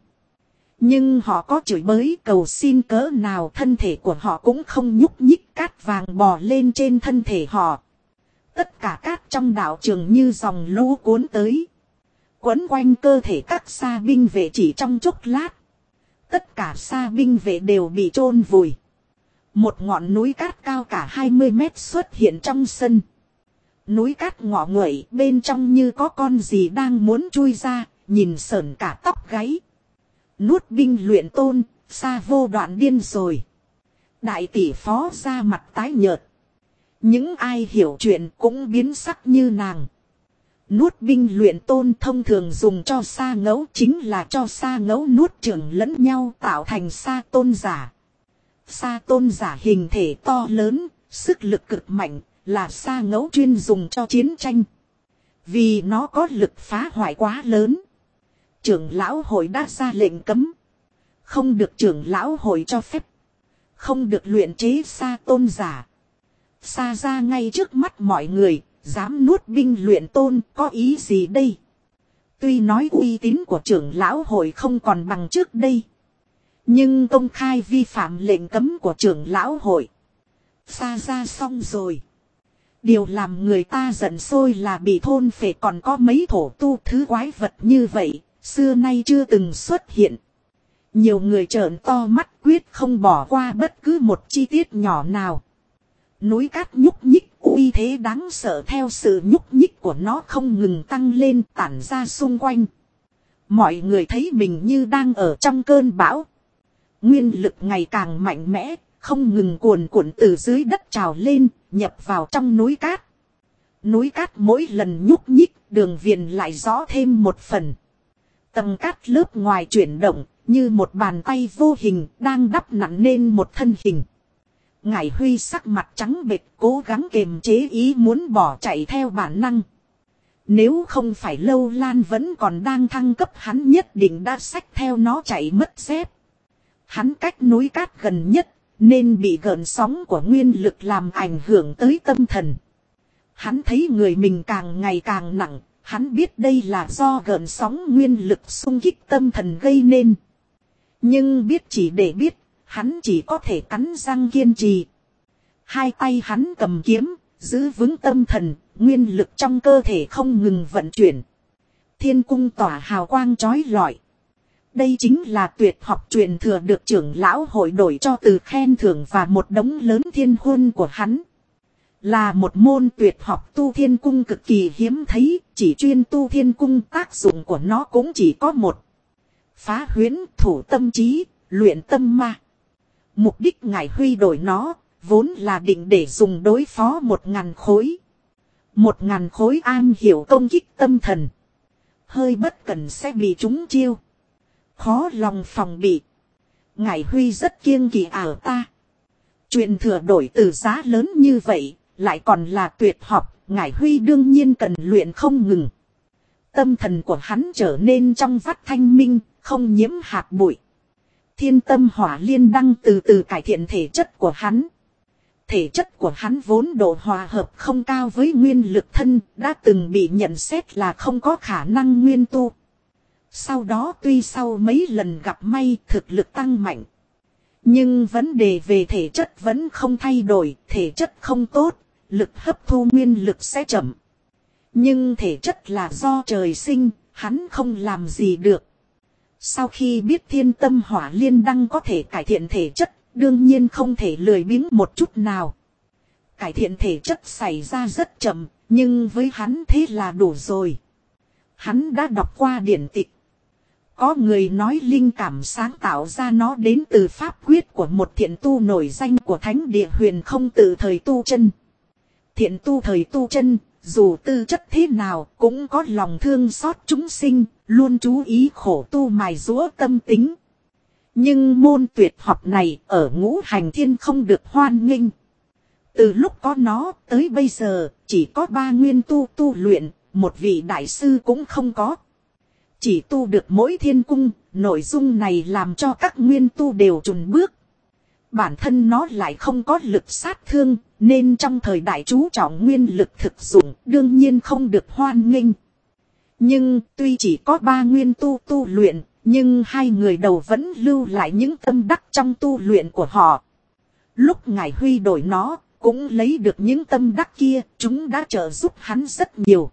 Nhưng họ có chửi bới cầu xin cỡ nào thân thể của họ cũng không nhúc nhích, cát vàng bò lên trên thân thể họ. Tất cả cát trong đạo trường như dòng lũ cuốn tới. Quấn quanh cơ thể các sa binh vệ chỉ trong chốc lát. Tất cả sa binh vệ đều bị chôn vùi. Một ngọn núi cát cao cả 20 mét xuất hiện trong sân. Núi cát ngọ nguậy, bên trong như có con gì đang muốn chui ra, nhìn sởn cả tóc gáy. Nuốt binh luyện tôn, Sa Vô Đoạn điên rồi. Đại tỷ phó ra mặt tái nhợt. Những ai hiểu chuyện cũng biến sắc như nàng. Nuốt binh luyện tôn thông thường dùng cho sa ngẫu, chính là cho sa ngẫu nuốt chửng lẫn nhau tạo thành sa tôn giả. Sa tôn giả hình thể to lớn, sức lực cực mạnh, là sa ngẫu chuyên dùng cho chiến tranh. Vì nó có lực phá hoại quá lớn. Trưởng lão hội đã ra lệnh cấm. Không được trưởng lão hội cho phép. Không được luyện chế sa tôn giả. Sa ra ngay trước mắt mọi người, dám nuốt binh luyện tôn, có ý gì đây? Tuy nói uy tín của trưởng lão hội không còn bằng trước đây. Nhưng công khai vi phạm lệnh cấm của trưởng lão hội. Sa ra xong rồi. Điều làm người ta giận sôi là bị thôn phệ, còn có mấy thổ tu thứ quái vật như vậy, xưa nay chưa từng xuất hiện. Nhiều người trợn to mắt quyết không bỏ qua bất cứ một chi tiết nhỏ nào. Núi cát nhúc nhích, uy thế đáng sợ theo sự nhúc nhích của nó không ngừng tăng lên, tản ra xung quanh. Mọi người thấy mình như đang ở trong cơn bão. Nguyên lực ngày càng mạnh mẽ, không ngừng cuồn cuộn từ dưới đất trào lên, nhập vào trong núi cát. Núi cát mỗi lần nhúc nhích, đường viền lại rõ thêm một phần. Tầng cát lớp ngoài chuyển động, như một bàn tay vô hình đang đắp nặn nên một thân hình. Ngải Huy sắc mặt trắng bệch, cố gắng kiềm chế ý muốn bỏ chạy theo bản năng. Nếu không phải Lâu Lan vẫn còn đang thăng cấp, hắn nhất định đã xách theo nó chạy mất dép. Hắn cách núi cát gần nhất, nên bị gợn sóng của nguyên lực làm ảnh hưởng tới tâm thần. Hắn thấy người mình càng ngày càng nặng, hắn biết đây là do gợn sóng nguyên lực xung kích tâm thần gây nên. Nhưng biết chỉ để biết, hắn chỉ có thể cắn răng kiên trì. Hai tay hắn cầm kiếm, giữ vững tâm thần, nguyên lực trong cơ thể không ngừng vận chuyển. Thiên cung tỏa hào quang chói lọi. Đây chính là tuyệt học truyền thừa được trưởng lão hội đổi cho từ khen thưởng và một đống lớn thiên huân của hắn. Là một môn tuyệt học tu thiên cung cực kỳ hiếm thấy, chỉ chuyên tu thiên cung, tác dụng của nó cũng chỉ có một. Phá huyễn, thủ tâm trí, luyện tâm ma. Mục đích Ngải Huy đổi nó, vốn là định để dùng đối phó 1000 khối. 1000 khối am hiểu công kích tâm thần. Hơi bất cẩn sẽ bị trúng chiêu. Khó lòng phòng bị. Ngải Huy rất kiêng kỵ ta. Truyền thừa đổi từ giá lớn như vậy, lại còn là tuyệt học, Ngải Huy đương nhiên cần luyện không ngừng. Tâm thần của hắn trở nên trong vắt thanh minh, không nhiễm hạt bụi. Thiên tâm hỏa liên đăng từ từ cải thiện thể chất của hắn. Thể chất của hắn vốn độ hòa hợp không cao với nguyên lực thân, đã từng bị nhận xét là không có khả năng nguyên tu. Sau đó tuy sau mấy lần gặp may thực lực tăng mạnh. Nhưng vấn đề về thể chất vẫn không thay đổi, thể chất không tốt, lực hấp thu nguyên lực sẽ chậm. Nhưng thể chất là do trời sinh, hắn không làm gì được. Sau khi biết thiên tâm hỏa liên đăng có thể cải thiện thể chất, đương nhiên không thể lười biếng một chút nào. Cải thiện thể chất xảy ra rất chậm, nhưng với hắn thế là đủ rồi. Hắn đã đọc qua điển tịch. Có người nói linh cảm sáng tạo ra nó đến từ pháp quyết của một thiện tu nổi danh của thánh địa Huyền Không từ thời tu chân. Thiện tu thời tu chân, dù tư chất thế nào cũng có lòng thương xót chúng sinh, luôn chú ý khổ tu mài giũa tâm tính. Nhưng môn tuyệt học này ở Ngũ Hành Thiên không được hoan nghênh. Từ lúc có nó tới bây giờ, chỉ có 3 nguyên tu tu luyện, một vị đại sư cũng không có. Chỉ tu được mỗi thiên cung, nội dung này làm cho các nguyên tu đều chùn bước. Bản thân nó lại không có lực sát thương, nên trong thời đại chú trọng nguyên lực thực dụng, đương nhiên không được hoan nghênh. Nhưng tuy chỉ có 3 nguyên tu tu luyện, nhưng 2 người đầu vẫn lưu lại những tâm đắc trong tu luyện của họ. Lúc Ngải Huy đổi nó, cũng lấy được những tâm đắc kia, chúng đã trợ giúp hắn rất nhiều.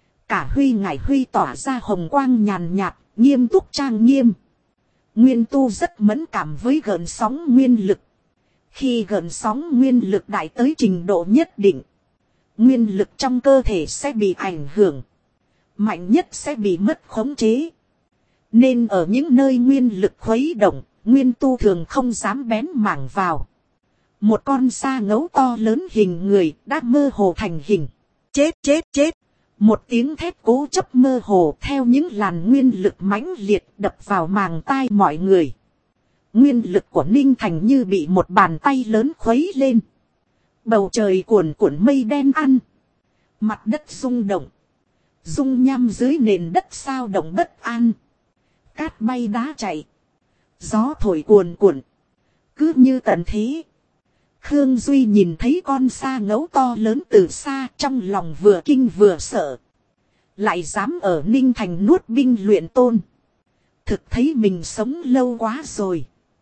Cả Ngải Huy tỏa ra hồng quang nhàn nhạt, nghiêm túc trang nghiêm. Nguyên tu rất mẫn cảm với gợn sóng nguyên lực. Khi gợn sóng nguyên lực đại tới trình độ nhất định, nguyên lực trong cơ thể sẽ bị ảnh hưởng. Mạnh nhất sẽ bị mất khống chế. Nên ở những nơi nguyên lực khuấy động, nguyên tu thường không dám bén mảng vào. Một con sa ngấu to lớn hình người đã mơ hồ thành hình. Chết chết chết. Một tiếng thét cố chấp mơ hồ theo những làn nguyên lực mãnh liệt đập vào màng tai mọi người. Nguyên lực của Ninh Thành như bị một bàn tay lớn khuấy lên. Bầu trời cuồn cuộn mây đen ăn. Mặt đất rung động. Dung nham dưới nền đất sao động bất an. Cát bay đá chạy. Gió thổi cuồn cuộn. Cứ như tận thế. Khương Duy nhìn thấy con sa ngấu to lớn từ xa, trong lòng vừa kinh vừa sợ. Lại dám ở Ninh Thành nuốt binh luyện tôn. Thực thấy mình sống lâu quá rồi.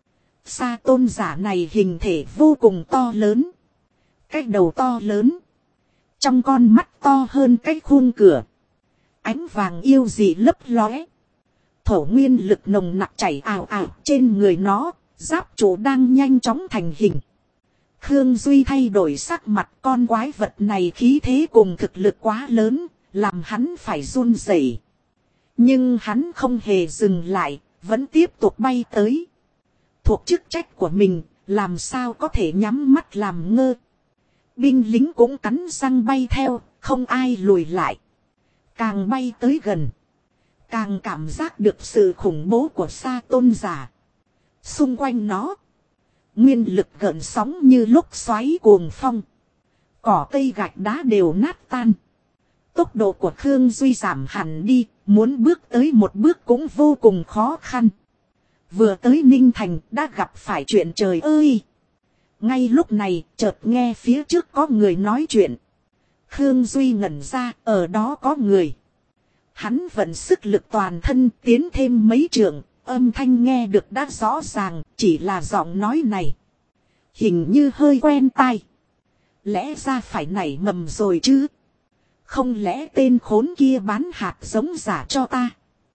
Sa tôn giả này hình thể vô cùng to lớn. Cái đầu to lớn. Trong con mắt to hơn cái khung cửa. Ánh vàng yêu dị lấp lóe. Thổ nguyên lực nồng nặc chảy ào ào trên người nó. Giáp trụ đang nhanh chóng thành hình. Khương Duy thay đổi sắc mặt, con quái vật này khí thế cùng thực lực quá lớn, làm hắn phải run rẩy. Nhưng hắn không hề dừng lại, vẫn tiếp tục bay tới. Thuộc chức trách của mình, làm sao có thể nhắm mắt làm ngơ. Binh lính cũng cắn răng bay theo, không ai lùi lại. Càng bay tới gần, càng cảm giác được sự khủng bố của sa tôn giả. Xung quanh nó, nguyên lực gợn sóng như lúc xoáy cuồng phong. Cỏ cây gạch đá đều nát tan. Tốc độ của Khương Duy giảm hẳn đi, muốn bước tới một bước cũng vô cùng khó khăn. Vừa tới Ninh Thành đã gặp phải chuyện trời ơi. Ngay lúc này chợt nghe phía trước có người nói chuyện. Khương Duy ngẩn ra, ở đó có người. Hắn vận sức lực toàn thân tiến thêm mấy trượng. Âm thanh nghe được đã rõ ràng, chỉ là giọng nói này. Hình như hơi quen tai. Lẽ ra phải nảy mầm rồi chứ. Không lẽ tên khốn kia bán hạt giống giả cho ta.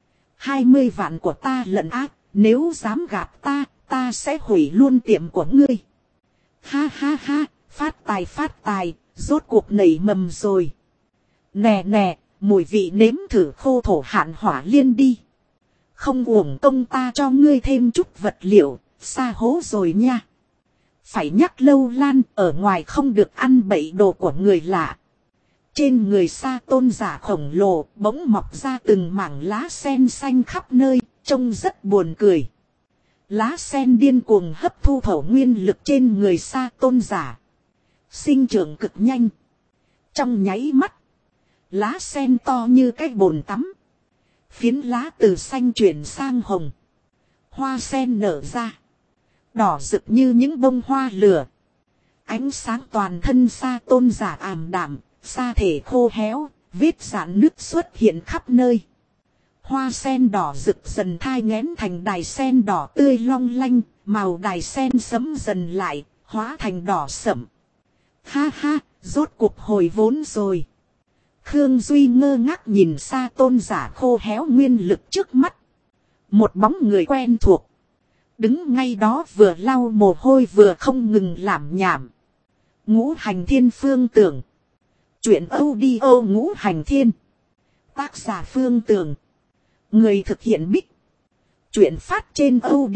20 vạn của ta lận ác, nếu dám gạt ta, ta sẽ hủy luôn tiệm của ngươi. Ha ha ha, phát tài, rốt cuộc nảy mầm rồi. Nè nè, mùi vị nếm thử khô thổ hạn hỏa liên đi. Không uổng công ta cho ngươi thêm chút vật liệu, xa hố rồi nha. Phải nhắc Lâu Lan, ở ngoài không được ăn bậy đồ của người lạ. Trên người sa tôn giả khổng lồ, bỗng mọc ra từng mảng lá sen xanh khắp nơi, trông rất buồn cười. Lá sen điên cuồng hấp thu thổ nguyên lực trên người sa tôn giả. Sinh trưởng cực nhanh. Trong nháy mắt, lá sen to như cái bồn tắm. Phiến lá từ xanh chuyển sang hồng. Hoa sen nở ra. Đỏ rực như những bông hoa lửa. Ánh sáng toàn thân sa tôn giả ảm đạm. Sa thể khô héo. Vết rạn nứt xuất hiện khắp nơi. Hoa sen đỏ rực dần thai nghén thành đài sen đỏ tươi long lanh. Màu đài sen sẫm dần lại. Hóa thành đỏ sẫm. Ha ha, rốt cuộc hồi vốn rồi. Khương Duy ngơ ngác nhìn sa tôn giả khô héo nguyên lực trước mắt. Một bóng người quen thuộc. Đứng ngay đó vừa lau mồ hôi vừa không ngừng làm nhảm. Ngũ Hành Thiên Phương Tưởng. Chuyện audio Ngũ Hành Thiên. Tác giả Phương Tưởng. Người thực hiện Bích. Chuyện phát trên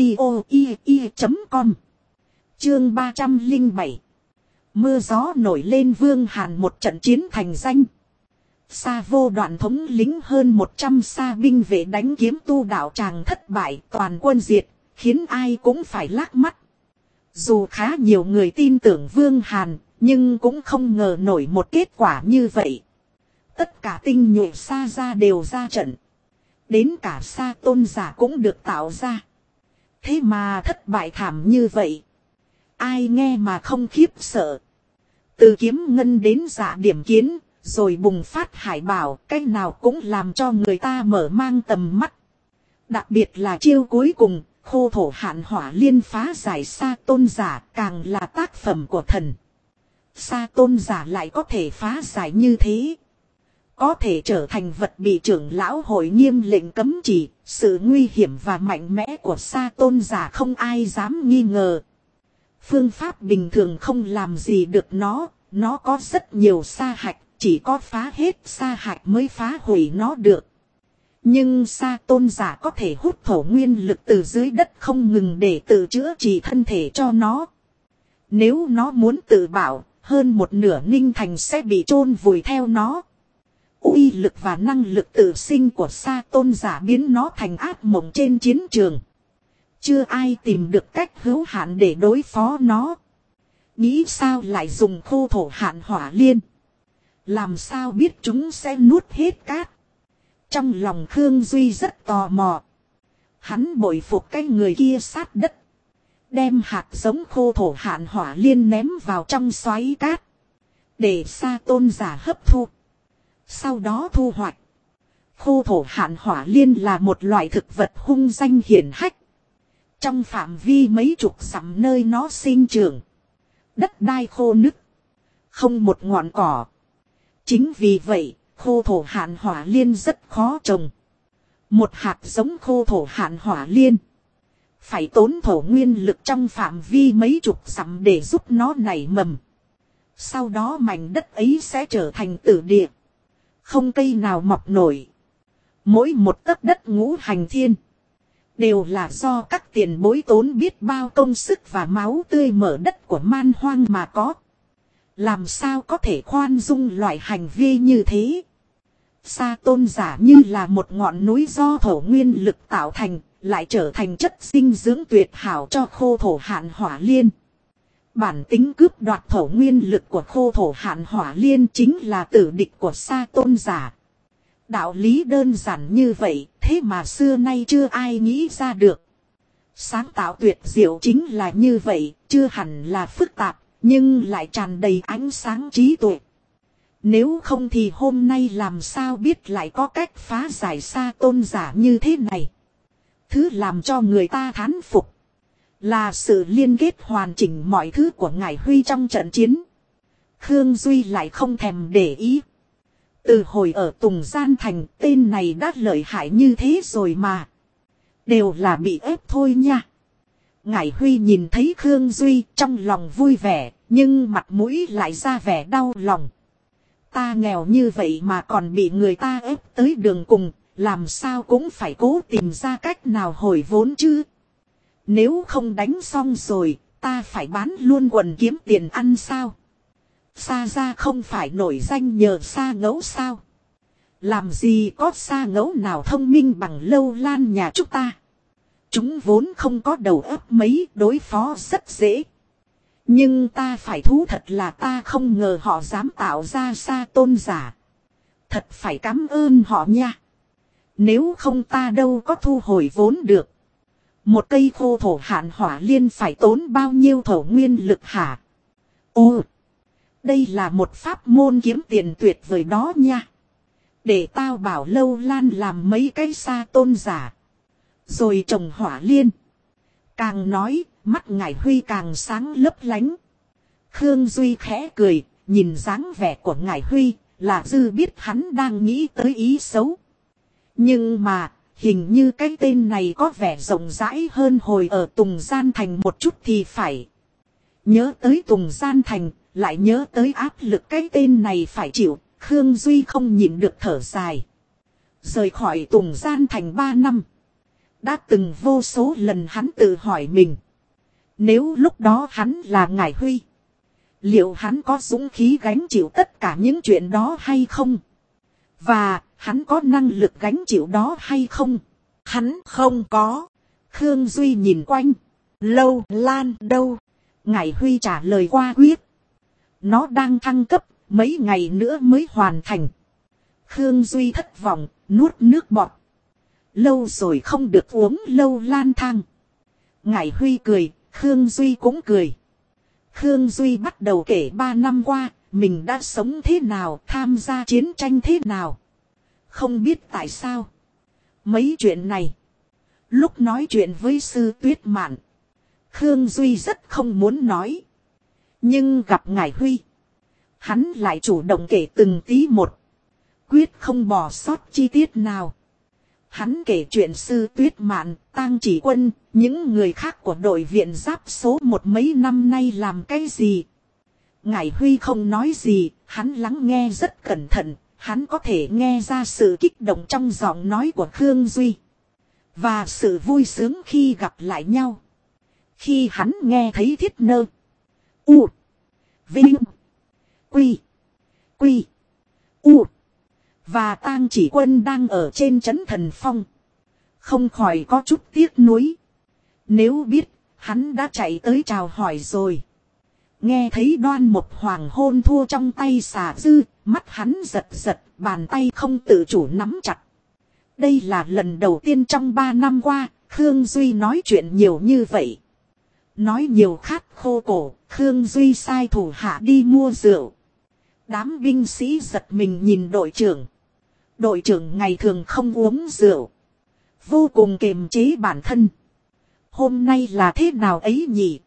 audio.com. Chương 307. Mưa gió nổi lên Vương Hàn một trận chiến thành danh. Sa Vô Đoạn thống lính hơn 100 sa binh vệ đánh kiếm tu đạo tràng thất bại toàn quân diệt, khiến ai cũng phải lác mắt. Dù khá nhiều người tin tưởng Vương Hàn, nhưng cũng không ngờ nổi một kết quả như vậy. Tất cả tinh nhuệ Sa gia đều ra trận. Đến cả Sa tôn giả cũng được tạo ra. Thế mà thất bại thảm như vậy. Ai nghe mà không khiếp sợ. Từ Kiếm Ngân đến Dạ Điểm Kiến. Rồi bùng phát hải bảo, cái nào cũng làm cho người ta mở mang tầm mắt. Đặc biệt là chiêu cuối cùng, khô thổ hạn hỏa liên phá giải sa tôn giả càng là tác phẩm của thần. Sa tôn giả lại có thể phá giải như thế. Có thể trở thành vật bị trưởng lão hội nghiêm lệnh cấm chỉ, sự nguy hiểm và mạnh mẽ của sa tôn giả không ai dám nghi ngờ. Phương pháp bình thường không làm gì được nó có rất nhiều sa hạch, chỉ có phá hết sa hạch mới phá hủy nó được. Nhưng sa tôn giả có thể hút thổ nguyên lực từ dưới đất không ngừng để tự chữa trị thân thể cho nó. Nếu nó muốn tự bảo, hơn một nửa Ninh Thành sẽ bị chôn vùi theo nó. Uy lực và năng lực tự sinh của sa tôn giả biến nó thành ác mộng trên chiến trường. Chưa ai tìm được cách hữu hạn để đối phó nó. Nghĩ sao lại dùng khô thổ hạn hỏa liên. Làm sao biết chúng sẽ nuốt hết cát. Trong lòng Khương Duy rất tò mò. Hắn bội phục cái người kia sát đất. Đem hạt giống khô thổ hạn hỏa liên ném vào trong xoáy cát. Để sa tôn giả hấp thu. Sau đó thu hoạch. Khô thổ hạn hỏa liên là một loại thực vật hung danh hiển hách. Trong phạm vi mấy chục dặm nơi nó sinh trưởng. Đất đai khô nứt. Không một ngọn cỏ. Chính vì vậy, khô thổ hạn hỏa liên rất khó trồng. Một hạt giống khô thổ hạn hỏa liên. Phải tốn thổ nguyên lực trong phạm vi mấy chục dặm để giúp nó nảy mầm. Sau đó mảnh đất ấy sẽ trở thành tử địa. Không cây nào mọc nổi. Mỗi một tấc đất ngũ hành thiên. Đều là do các tiền bối tốn biết bao công sức và máu tươi mở đất của man hoang mà có. Làm sao có thể khoan dung loại hành vi như thế. Sa tôn giả như là một ngọn núi do thổ nguyên lực tạo thành, lại trở thành chất dinh dưỡng tuyệt hảo cho khô thổ hạn hỏa liên. Bản tính cướp đoạt thổ nguyên lực của khô thổ hạn hỏa liên chính là tử địch của sa tôn giả. Đạo lý đơn giản như vậy, thế mà xưa nay chưa ai nghĩ ra được. Sáng tạo tuyệt diệu chính là như vậy, chưa hẳn là phức tạp, nhưng lại tràn đầy ánh sáng trí tuệ. Nếu không thì hôm nay làm sao biết lại có cách phá giải sa tôn giả như thế này. Thứ làm cho người ta thán phục là sự liên kết hoàn chỉnh mọi thứ của ngài Huy trong trận chiến. Khương Duy lại không thèm để ý. Từ hồi ở Tùng Gian Thành tên này đã lợi hại như thế rồi mà. Đều là bị ép thôi nha. Ngải Huy nhìn thấy Khương Duy trong lòng vui vẻ, nhưng mặt mũi lại ra vẻ đau lòng. Ta nghèo như vậy mà còn bị người ta ép tới đường cùng, làm sao cũng phải cố tìm ra cách nào hồi vốn chứ. Nếu không đánh xong rồi, ta phải bán luôn quần kiếm tiền ăn sao. Sa gia không phải nổi danh nhờ Sa Ngẫu sao. Làm gì có Sa Ngẫu nào thông minh bằng Lâu Lan nhà chúng ta. Chúng vốn không có đầu óc mấy, đối phó rất dễ. Nhưng ta phải thú thật là ta không ngờ họ dám tạo ra Sa tôn giả. Thật phải cảm ơn họ nha. Nếu không ta đâu có thu hồi vốn được. Một cây khô thổ hạn hỏa liên phải tốn bao nhiêu thổ nguyên lực hả? Ồ! Đây là một pháp môn kiếm tiền tuyệt vời đó nha. Để tao bảo Lâu Lan làm mấy cái Sa tôn giả. Rồi trồng hỏa liên. Càng nói, mắt ngải Huy càng sáng lấp lánh. Khương Duy khẽ cười, nhìn dáng vẻ của ngải Huy, là dư biết hắn đang nghĩ tới ý xấu. Nhưng mà, hình như cái tên này có vẻ rộng rãi hơn hồi ở Tùng Gian Thành một chút thì phải. Nhớ tới Tùng Gian Thành, lại nhớ tới áp lực cái tên này phải chịu, Khương Duy không nhịn được thở dài. Rời khỏi Tùng Gian Thành 3 năm. Đã từng vô số lần hắn tự hỏi mình. Nếu lúc đó hắn là ngải Huy, liệu hắn có dũng khí gánh chịu tất cả những chuyện đó hay không? Và hắn có năng lực gánh chịu đó hay không? Hắn không có. Khương Duy nhìn quanh. Lâu Lan đâu? Ngải Huy trả lời qua quyết. Nó đang thăng cấp, mấy ngày nữa mới hoàn thành. Khương Duy thất vọng, nuốt nước bọt. Lâu rồi không được uống Lâu Lan thang. Ngải Huy cười, Khương Duy cũng cười. Khương Duy bắt đầu kể 3 năm qua, mình đã sống thế nào, tham gia chiến tranh thế nào. Không biết tại sao. Mấy chuyện này. Lúc nói chuyện với Sư Tuyết Mạn, Khương Duy rất không muốn nói. Nhưng gặp ngải Huy, hắn lại chủ động kể từng tí một. Quyết không bỏ sót chi tiết nào. Hắn kể chuyện Sư Tuyết Mạn, Tang Chỉ Quân, những người khác của đội viện giáp số 1 mấy năm nay làm cái gì. Ngải Huy không nói gì, hắn lắng nghe rất cẩn thận, hắn có thể nghe ra sự kích động trong giọng nói của Khương Duy. Và sự vui sướng khi gặp lại nhau. Khi hắn nghe thấy Thiết Nơ, U, Vinh, Quy, Quy, U và Tang Chỉ Quân đang ở trên trấn Thần Phong. Không khỏi có chút tiếc nuối. Nếu biết, hắn đã chạy tới chào hỏi rồi. Nghe thấy Đoan Một Hoàng hôn thua trong tay xà dư, mắt hắn giật giật, bàn tay không tự chủ nắm chặt. Đây là lần đầu tiên trong 3 năm qua, Khương Duy nói chuyện nhiều như vậy. Nói nhiều khát khô cổ, Khương Duy sai thủ hạ đi mua rượu. Đám binh sĩ giật mình nhìn đội trưởng. Đội trưởng ngày thường không uống rượu. Vô cùng kiềm chế bản thân. Hôm nay là thế nào ấy nhỉ?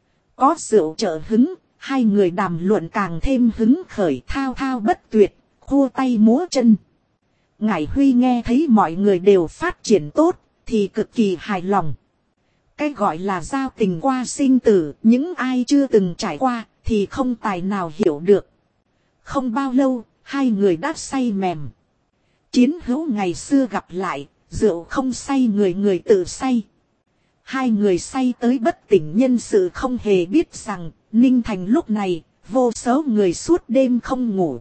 Có rượu trợ hứng, hai người đàm luận càng thêm hứng khởi, thao thao bất tuyệt, khua tay múa chân. Ngải Huy nghe thấy mọi người đều phát triển tốt, thì cực kỳ hài lòng. Cái gọi là giao tình qua sinh tử, những ai chưa từng trải qua, thì không tài nào hiểu được. Không bao lâu, hai người đã say mềm. Chiến hữu ngày xưa gặp lại, rượu không say người người tự say. Hai người say tới bất tỉnh nhân sự không hề biết rằng, Ninh Thành lúc này, vô số người suốt đêm không ngủ.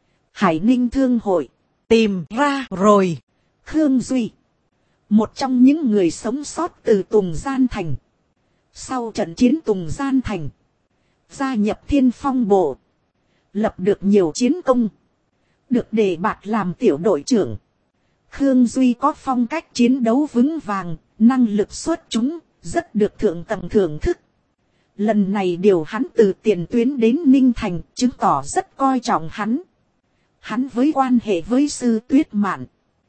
Hải Ninh Thương Hội, tìm ra rồi. Khương Duy, một trong những người sống sót từ Tùng Gian Thành. Sau trận chiến Tùng Gian Thành, gia nhập Thiên Phong Bộ, lập được nhiều chiến công, được đề bạt làm tiểu đội trưởng. Khương Duy có phong cách chiến đấu vững vàng, năng lực xuất chúng, rất được thượng tầng thưởng thức. Lần này điều hắn từ tiền tuyến đến Ninh Thành, chứng tỏ rất coi trọng hắn. Hắn với quan hệ với Sư Tuyết Mạn,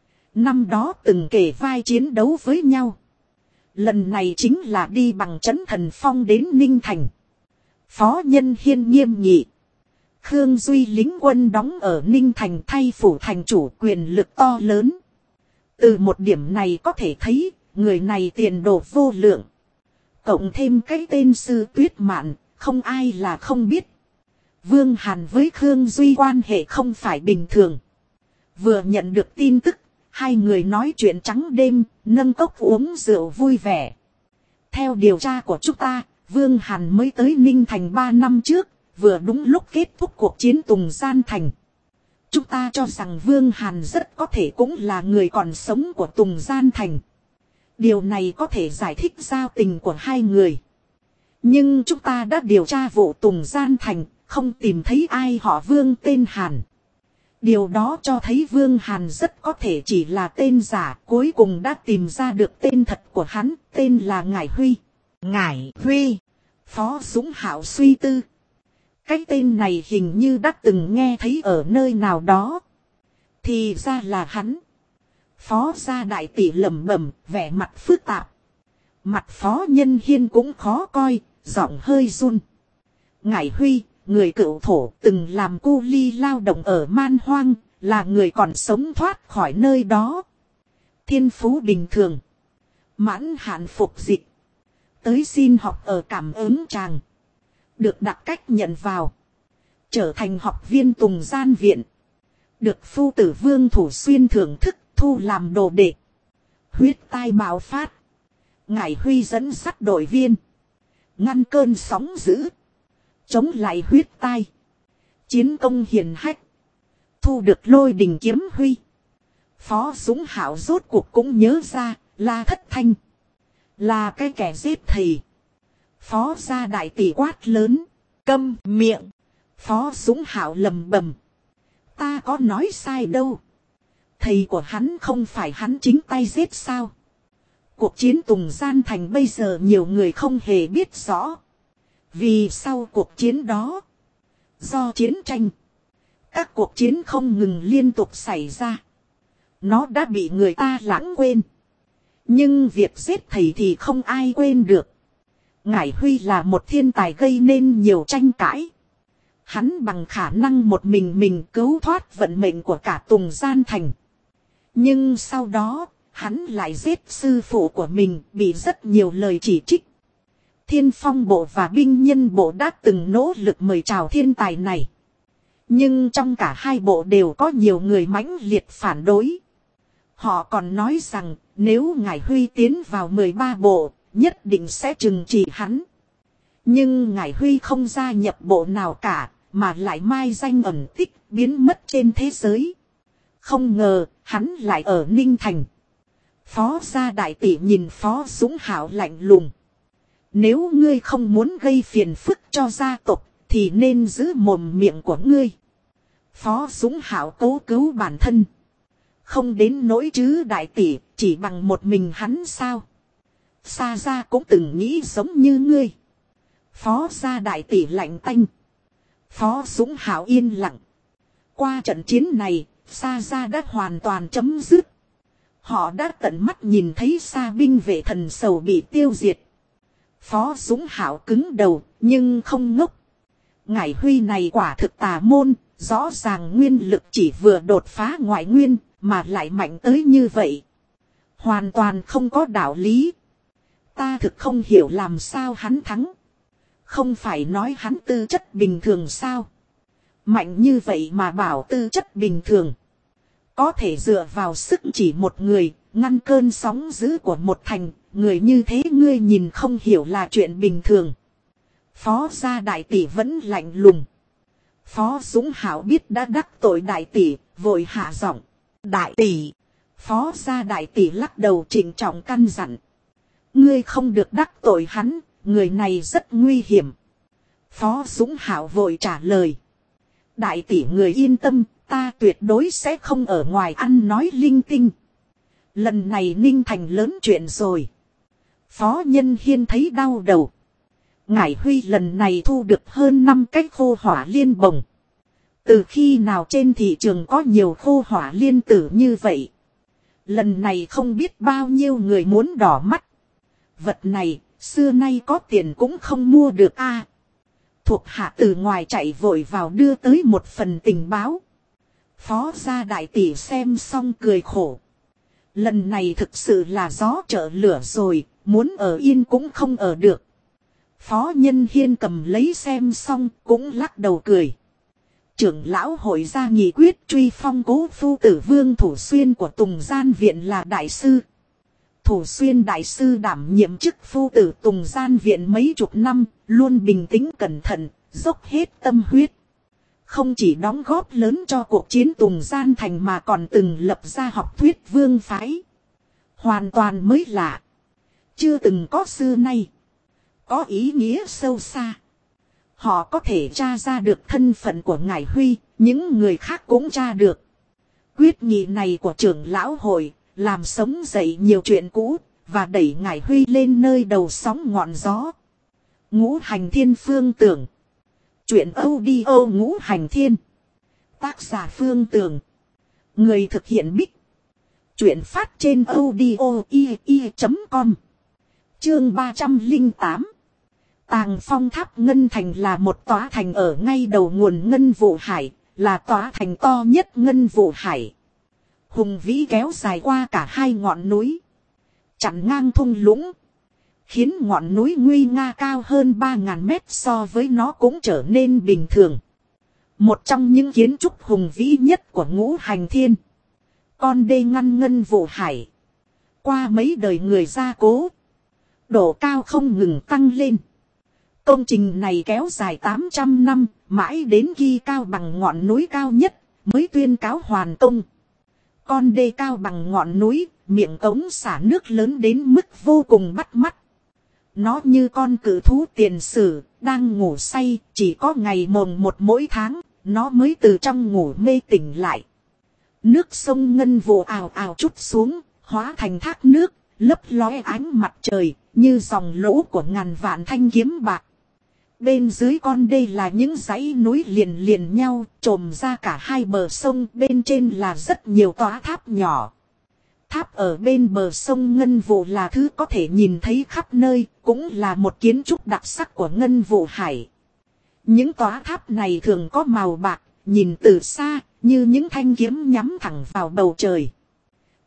năm đó từng kể vai chiến đấu với nhau. Lần này chính là đi bằng trấn Thần Phong đến Ninh Thành. Phó Nhân Hiên nghiêm nghị. Khương Duy lính quân đóng ở Ninh Thành thay phủ thành chủ, quyền lực to lớn. Từ một điểm này có thể thấy, người này tiền đồ vô lượng. Cộng thêm cái tên Sư Tuyết Mạn, không ai là không biết. Vương Hàn với Khương Duy quan hệ không phải bình thường. Vừa nhận được tin tức, hai người nói chuyện trắng đêm, nâng cốc uống rượu vui vẻ. Theo điều tra của chúng ta, Vương Hàn mới tới Ninh Thành 3 năm trước, vừa đúng lúc kết thúc cuộc chiến Tùng Gian Thành. Chúng ta cho rằng Vương Hàn rất có thể cũng là người còn sống của Tùng Gian Thành. Điều này có thể giải thích giao tình của hai người. Nhưng chúng ta đã điều tra vụ Tùng Gian Thành, không tìm thấy ai họ Vương tên Hàn. Điều đó cho thấy Vương Hàn rất có thể chỉ là tên giả, cuối cùng đã tìm ra được tên thật của hắn, tên là Ngải Huy. Ngải Huy. Phó Dũng Hạo suy tư. Cái tên này hình như đã từng nghe thấy ở nơi nào đó. Thì ra là hắn. Phó gia đại tỷ lẩm bẩm, vẻ mặt phức tạp. Mặt Phó Nhân Hiên cũng khó coi, giọng hơi run. Ngải Huy, người cựu thổ, từng làm cu ly lao động ở man hoang, là người còn sống thoát khỏi nơi đó. Thiên phú bình thường. Mãn hạn phục dịch. Tới xin học ở Cảm Ứng Tràng. Được đặc cách nhận vào. Trở thành học viên Tùng Gian Viện. Được phu tử Vương Thủ Xuyên thưởng thức, thu làm đồ đệ. Huyết tai bạo phát. Ngải Huy dẫn dắt đội viên. Ngăn cơn sóng dữ. Chống lại huyết tai. Chiến công hiển hách. Thu được Lôi Đình Kiếm Huy. Phó Dũng Hạo rốt cuộc cũng nhớ ra, La Thất Thanh. Là cái kẻ giết thầy. Phó gia đại tỷ quát lớn. Câm miệng. Phó Dũng Hạo lầm bầm. Ta có nói sai đâu. Thầy của hắn không phải hắn chính tay giết sao. Cuộc chiến Tùng Gian Thành bây giờ nhiều người không hề biết rõ. Vì sau cuộc chiến đó, do chiến tranh, các cuộc chiến không ngừng liên tục xảy ra. Nó đã bị người ta lãng quên. Nhưng việc giết thầy thì không ai quên được. Ngải Huy là một thiên tài gây nên nhiều tranh cãi. Hắn bằng khả năng một mình cứu thoát vận mệnh của cả Tùng Gian Thành. Nhưng sau đó, hắn lại giết sư phụ của mình, bị rất nhiều lời chỉ trích. Thiên Phong bộ và binh nhân bộ đã từng nỗ lực mời chào thiên tài này. Nhưng trong cả hai bộ đều có nhiều người mãnh liệt phản đối. Họ còn nói rằng nếu Ngải Huy tiến vào 13 bộ, nhất định sẽ trừng trị hắn. Nhưng Ngải Huy không gia nhập bộ nào cả, mà lại mai danh ẩn tích, biến mất trên thế giới. Không ngờ, hắn lại ở Ninh Thành. Phó gia đại tỷ nhìn Phó Dũng Hảo lạnh lùng. Nếu ngươi không muốn gây phiền phức cho gia tộc, thì nên giữ mồm miệng của ngươi. Phó Dũng Hảo cố cứu bản thân. Không đến nỗi chứ đại tỷ, chỉ bằng một mình hắn sao? Sa gia cũng từng nghĩ giống như ngươi. Phó gia đại tỷ lạnh tanh. Phó Dũng Hảo yên lặng. Qua trận chiến này, Sa gia đã hoàn toàn chấm dứt. Họ đã tận mắt nhìn thấy Sa binh vệ thần sầu bị tiêu diệt. Phó Dũng Hảo cứng đầu, nhưng không ngốc. Ngải Huy này quả thực tà môn, rõ ràng nguyên lực chỉ vừa đột phá ngoại nguyên, mà lại mạnh tới như vậy. Hoàn toàn không có đạo lý. Ta thực không hiểu làm sao hắn thắng. Không phải nói hắn tư chất bình thường sao? Mạnh như vậy mà bảo tư chất bình thường. Có thể dựa vào sức chỉ một người, ngăn cơn sóng dữ của một thành, người như thế ngươi nhìn không hiểu là chuyện bình thường. Phó gia đại tỷ vẫn lạnh lùng. Phó Dũng Hảo biết đã đắc tội đại tỷ, vội hạ giọng. Đại tỷ. Phó gia đại tỷ lắc đầu trịnh trọng căn dặn. Ngươi không được đắc tội hắn, người này rất nguy hiểm. Phó Dũng Hảo vội trả lời. Đại tỷ người yên tâm, ta tuyệt đối sẽ không ở ngoài ăn nói linh tinh. Lần này Ninh Thành lớn chuyện rồi. Phó Nhân Hiên thấy đau đầu. Ngải Huy lần này thu được hơn 5 cái khô hỏa liên bồng. Từ khi nào trên thị trường có nhiều khô hỏa liên tử như vậy? Lần này không biết bao nhiêu người muốn đỏ mắt. Vật này, xưa nay có tiền cũng không mua được a. Thuộc hạ từ ngoài chạy vội vào đưa tới một phần tình báo. Phó gia đại tỷ xem xong cười khổ. Lần này thực sự là gió trợ lửa rồi, muốn ở yên cũng không ở được. Phó Nhân Hiên cầm lấy xem xong cũng lắc đầu cười. Trưởng lão hội ra nghị quyết truy phong cố phu tử Vương Thủ Xuyên của Tùng Gian Viện là đại sư. Thủ Xuyên đại sư đảm nhiệm chức phu tử Tùng Gian Viện mấy chục năm, luôn bình tĩnh cẩn thận, dốc hết tâm huyết. Không chỉ đóng góp lớn cho cuộc chiến Tùng Gian Thành mà còn từng lập ra học thuyết vương phái. Hoàn toàn mới lạ. Chưa từng có xưa nay. Có ý nghĩa sâu xa. Họ có thể tra ra được thân phận của Ngải Huy, những người khác cũng tra được. Quyết nghị này của trưởng lão hội, làm sống dậy nhiều chuyện cũ, và đẩy Ngải Huy lên nơi đầu sóng ngọn gió. Ngũ Hành Thiên Phương Tưởng. Chuyện audio Ngũ Hành Thiên. Tác giả Phương Tưởng. Người thực hiện Bích. Chuyện phát trên audio.com. Chương 308. Tàng Phong Tháp Ngân Thành là một tòa thành ở ngay đầu nguồn Ngân Vụ Hải, là tòa thành to nhất Ngân Vụ Hải. Hùng vĩ kéo dài qua cả hai ngọn núi, chặn ngang thung lũng, khiến ngọn núi nguy nga cao hơn 3.000 mét so với nó cũng trở nên bình thường. Một trong những kiến trúc hùng vĩ nhất của Ngũ Hành Thiên. Con đê ngăn Ngân Vụ Hải. Qua mấy đời người gia cố, độ cao không ngừng tăng lên. Công trình này kéo dài 800 năm, mãi đến khi cao bằng ngọn núi cao nhất, mới tuyên cáo hoàn công. Con đê cao bằng ngọn núi, miệng cống xả nước lớn đến mức vô cùng bắt mắt. Nó như con cự thú tiền sử, đang ngủ say, chỉ có ngày mồng một mỗi tháng, nó mới từ trong ngủ mê tỉnh lại. Nước sông Ngân Vụ ào ào trút xuống, hóa thành thác nước, lấp lóe ánh mặt trời, như dòng lũ của ngàn vạn thanh kiếm bạc. Bên dưới con đê là những dãy núi liền liền nhau, trồm ra cả hai bờ sông, bên trên là rất nhiều tòa tháp nhỏ. Tháp ở bên bờ sông Ngân Vụ là thứ có thể nhìn thấy khắp nơi, cũng là một kiến trúc đặc sắc của Ngân Vụ Hải. Những tòa tháp này thường có màu bạc, nhìn từ xa, như những thanh kiếm nhắm thẳng vào bầu trời.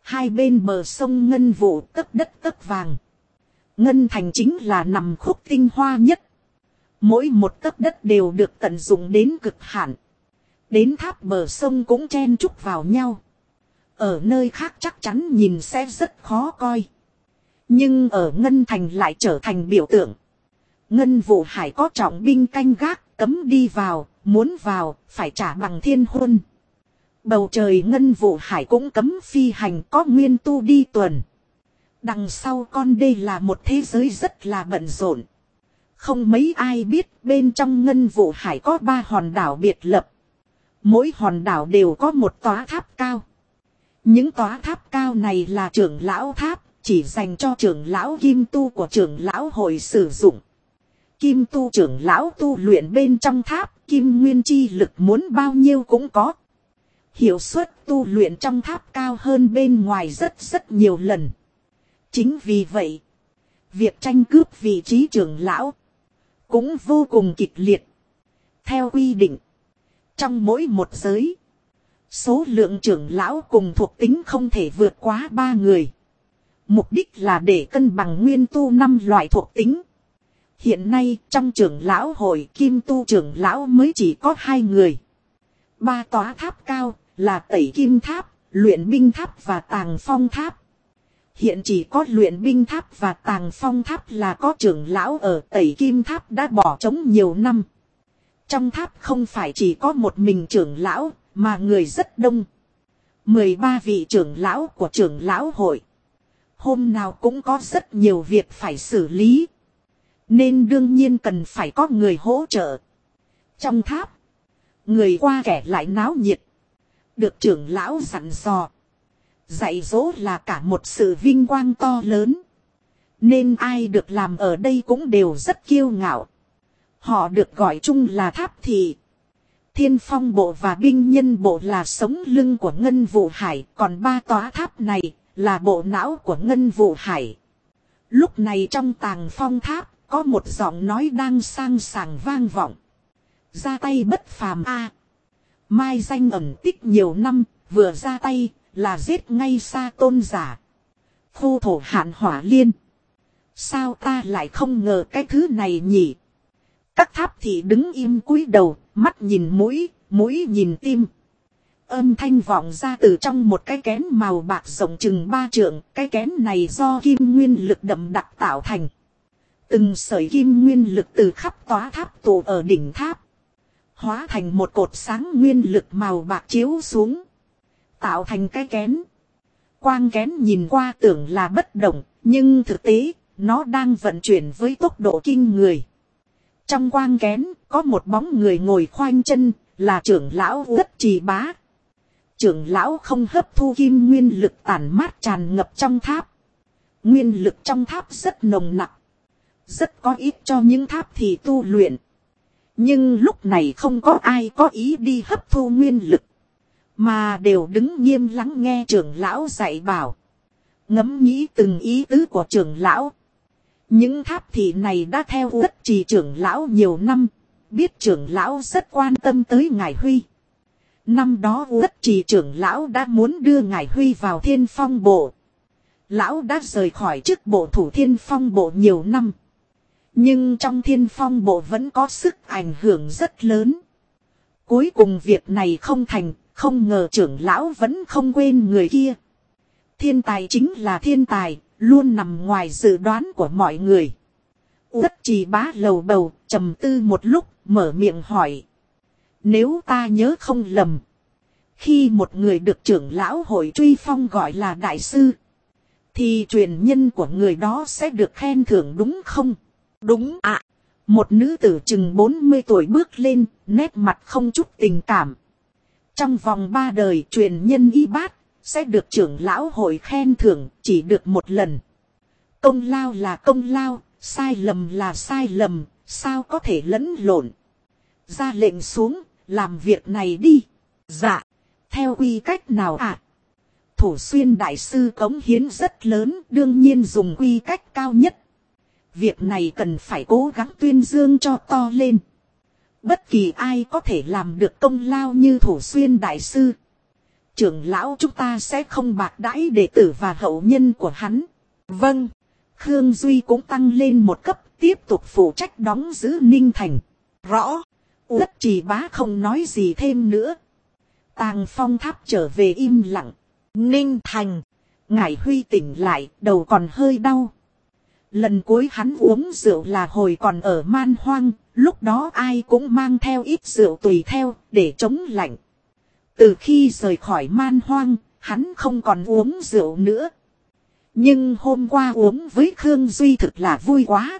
Hai bên bờ sông ngân vụ tấc đất tấc vàng. Ngân thành chính là nằm khúc tinh hoa nhất. Mỗi một tấc đất đều được tận dụng đến cực hạn. Đến tháp bờ sông cũng chen chúc vào nhau. Ở nơi khác chắc chắn nhìn sẽ rất khó coi. Nhưng ở Ngân thành lại trở thành biểu tượng. Ngân vụ hải có trọng binh canh gác, cấm đi vào, muốn vào, phải trả bằng thiên huân. Bầu trời Ngân vụ hải cũng cấm phi hành, có nguyên tu đi tuần. Đằng sau con đê là một thế giới rất là bận rộn. Không mấy ai biết bên trong Ngân vụ hải có 3 hòn đảo biệt lập. Mỗi hòn đảo đều có một tòa tháp cao. Những tòa tháp cao này là trưởng lão tháp, chỉ dành cho trưởng lão kim tu của trưởng lão hội sử dụng. Kim tu trưởng lão tu luyện bên trong tháp, kim nguyên chi lực muốn bao nhiêu cũng có. Hiệu suất tu luyện trong tháp cao hơn bên ngoài rất nhiều lần. Chính vì vậy, việc tranh cướp vị trí trưởng lão cũng vô cùng kịch liệt. Theo quy định, trong mỗi một giới, số lượng trưởng lão cùng thuộc tính không thể vượt quá 3 người. Mục đích là để cân bằng nguyên tu 5 loại thuộc tính. Hiện nay trong trưởng lão hội kim tu trưởng lão mới chỉ có 2 người. 3 tòa tháp cao là Tẩy Kim Tháp, Luyện Binh Tháp và Tàng Phong Tháp. Hiện chỉ có Luyện Binh Tháp và Tàng Phong Tháp là có trưởng lão ở. Tẩy Kim Tháp đã bỏ trống nhiều năm. Trong tháp không phải chỉ có một mình trưởng lão, mà người rất đông. 13 vị trưởng lão của trưởng lão hội. Hôm nào cũng có rất nhiều việc phải xử lý. Nên đương nhiên cần phải có người hỗ trợ. Trong tháp, người qua kẻ lại náo nhiệt. Được trưởng lão dặn dò. Dạy dỗ là cả một sự vinh quang to lớn. Nên ai được làm ở đây cũng đều rất kiêu ngạo. Họ được gọi chung là tháp thị. Thiên phong bộ và binh nhân bộ là sống lưng của Ngân vụ hải. Còn 3 tòa tháp này là bộ não của Ngân vụ hải. Lúc này trong Tàng Phong Tháp có một giọng nói đang sang sảng vang vọng. Ra tay bất phàm a. Mai danh ẩn tích nhiều năm, vừa ra tay là giết ngay Sa Tôn giả. Khu thổ hạn hỏa liên. Sao ta lại không ngờ cái thứ này nhỉ? Các tháp thị đứng im cúi đầu, mắt nhìn mũi, mũi nhìn tim. Âm thanh vọng ra từ trong một cái kén màu bạc rộng chừng 3 trượng. Cái kén này do kim nguyên lực đậm đặc tạo thành. Từng sợi kim nguyên lực từ khắp tòa tháp tụ ở đỉnh tháp. Hóa thành một cột sáng nguyên lực màu bạc chiếu xuống. Tạo thành cái kén. Quang kén nhìn qua tưởng là bất động, nhưng thực tế, nó đang vận chuyển với tốc độ kinh người. Trong quang kén, có một bóng người ngồi khoanh chân, là trưởng lão Uất Trì Bá. Trưởng lão không hấp thu kim nguyên lực tản mát tràn ngập trong tháp. Nguyên lực trong tháp rất nồng nặc. Rất có ích cho những tháp thị tu luyện. Nhưng lúc này không có ai có ý đi hấp thu nguyên lực. Mà đều đứng nghiêm lắng nghe trưởng lão dạy bảo. Ngẫm nghĩ từng ý tứ của trưởng lão. Những tháp thị này đã theo Uất Trì trưởng lão nhiều năm. Biết trưởng lão rất quan tâm tới Ngải Huy. Năm đó Uất Trì trưởng lão đã muốn đưa Ngải Huy vào Thiên Phong bộ. Lão đã rời khỏi chức bộ thủ Thiên Phong bộ nhiều năm. Nhưng trong Thiên Phong bộ vẫn có sức ảnh hưởng rất lớn. Cuối cùng việc này không thành, không ngờ trưởng lão vẫn không quên người kia. Thiên tài chính là thiên tài, luôn nằm ngoài dự đoán của mọi người. Uất Trì Bá lầu bầu, trầm tư một lúc, mở miệng hỏi. Nếu ta nhớ không lầm, khi một người được trưởng lão hội truy phong gọi là đại sư, thì truyền nhân của người đó sẽ được khen thưởng đúng không? Đúng ạ. Một nữ tử chừng 40 tuổi bước lên, nét mặt không chút tình cảm. Trong vòng 3 đời truyền nhân y bát, sẽ được trưởng lão hội khen thưởng chỉ được một lần. Công lao là công lao, sai lầm là sai lầm, sao có thể lẫn lộn. Ra lệnh xuống, làm việc này đi. Dạ, theo quy cách nào ạ? Thủ Xuyên đại sư cống hiến rất lớn, đương nhiên dùng quy cách cao nhất. Việc này cần phải cố gắng tuyên dương cho to lên. Bất kỳ ai có thể làm được công lao như Thủ Xuyên đại sư, Trưởng lão chúng ta sẽ không bạc đãi đệ tử và hậu nhân của hắn. Vâng. Khương Duy cũng tăng lên một cấp, tiếp tục phụ trách đóng giữ Ninh Thành. Rõ. Uất Trì Bá không nói gì thêm nữa. Tàng Phong Tháp trở về im lặng. Ninh Thành. Ngải Huy tỉnh lại, đầu còn hơi đau. Lần cuối hắn uống rượu là hồi còn ở Man Hoang, lúc đó ai cũng mang theo ít rượu tùy theo, để chống lạnh. Từ khi rời khỏi Man Hoang, hắn không còn uống rượu nữa. Nhưng hôm qua uống với Khương Duy thực là vui quá.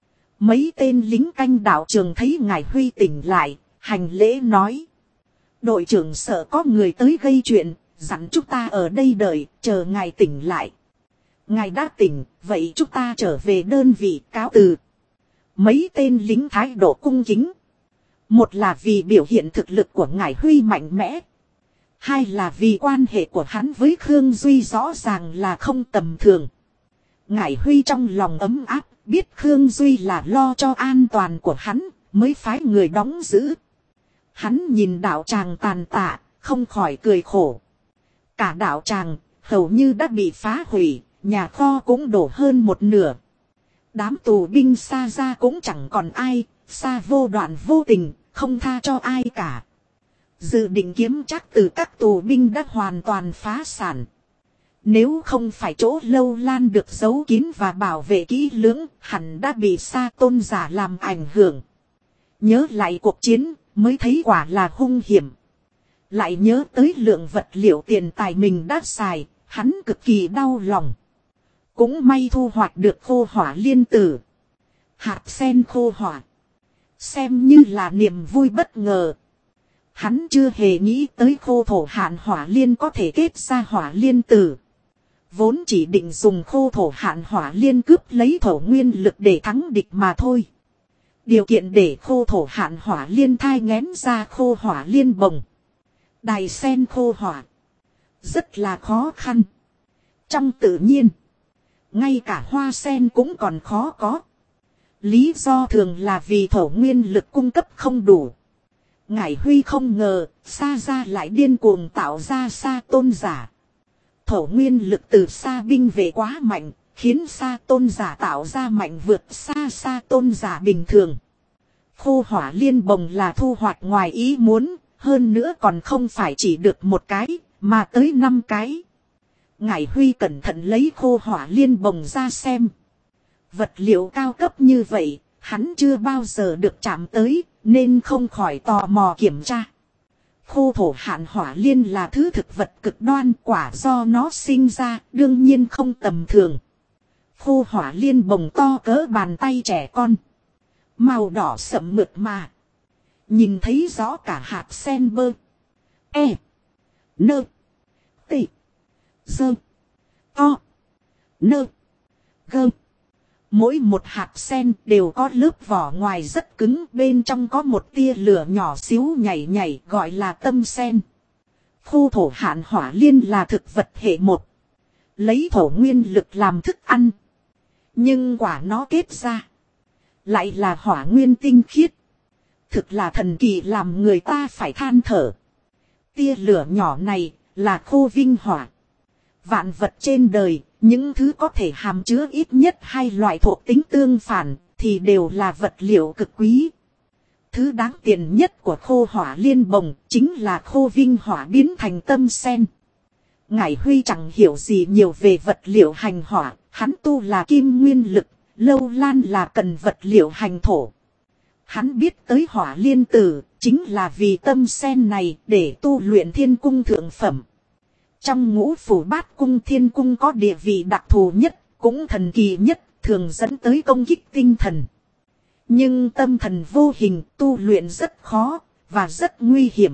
Mấy tên lính canh đạo trường thấy Ngải Huy tỉnh lại, hành lễ nói. Đội trưởng sợ có người tới gây chuyện, dặn chúng ta ở đây đợi, chờ ngài tỉnh lại. Ngài đã tỉnh, vậy chúng ta trở về đơn vị cáo từ. Mấy tên lính thái độ cung kính. Một là vì biểu hiện thực lực của Ngải Huy mạnh mẽ. Hai là vì quan hệ của hắn với Khương Duy rõ ràng là không tầm thường. Ngải Huy trong lòng ấm áp, biết Khương Duy là lo cho an toàn của hắn, mới phái người đóng giữ. Hắn nhìn đạo tràng tàn tạ, không khỏi cười khổ. Cả đạo tràng, hầu như đã bị phá hủy, nhà kho cũng đổ hơn một nửa. Đám tù binh xa ra cũng chẳng còn ai, xa vô đoạn vô tình, không tha cho ai cả. Dự định kiếm trác từ các tù binh đã hoàn toàn phá sản. Nếu không phải chỗ Lâu Lan được giấu kín và bảo vệ kỹ lưỡng, hẳn đã bị Sa Tôn giả làm ảnh hưởng. Nhớ lại cuộc chiến, mới thấy quả là hung hiểm. Lại nhớ tới lượng vật liệu tiền tài mình đã xài, hắn cực kỳ đau lòng. Cũng may thu hoạch được khô hỏa liên tử. Hạt sen khô hỏa. Xem như là niềm vui bất ngờ. Hắn chưa hề nghĩ tới khô thổ hạn hỏa liên có thể kết ra hỏa liên tử. Vốn chỉ định dùng khô thổ hạn hỏa liên cướp lấy thổ nguyên lực để thắng địch mà thôi. Điều kiện để khô thổ hạn hỏa liên thai nghén ra khô hỏa liên bồng. Đài sen khô hỏa. Rất là khó khăn. Trong tự nhiên. Ngay cả hoa sen cũng còn khó có. Lý do thường là vì thổ nguyên lực cung cấp không đủ. Ngải Huy không ngờ, Sa Gia lại điên cuồng tạo ra Sa Tôn giả. Thổ nguyên lực từ Sa binh về quá mạnh, khiến Sa Tôn giả tạo ra mạnh vượt xa Sa Tôn giả bình thường. Khô hỏa liên bồng là thu hoạch ngoài ý muốn, hơn nữa còn không phải chỉ được một cái, mà tới 5 cái. Ngải Huy cẩn thận lấy khô hỏa liên bồng ra xem. Vật liệu cao cấp như vậy, hắn chưa bao giờ được chạm tới, nên không khỏi tò mò kiểm tra. Khô thổ hạn hỏa liên là thứ thực vật cực đoan, quả do nó sinh ra, đương nhiên không tầm thường. Khô hỏa liên bồng to cỡ bàn tay trẻ con. Màu đỏ sậm mượt mà. Nhìn thấy rõ cả hạt sen bơ. E. Nơ. Tị. Dơ. To. Nơ. Gơ. Mỗi một hạt sen đều có lớp vỏ ngoài rất cứng, bên trong có một tia lửa nhỏ xíu nhảy nhảy gọi là tâm sen. Khô thổ hạn hỏa liên là thực vật hệ 1. Lấy thổ nguyên lực làm thức ăn. Nhưng quả nó kết ra lại là hỏa nguyên tinh khiết. Thực là thần kỳ làm người ta phải than thở. Tia lửa nhỏ này là khô vinh hỏa. Vạn vật trên đời, những thứ có thể hàm chứa ít nhất 2 loại thuộc tính tương phản, thì đều là vật liệu cực quý. Thứ đáng tiền nhất của khô hỏa liên bồng, chính là khô vinh hỏa biến thành tâm sen. Ngải Huy chẳng hiểu gì nhiều về vật liệu hành hỏa, hắn tu là kim nguyên lực, Lâu Lan là cần vật liệu hành thổ. Hắn biết tới hỏa liên tử, chính là vì tâm sen này để tu luyện thiên cung thượng phẩm. Trong ngũ phủ bát cung thiên cung có địa vị đặc thù nhất, cũng thần kỳ nhất, thường dẫn tới công kích tinh thần. Nhưng tâm thần vô hình tu luyện rất khó, và rất nguy hiểm.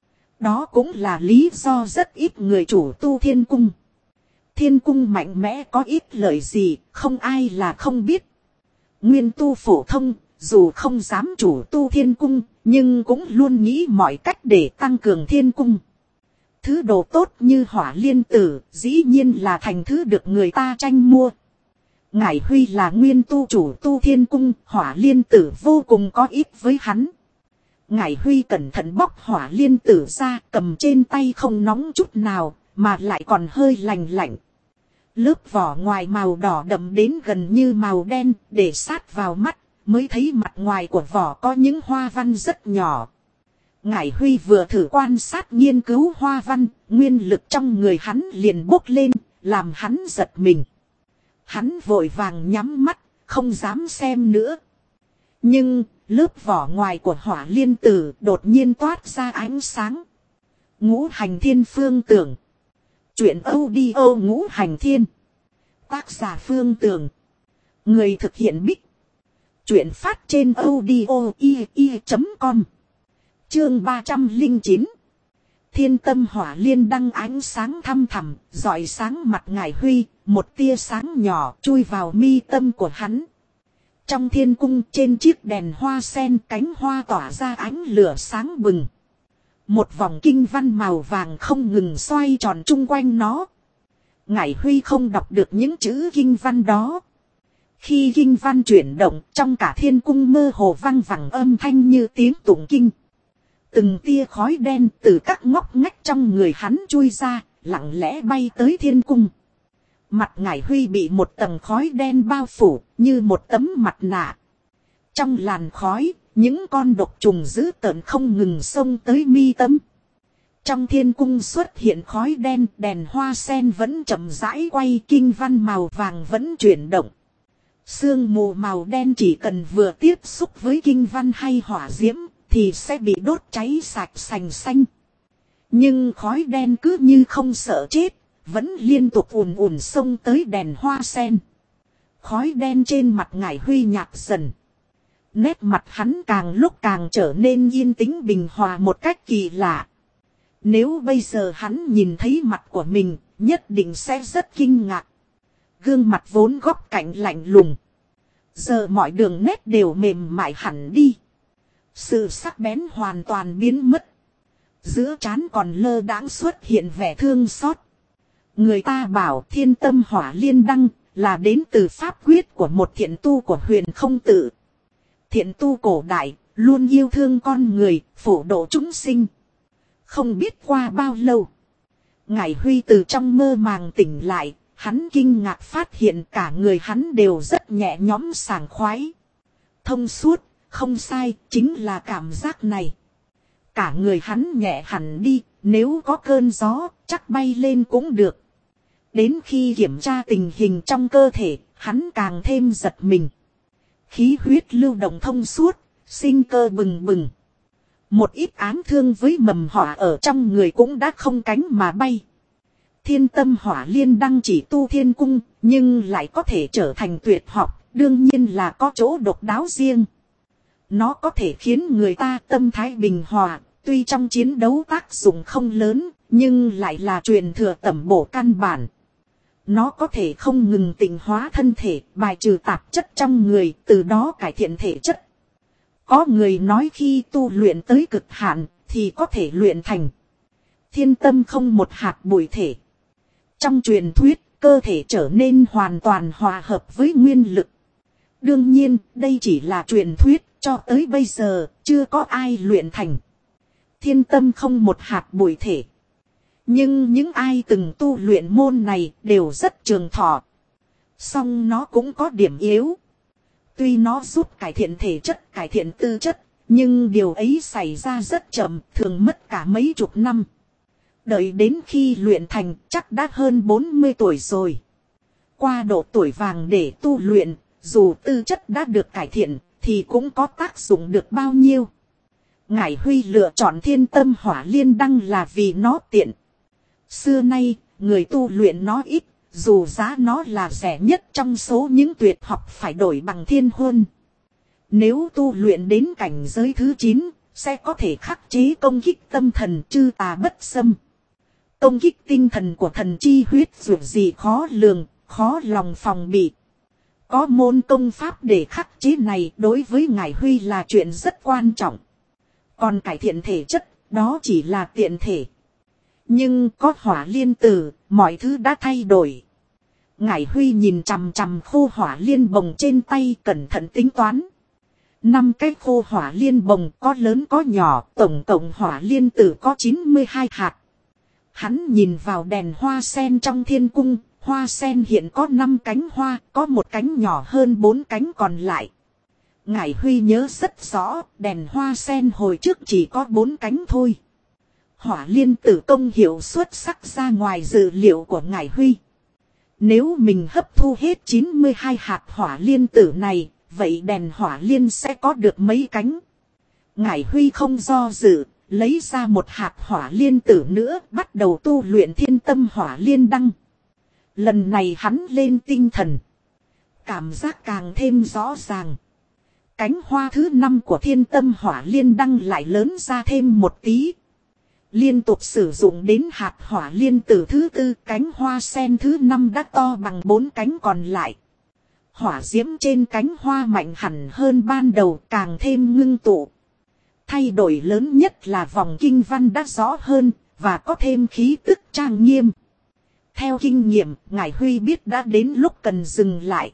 Đó cũng là lý do rất ít người chủ tu thiên cung. Thiên cung mạnh mẽ có ít lợi gì, không ai là không biết. Nguyên tu phổ thông, dù không dám chủ tu thiên cung, nhưng cũng luôn nghĩ mọi cách để tăng cường thiên cung. Thứ đồ tốt như hỏa liên tử, dĩ nhiên là thành thứ được người ta tranh mua. Ngải Huy là nguyên tu chủ tu thiên cung, hỏa liên tử vô cùng có ít với hắn. Ngải Huy cẩn thận bóc hỏa liên tử ra, cầm trên tay không nóng chút nào, mà lại còn hơi lành lạnh. Lớp vỏ ngoài màu đỏ đậm đến gần như màu đen, để sát vào mắt, mới thấy mặt ngoài của vỏ có những hoa văn rất nhỏ. Ngải Huy vừa thử quan sát nghiên cứu hoa văn, nguyên lực trong người hắn liền bốc lên, làm hắn giật mình. Hắn vội vàng nhắm mắt, không dám xem nữa. Nhưng, lớp vỏ ngoài của hỏa liên tử đột nhiên toát ra ánh sáng. Ngũ hành thiên phương tưởng. Chuyện audio ngũ hành thiên. Tác giả Phương Tường. Người thực hiện Bích. Chuyện phát trên audio.com. Chương 309. Thiên tâm hỏa liên đăng ánh sáng thăm thẳm, rọi sáng mặt Ngải Huy, một tia sáng nhỏ chui vào mi tâm của hắn. Trong thiên cung trên chiếc đèn hoa sen, cánh hoa tỏa ra ánh lửa sáng bừng. Một vòng kinh văn màu vàng không ngừng xoay tròn chung quanh nó. Ngải Huy không đọc được những chữ kinh văn đó. Khi kinh văn chuyển động, trong cả thiên cung mơ hồ vang vẳng âm thanh như tiếng tụng kinh. Từng tia khói đen từ các ngóc ngách trong người hắn chui ra, lặng lẽ bay tới thiên cung. Mặt Ngải Huy bị một tầng khói đen bao phủ, như một tấm mặt nạ. Trong làn khói, những con độc trùng dữ tợn không ngừng xông tới mi tâm. Trong thiên cung xuất hiện khói đen, đèn hoa sen vẫn chậm rãi quay, kinh văn màu vàng vẫn chuyển động. Sương mù màu đen chỉ cần vừa tiếp xúc với kinh văn hay hỏa diễm, thì sẽ bị đốt cháy sạch sành xanh. Nhưng khói đen cứ như không sợ chết, vẫn liên tục ùn ùn xông tới đèn hoa sen. Khói đen trên mặt Ngải Huy nhạt dần. Nét mặt hắn càng lúc càng trở nên yên tĩnh bình hòa một cách kỳ lạ. Nếu bây giờ hắn nhìn thấy mặt của mình, nhất định sẽ rất kinh ngạc. Gương mặt vốn góc cạnh lạnh lùng. Giờ mọi đường nét đều mềm mại hẳn đi. Sự sắc bén hoàn toàn biến mất. Giữa trán còn lơ đãng xuất hiện vẻ thương xót. Người ta bảo thiên tâm hỏa liên đăng là đến từ pháp quyết của một thiện tu của Huyền Không Tự. Thiện tu cổ đại luôn yêu thương con người, phổ độ chúng sinh. Không biết qua bao lâu, Ngải Huy từ trong mơ màng tỉnh lại, hắn kinh ngạc phát hiện cả người hắn đều rất nhẹ nhõm sảng khoái. Thông suốt, không sai, chính là cảm giác này. Cả người hắn nhẹ hẳn đi, nếu có cơn gió, chắc bay lên cũng được. Đến khi kiểm tra tình hình trong cơ thể, hắn càng thêm giật mình. Khí huyết lưu động thông suốt, sinh cơ bừng bừng. Một ít ám thương với mầm họa ở trong người cũng đã không cánh mà bay. Thiên tâm hỏa liên đăng chỉ tu thiên cung, nhưng lại có thể trở thành tuyệt học, đương nhiên là có chỗ độc đáo riêng. Nó có thể khiến người ta tâm thái bình hòa, tuy trong chiến đấu tác dụng không lớn, nhưng lại là truyền thừa tẩm bổ căn bản. Nó có thể không ngừng tịnh hóa thân thể, bài trừ tạp chất trong người, từ đó cải thiện thể chất. Có người nói khi tu luyện tới cực hạn, thì có thể luyện thành thiên tâm không một hạt bụi thể. Trong truyền thuyết, cơ thể trở nên hoàn toàn hòa hợp với nguyên lực. Đương nhiên, đây chỉ là truyền thuyết, cho tới bây giờ, chưa có ai luyện thành thiên tâm không một hạt bụi thể. Nhưng những ai từng tu luyện môn này đều rất trường thọ. Song nó cũng có điểm yếu. Tuy nó giúp cải thiện thể chất, cải thiện tư chất, nhưng điều ấy xảy ra rất chậm, thường mất cả mấy chục năm. Đợi đến khi luyện thành chắc đã hơn 40 tuổi rồi. Qua độ tuổi vàng để tu luyện, dù tư chất đã được cải thiện, thì cũng có tác dụng được bao nhiêu. Ngải Huy lựa chọn thiên tâm hỏa liên đăng là vì nó tiện. Xưa nay, người tu luyện nó ít, dù giá nó là rẻ nhất trong số những tuyệt học phải đổi bằng thiên huân. Nếu tu luyện đến cảnh giới thứ 9, sẽ có thể khắc chế công kích tâm thần chư tà bất xâm. Công kích tinh thần của thần chi huyết dù gì khó lường, khó lòng phòng bị. Có môn công pháp để khắc chế này đối với Ngải Huy là chuyện rất quan trọng. Còn cải thiện thể chất, đó chỉ là tiện thể. Nhưng có hỏa liên tử, mọi thứ đã thay đổi. Ngải Huy nhìn chằm chằm khô hỏa liên bồng trên tay cẩn thận tính toán. 5 cái khô hỏa liên bồng có lớn có nhỏ, tổng cộng hỏa liên tử có 92 hạt. Hắn nhìn vào đèn hoa sen trong thiên cung, hoa sen hiện có 5 cánh hoa, có một cánh nhỏ hơn 4 cánh còn lại. Ngải Huy nhớ rất rõ, đèn hoa sen hồi trước chỉ có 4 cánh thôi. Hỏa liên tử công hiệu xuất sắc ra ngoài dự liệu của Ngải Huy. Nếu mình hấp thu hết 92 hạt hỏa liên tử này, vậy đèn hỏa liên sẽ có được mấy cánh. Ngải Huy không do dự, lấy ra một hạt hỏa liên tử nữa, bắt đầu tu luyện thiên tâm hỏa liên đăng. Lần này hắn lên tinh thần. Cảm giác càng thêm rõ ràng. Cánh hoa thứ 5 của thiên tâm hỏa liên đăng lại lớn ra thêm một tí. Liên tục sử dụng đến hạt hỏa liên tử thứ 4, cánh hoa sen thứ 5 đã to bằng 4 cánh còn lại. Hỏa diễm trên cánh hoa mạnh hẳn hơn ban đầu, càng thêm ngưng tụ. Thay đổi lớn nhất là vòng kinh văn đã rõ hơn, và có thêm khí tức trang nghiêm. Theo kinh nghiệm, Ngải Huy biết đã đến lúc cần dừng lại.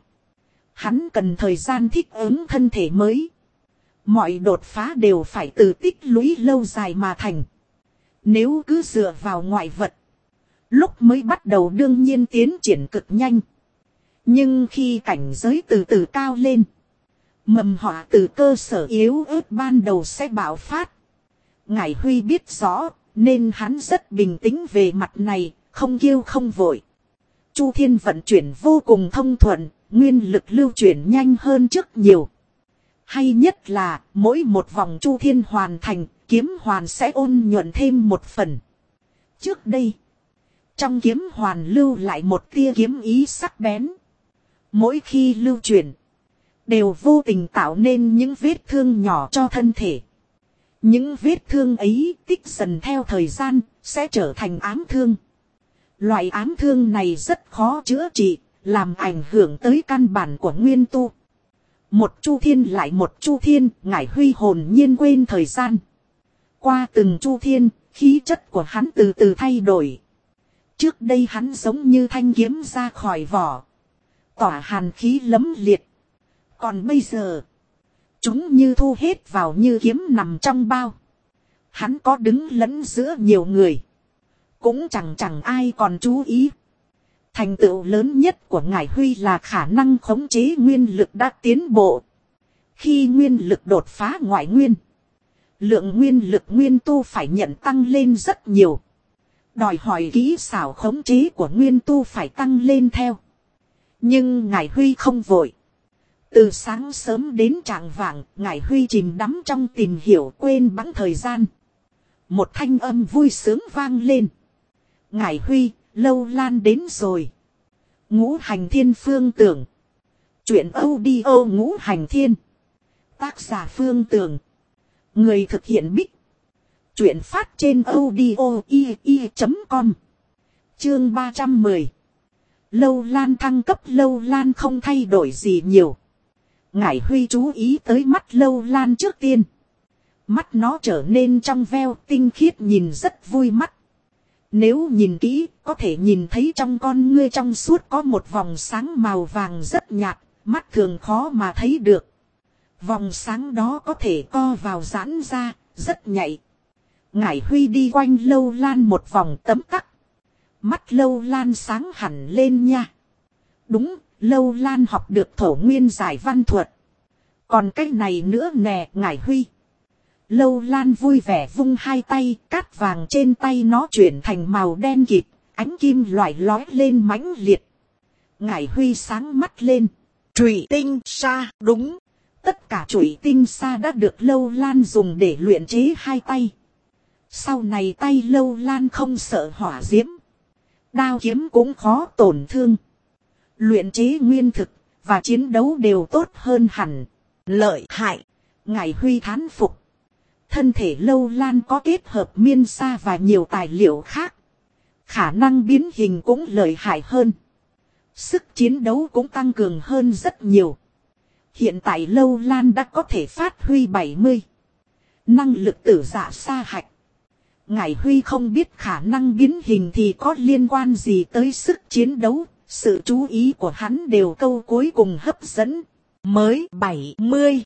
Hắn cần thời gian thích ứng thân thể mới. Mọi đột phá đều phải từ tích lũy lâu dài mà thành. Nếu cứ dựa vào ngoại vật, lúc mới bắt đầu đương nhiên tiến triển cực nhanh. Nhưng khi cảnh giới từ từ cao lên, mầm họa từ cơ sở yếu ớt ban đầu sẽ bạo phát. Ngải Huy biết rõ, nên hắn rất bình tĩnh về mặt này, không kiêu không vội. Chu thiên vận chuyển vô cùng thông thuận, nguyên lực lưu chuyển nhanh hơn trước nhiều. Hay nhất là, mỗi một vòng chu thiên hoàn thành, kiếm hoàn sẽ ôn nhuận thêm một phần. Trước đây, trong kiếm hoàn lưu lại một tia kiếm ý sắc bén. Mỗi khi lưu chuyển, đều vô tình tạo nên những vết thương nhỏ cho thân thể. Những vết thương ấy tích dần theo thời gian, sẽ trở thành ám thương. Loại ám thương này rất khó chữa trị, làm ảnh hưởng tới căn bản của nguyên tu. Một chu thiên lại một chu thiên, Ngải Huy hồn nhiên quên thời gian. Qua từng chu thiên, khí chất của hắn từ từ thay đổi. Trước đây hắn giống như thanh kiếm ra khỏi vỏ, tỏa hàn khí lấm liệt. Còn bây giờ, chúng như thu hết vào như kiếm nằm trong bao. Hắn có đứng lẫn giữa nhiều người, cũng chẳng ai còn chú ý. Thành tựu lớn nhất của Ngải Huy là khả năng khống chế nguyên lực đã tiến bộ. Khi nguyên lực đột phá ngoại nguyên, lượng nguyên lực nguyên tu phải nhận tăng lên rất nhiều. Đòi hỏi kỹ xảo khống chế của nguyên tu phải tăng lên theo. Nhưng Ngải Huy không vội. Từ sáng sớm đến chạng vạng, Ngải Huy chìm đắm trong tìm hiểu, quên bẵng thời gian. Một thanh âm vui sướng vang lên. Ngải Huy, Lâu Lan đến rồi. Ngũ Hành Thiên Phương Tưởng. Chuyện audio Ngũ Hành Thiên. Tác giả Phương Tưởng. Người thực hiện Bích. Chuyện phát trên audio.com. Chương 310. Lâu Lan thăng cấp. Lâu Lan không thay đổi gì nhiều. Ngải Huy chú ý tới mắt Lâu Lan trước tiên. Mắt nó trở nên trong veo, tinh khiết, nhìn rất vui mắt. Nếu nhìn kỹ, có thể nhìn thấy trong con ngươi trong suốt có một vòng sáng màu vàng rất nhạt, mắt thường khó mà thấy được. Vòng sáng đó có thể co vào giãn ra, rất nhạy. Ngải Huy đi quanh Lâu Lan một vòng tấm tắc. Mắt Lâu Lan sáng hẳn lên nha. Đúng, Lâu Lan học được thổ nguyên giải văn thuật. Còn cái này nữa nè, Ngải Huy. Lâu Lan vui vẻ vung hai tay, cát vàng trên tay nó chuyển thành màu đen kịt, ánh kim loại lói lên mãnh liệt. Ngải Huy sáng mắt lên. Chủy tinh sa, đúng. Tất cả chủy tinh sa đã được Lâu Lan dùng để luyện chế hai tay. Sau này tay Lâu Lan không sợ hỏa diễm. Đao kiếm cũng khó tổn thương. Luyện chế nguyên thực và chiến đấu đều tốt hơn hẳn. Lợi hại. Ngải Huy thán phục. Thân thể Lâu Lan có kết hợp miên sa và nhiều tài liệu khác. Khả năng biến hình cũng lợi hại hơn. Sức chiến đấu cũng tăng cường hơn rất nhiều. Hiện tại Lâu Lan đã có thể phát huy 70. Năng lực tử dạ sa hạch. Ngải Huy không biết khả năng biến hình thì có liên quan gì tới sức chiến đấu. Sự chú ý của hắn đều câu cuối cùng hấp dẫn. Mới 70.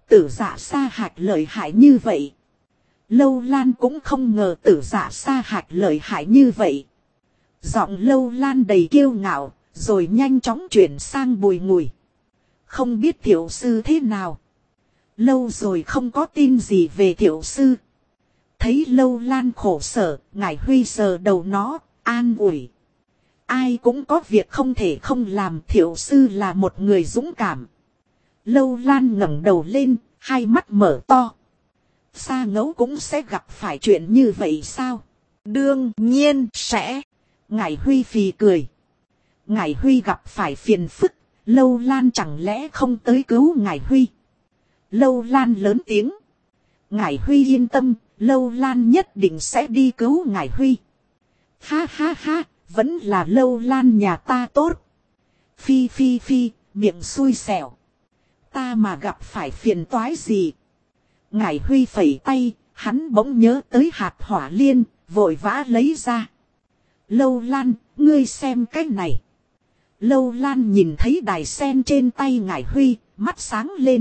Tử Dạ Sa Hạc lợi hại như vậy. Lâu Lan cũng không ngờ Tử Dạ Sa Hạc lợi hại như vậy. Giọng Lâu Lan đầy kiêu ngạo, rồi nhanh chóng chuyển sang bùi ngùi. Không biết thiểu sư thế nào. Lâu rồi không có tin gì về thiểu sư. Thấy Lâu Lan khổ sở, Ngải Huy sờ đầu nó, an ủi. Ai cũng có việc không thể không làm, thiểu sư là một người dũng cảm. Lâu Lan ngẩng đầu lên, hai mắt mở to. Sa Ngẫu cũng sẽ gặp phải chuyện như vậy sao? Đương nhiên sẽ. Ngải Huy phì cười. Ngải Huy gặp phải phiền phức, Lâu Lan chẳng lẽ không tới cứu Ngải Huy? Lâu Lan lớn tiếng. Ngải Huy yên tâm, Lâu Lan nhất định sẽ đi cứu Ngải Huy. Ha ha ha, vẫn là Lâu Lan nhà ta tốt. Phi phi phi, miệng xui xẻo. Ta mà gặp phải phiền toái gì? Ngải Huy phẩy tay, hắn bỗng nhớ tới hạt hỏa liên, vội vã lấy ra. Lâu Lan, ngươi xem cái này. Lâu Lan nhìn thấy đài sen trên tay Ngải Huy, mắt sáng lên.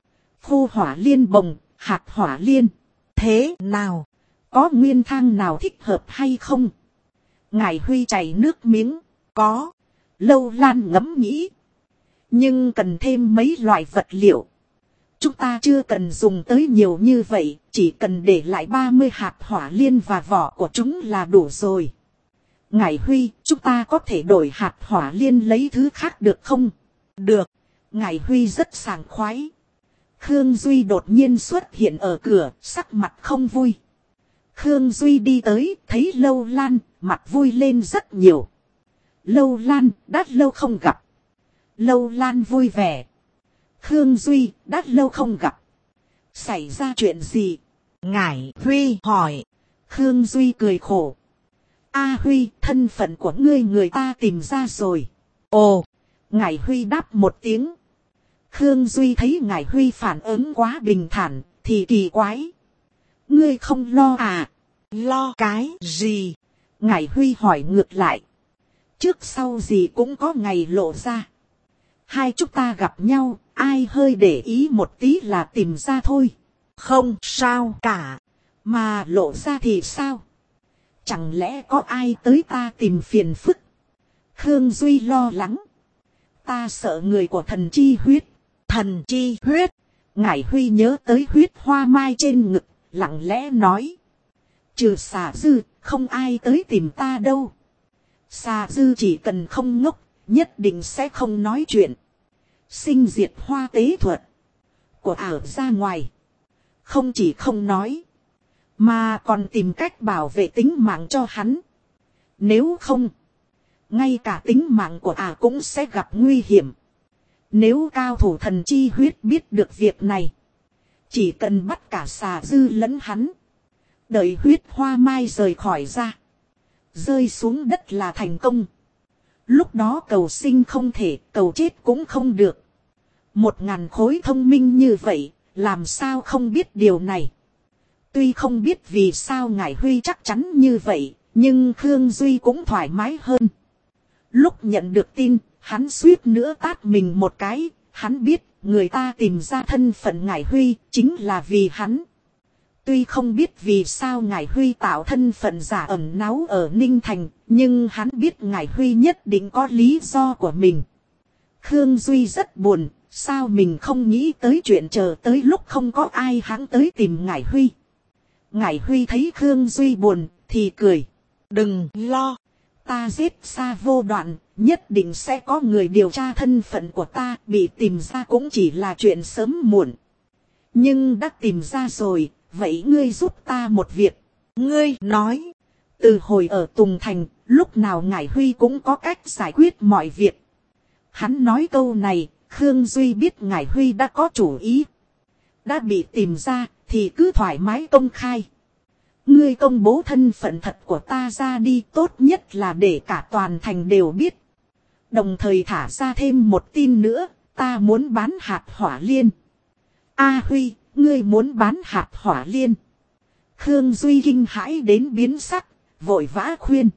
Khô hỏa liên bồng, hạt hỏa liên. Thế nào? Có nguyên thang nào thích hợp hay không? Ngải Huy chảy nước miếng. Có. Lâu Lan ngẫm nghĩ. Nhưng cần thêm mấy loại vật liệu. Chúng ta chưa cần dùng tới nhiều như vậy. Chỉ cần để lại 30 hạt hỏa liên và vỏ của chúng là đủ rồi. Ngải Huy, chúng ta có thể đổi hạt hỏa liên lấy thứ khác được không? Được. Ngải Huy rất sảng khoái. Khương Duy đột nhiên xuất hiện ở cửa, sắc mặt không vui. Khương Duy đi tới, thấy Lâu Lan, mặt vui lên rất nhiều. Lâu Lan, đã lâu không gặp. Lâu Lan vui vẻ. Khương Duy, đã lâu không gặp. Xảy ra chuyện gì? Ngải Huy hỏi. Khương Duy cười khổ. A Huy, thân phận của ngươi người ta tìm ra rồi. Ồ, Ngải Huy đáp một tiếng. Khương Duy thấy Ngải Huy phản ứng quá bình thản, thì kỳ quái. Ngươi không lo à? Lo cái gì? Ngải Huy hỏi ngược lại. Trước sau gì cũng có ngày lộ ra. Hai chúng ta gặp nhau, ai hơi để ý một tí là tìm ra thôi. Không sao cả. Mà lộ ra thì sao? Chẳng lẽ có ai tới ta tìm phiền phức? Khương Duy lo lắng. Ta sợ người của thần chi huyết. Thần chi huyết. Ngải Huy nhớ tới huyết hoa mai trên ngực, lặng lẽ nói. Trừ Xà Dư, không ai tới tìm ta đâu. Xà Dư chỉ cần không ngốc, nhất định sẽ không nói chuyện. Sinh diệt hoa tế thuật của ảo ra ngoài. Không chỉ không nói, mà còn tìm cách bảo vệ tính mạng cho hắn. Nếu không, ngay cả tính mạng của cũng sẽ gặp nguy hiểm. Nếu cao thủ thần chi huyết biết được việc này, chỉ cần bắt cả Xà Dư lẫn hắn. Đợi huyết hoa mai rời khỏi ra, rơi xuống đất là thành công. Lúc đó cầu sinh không thể, cầu chết cũng không được. 1000 khối thông minh như vậy, làm sao không biết điều này. Tuy không biết vì sao Ngải Huy chắc chắn như vậy, nhưng Khương Duy cũng thoải mái hơn. Lúc nhận được tin, hắn suýt nữa tát mình một cái. Hắn biết người ta tìm ra thân phận Ngải Huy chính là vì hắn. Tuy không biết vì sao Ngải Huy tạo thân phận giả ẩn náu ở Ninh Thành, nhưng hắn biết Ngải Huy nhất định có lý do của mình. Khương Duy rất buồn, sao mình không nghĩ tới chuyện chờ tới lúc không có ai hắn tới tìm Ngải Huy. Ngải Huy thấy Khương Duy buồn, thì cười. Đừng lo, ta giết Sa Vô Đoạn, nhất định sẽ có người điều tra thân phận của ta, bị tìm ra cũng chỉ là chuyện sớm muộn. Nhưng đã tìm ra rồi, vậy ngươi giúp ta một việc. Ngươi nói, từ hồi ở Tùng Thành, lúc nào Ngải Huy cũng có cách giải quyết mọi việc. Hắn nói câu này, Khương Duy biết Ngải Huy đã có chủ ý. Đã bị tìm ra, thì cứ thoải mái công khai. Ngươi công bố thân phận thật của ta ra đi, tốt nhất là để cả toàn thành đều biết. Đồng thời thả ra thêm một tin nữa, ta muốn bán hạt hỏa liên. A Huy, ngươi muốn bán hạt hỏa liên. Khương Duy kinh hãi đến biến sắc, vội vã khuyên.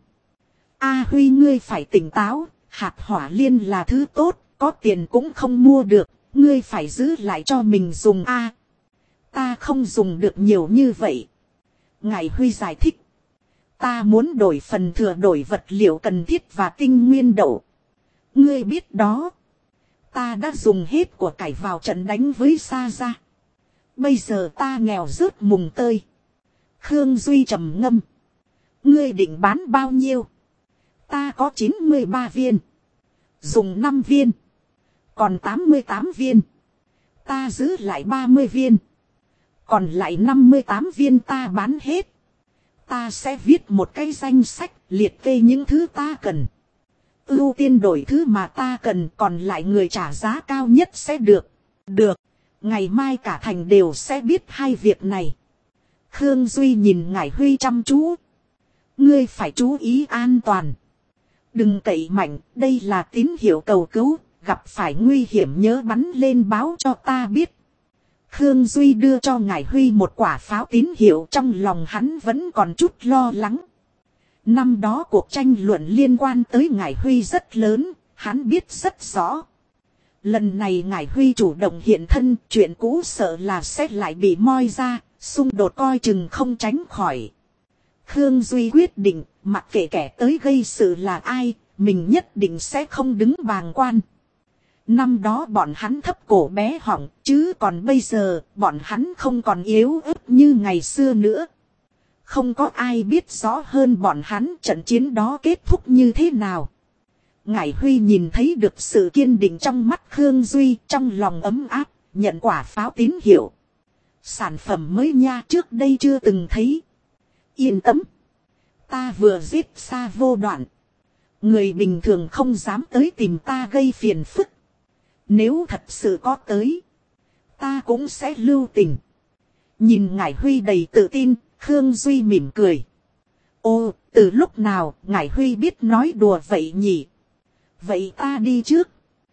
A Huy, ngươi phải tỉnh táo, hạt hỏa liên là thứ tốt, có tiền cũng không mua được, Ngươi phải giữ lại cho mình dùng a. Ta không dùng được nhiều như vậy. Ngải Huy giải thích. Ta muốn đổi phần thừa, đổi vật liệu cần thiết và tinh nguyên đậu. Ngươi biết đó. Ta đã dùng hết của cải vào trận đánh với Sa Gia. Bây giờ ta nghèo rớt mùng tơi. Khương Duy trầm ngâm. Ngươi định bán bao nhiêu? Ta có 93 viên. Dùng 5 viên. Còn 88 viên. Ta giữ lại 30 viên. Còn lại 58 viên ta bán hết. Ta sẽ viết một cái danh sách liệt kê những thứ ta cần. Ưu tiên đổi thứ mà ta cần, còn lại người trả giá cao nhất sẽ được. Được. Ngày mai cả thành đều sẽ biết hai việc này. Khương Duy nhìn Ngải Huy chăm chú. Ngươi phải chú ý an toàn. Đừng cậy mạnh, đây là tín hiệu cầu cứu. Gặp phải nguy hiểm nhớ bắn lên báo cho ta biết. Khương Duy đưa cho Ngải Huy một quả pháo tín hiệu, trong lòng hắn vẫn còn chút lo lắng. Năm đó cuộc tranh luận liên quan tới Ngải Huy rất lớn, hắn biết rất rõ. Lần này Ngải Huy chủ động hiện thân, chuyện cũ sợ là sẽ lại bị moi ra, xung đột coi chừng không tránh khỏi. Khương Duy quyết định, mặc kệ kẻ tới gây sự là ai, mình nhất định sẽ không đứng bàng quan. Năm đó bọn hắn thấp cổ bé họng, chứ còn bây giờ bọn hắn không còn yếu ớt như ngày xưa nữa. Không có ai biết rõ hơn bọn hắn trận chiến đó kết thúc như thế nào. Ngải Huy nhìn thấy được sự kiên định trong mắt Khương Duy, trong lòng ấm áp, nhận quả pháo tín hiệu. Sản phẩm mới nha, trước đây chưa từng thấy. Yên tâm. Ta vừa giết Sa Vô Đoạn. Người bình thường không dám tới tìm ta gây phiền phức. Nếu thật sự có tới, ta cũng sẽ lưu tình. Nhìn Ngải Huy đầy tự tin, Khương Duy mỉm cười. Ô, từ lúc nào Ngải Huy biết nói đùa vậy nhỉ? Vậy ta đi trước.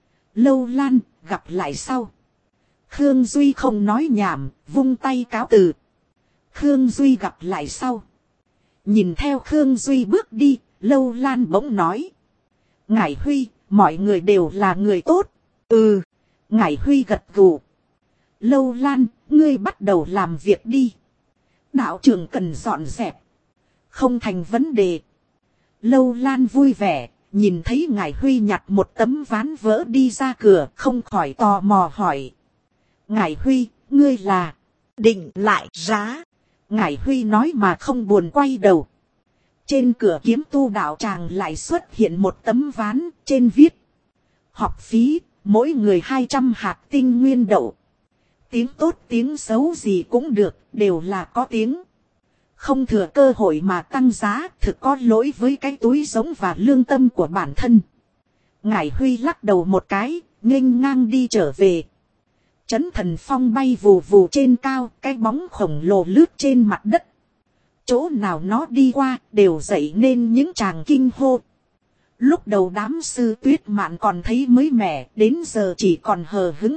Lâu Lan, gặp lại sau. Khương Duy không nói nhảm, vung tay cáo từ. Khương Duy gặp lại sau. Nhìn theo Khương Duy bước đi, Lâu Lan bỗng nói. Ngải Huy, mọi người đều là người tốt. Ừ, Ngải Huy gật gù. Lâu Lan, ngươi bắt đầu làm việc đi. Đạo trường cần dọn dẹp. Không thành vấn đề. Lâu Lan vui vẻ, nhìn thấy Ngải Huy nhặt một tấm ván vỡ đi ra cửa, không khỏi tò mò hỏi. Ngải Huy, ngươi là định lại giá. Ngải Huy nói mà không buồn quay đầu. Trên cửa Kiếm Tu đạo tràng lại xuất hiện một tấm ván, trên viết. Học phí, mỗi người 200 hạt tinh nguyên đậu. Tiếng tốt tiếng xấu gì cũng được, đều là có tiếng. Không thừa cơ hội mà tăng giá, thực có lỗi với cái túi giống và lương tâm của bản thân. Ngải Huy lắc đầu một cái, nghênh ngang đi trở về. Chấn Thần Phong bay vù vù trên cao, cái bóng khổng lồ lướt trên mặt đất. Chỗ nào nó đi qua, đều dậy nên những tràng kinh hô. Lúc đầu đám sư Tuyết Mạn còn thấy mới mẻ, đến giờ chỉ còn hờ hững.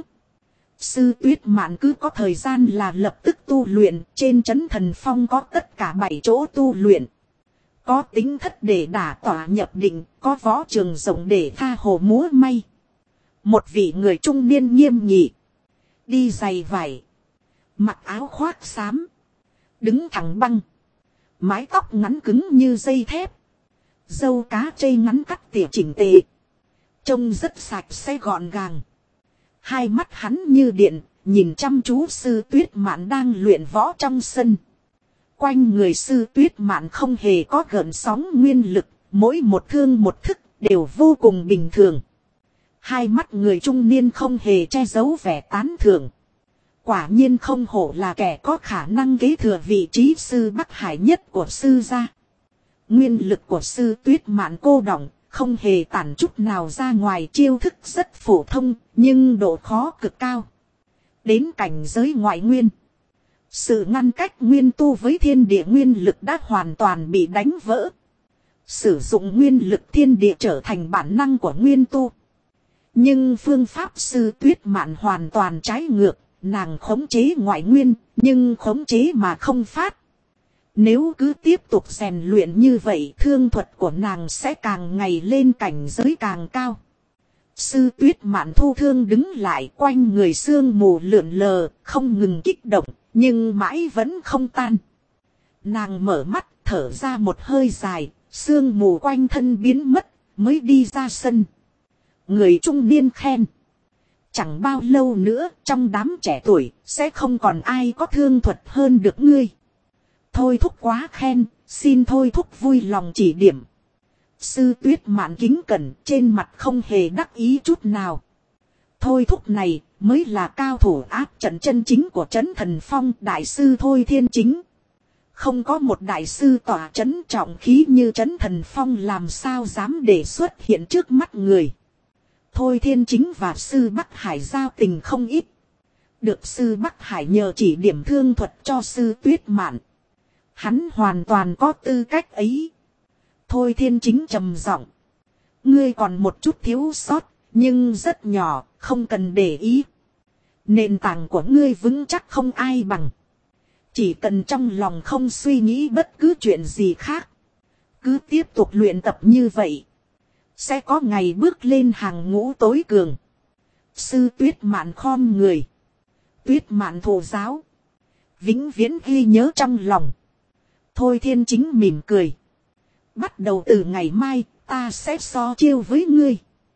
Sư Tuyết Mạn cứ có thời gian là lập tức tu luyện, trên Chấn Thần Phong có tất cả 7 chỗ tu luyện. Có tính thất để đả tỏa nhập định, có võ trường rộng để tha hồ múa may. Một vị người trung niên nghiêm nghị, đi giày vải, mặc áo khoác xám, đứng thẳng băng, mái tóc ngắn cứng như dây thép, râu cá trây ngắn cắt tỉa chỉnh tề, trông rất sạch sẽ gọn gàng. Hai mắt hắn như điện, nhìn chăm chú sư Tuyết Mạn đang luyện võ trong sân. Quanh người sư Tuyết Mạn không hề có gợn sóng nguyên lực, mỗi một thương một thức đều vô cùng bình thường. Hai mắt người trung niên không hề che giấu vẻ tán thưởng. Quả nhiên không hổ là kẻ có khả năng kế thừa vị trí sư Bắc Hải nhất của sư gia. Nguyên lực của sư Tuyết Mạn cô đọng, không hề tản chút nào ra ngoài, chiêu thức rất phổ thông, nhưng độ khó cực cao. Đến cảnh giới ngoại nguyên, sự ngăn cách nguyên tu với thiên địa nguyên lực đã hoàn toàn bị đánh vỡ. Sử dụng nguyên lực thiên địa trở thành bản năng của nguyên tu. Nhưng phương pháp sư Tuyết Mạn hoàn toàn trái ngược, nàng khống chế ngoại nguyên, nhưng khống chế mà không phát. Nếu cứ tiếp tục rèn luyện như vậy, thương thuật của nàng sẽ càng ngày lên cảnh giới càng cao. Sư Tuyết Mạn thu thương đứng lại, quanh người sương mù lượn lờ, không ngừng kích động, nhưng mãi vẫn không tan. Nàng mở mắt, thở ra một hơi dài, sương mù quanh thân biến mất, mới đi ra sân. Người trung niên khen. Chẳng bao lâu nữa, trong đám trẻ tuổi, sẽ không còn ai có thương thuật hơn được ngươi. Thôi thúc quá khen, xin thôi thúc vui lòng chỉ điểm. Sư Tuyết Mạn kính cẩn, trên mặt không hề đắc ý chút nào. Thôi thúc này mới là cao thủ áp trận chân chính của Trấn Thần Phong, đại sư Thôi Thiên Chính. Không có một đại sư tỏa trấn trọng khí như Trấn Thần Phong làm sao dám để xuất hiện trước mắt người. Thôi Thiên Chính và sư Bắc Hải giao tình không ít. Được sư Bắc Hải nhờ chỉ điểm thương thuật cho sư Tuyết Mạn. Hắn hoàn toàn có tư cách ấy. Thôi Thiên Chính trầm giọng. Ngươi còn một chút thiếu sót, nhưng rất nhỏ, không cần để ý. Nền tảng của ngươi vững chắc không ai bằng. Chỉ cần trong lòng không suy nghĩ bất cứ chuyện gì khác. Cứ tiếp tục luyện tập như vậy. Sẽ có ngày bước lên hàng ngũ tối cường. Sư Tuyết Mạn khom người. Tuyết Mạn thụ giáo. Vĩnh viễn ghi nhớ trong lòng. Thôi Thiên Chính mỉm cười. Bắt đầu từ ngày mai, ta sẽ so chiêu với ngươi.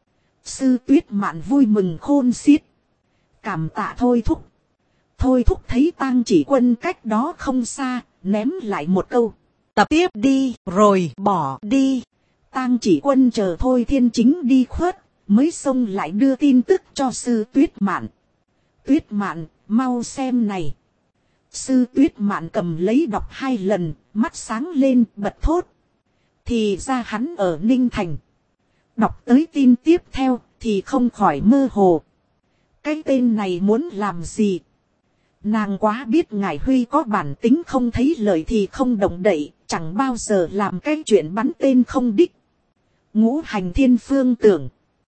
Sư Tuyết Mạn vui mừng khôn xiết. Cảm tạ Thôi thúc. Thôi thúc thấy Tang Chỉ Quân cách đó không xa, ném lại một câu. Tập tiếp đi, rồi bỏ đi. Tang Chỉ Quân chờ Thôi Thiên Chính đi khuất, mới xông lại đưa tin tức cho sư Tuyết Mạn. Tuyết Mạn, mau xem này. Sư Tuyết Mạn cầm lấy đọc 2 lần, mắt sáng lên, bật thốt. Thì ra hắn ở Ninh Thành. Đọc tới tin tiếp theo, thì không khỏi mơ hồ. Cái tên này muốn làm gì? Nàng quá biết Ngải Huy có bản tính không thấy lời thì không động đậy, chẳng bao giờ làm cái chuyện bắn tên không đích. Ngũ Hành Thiên Phương Tưởng.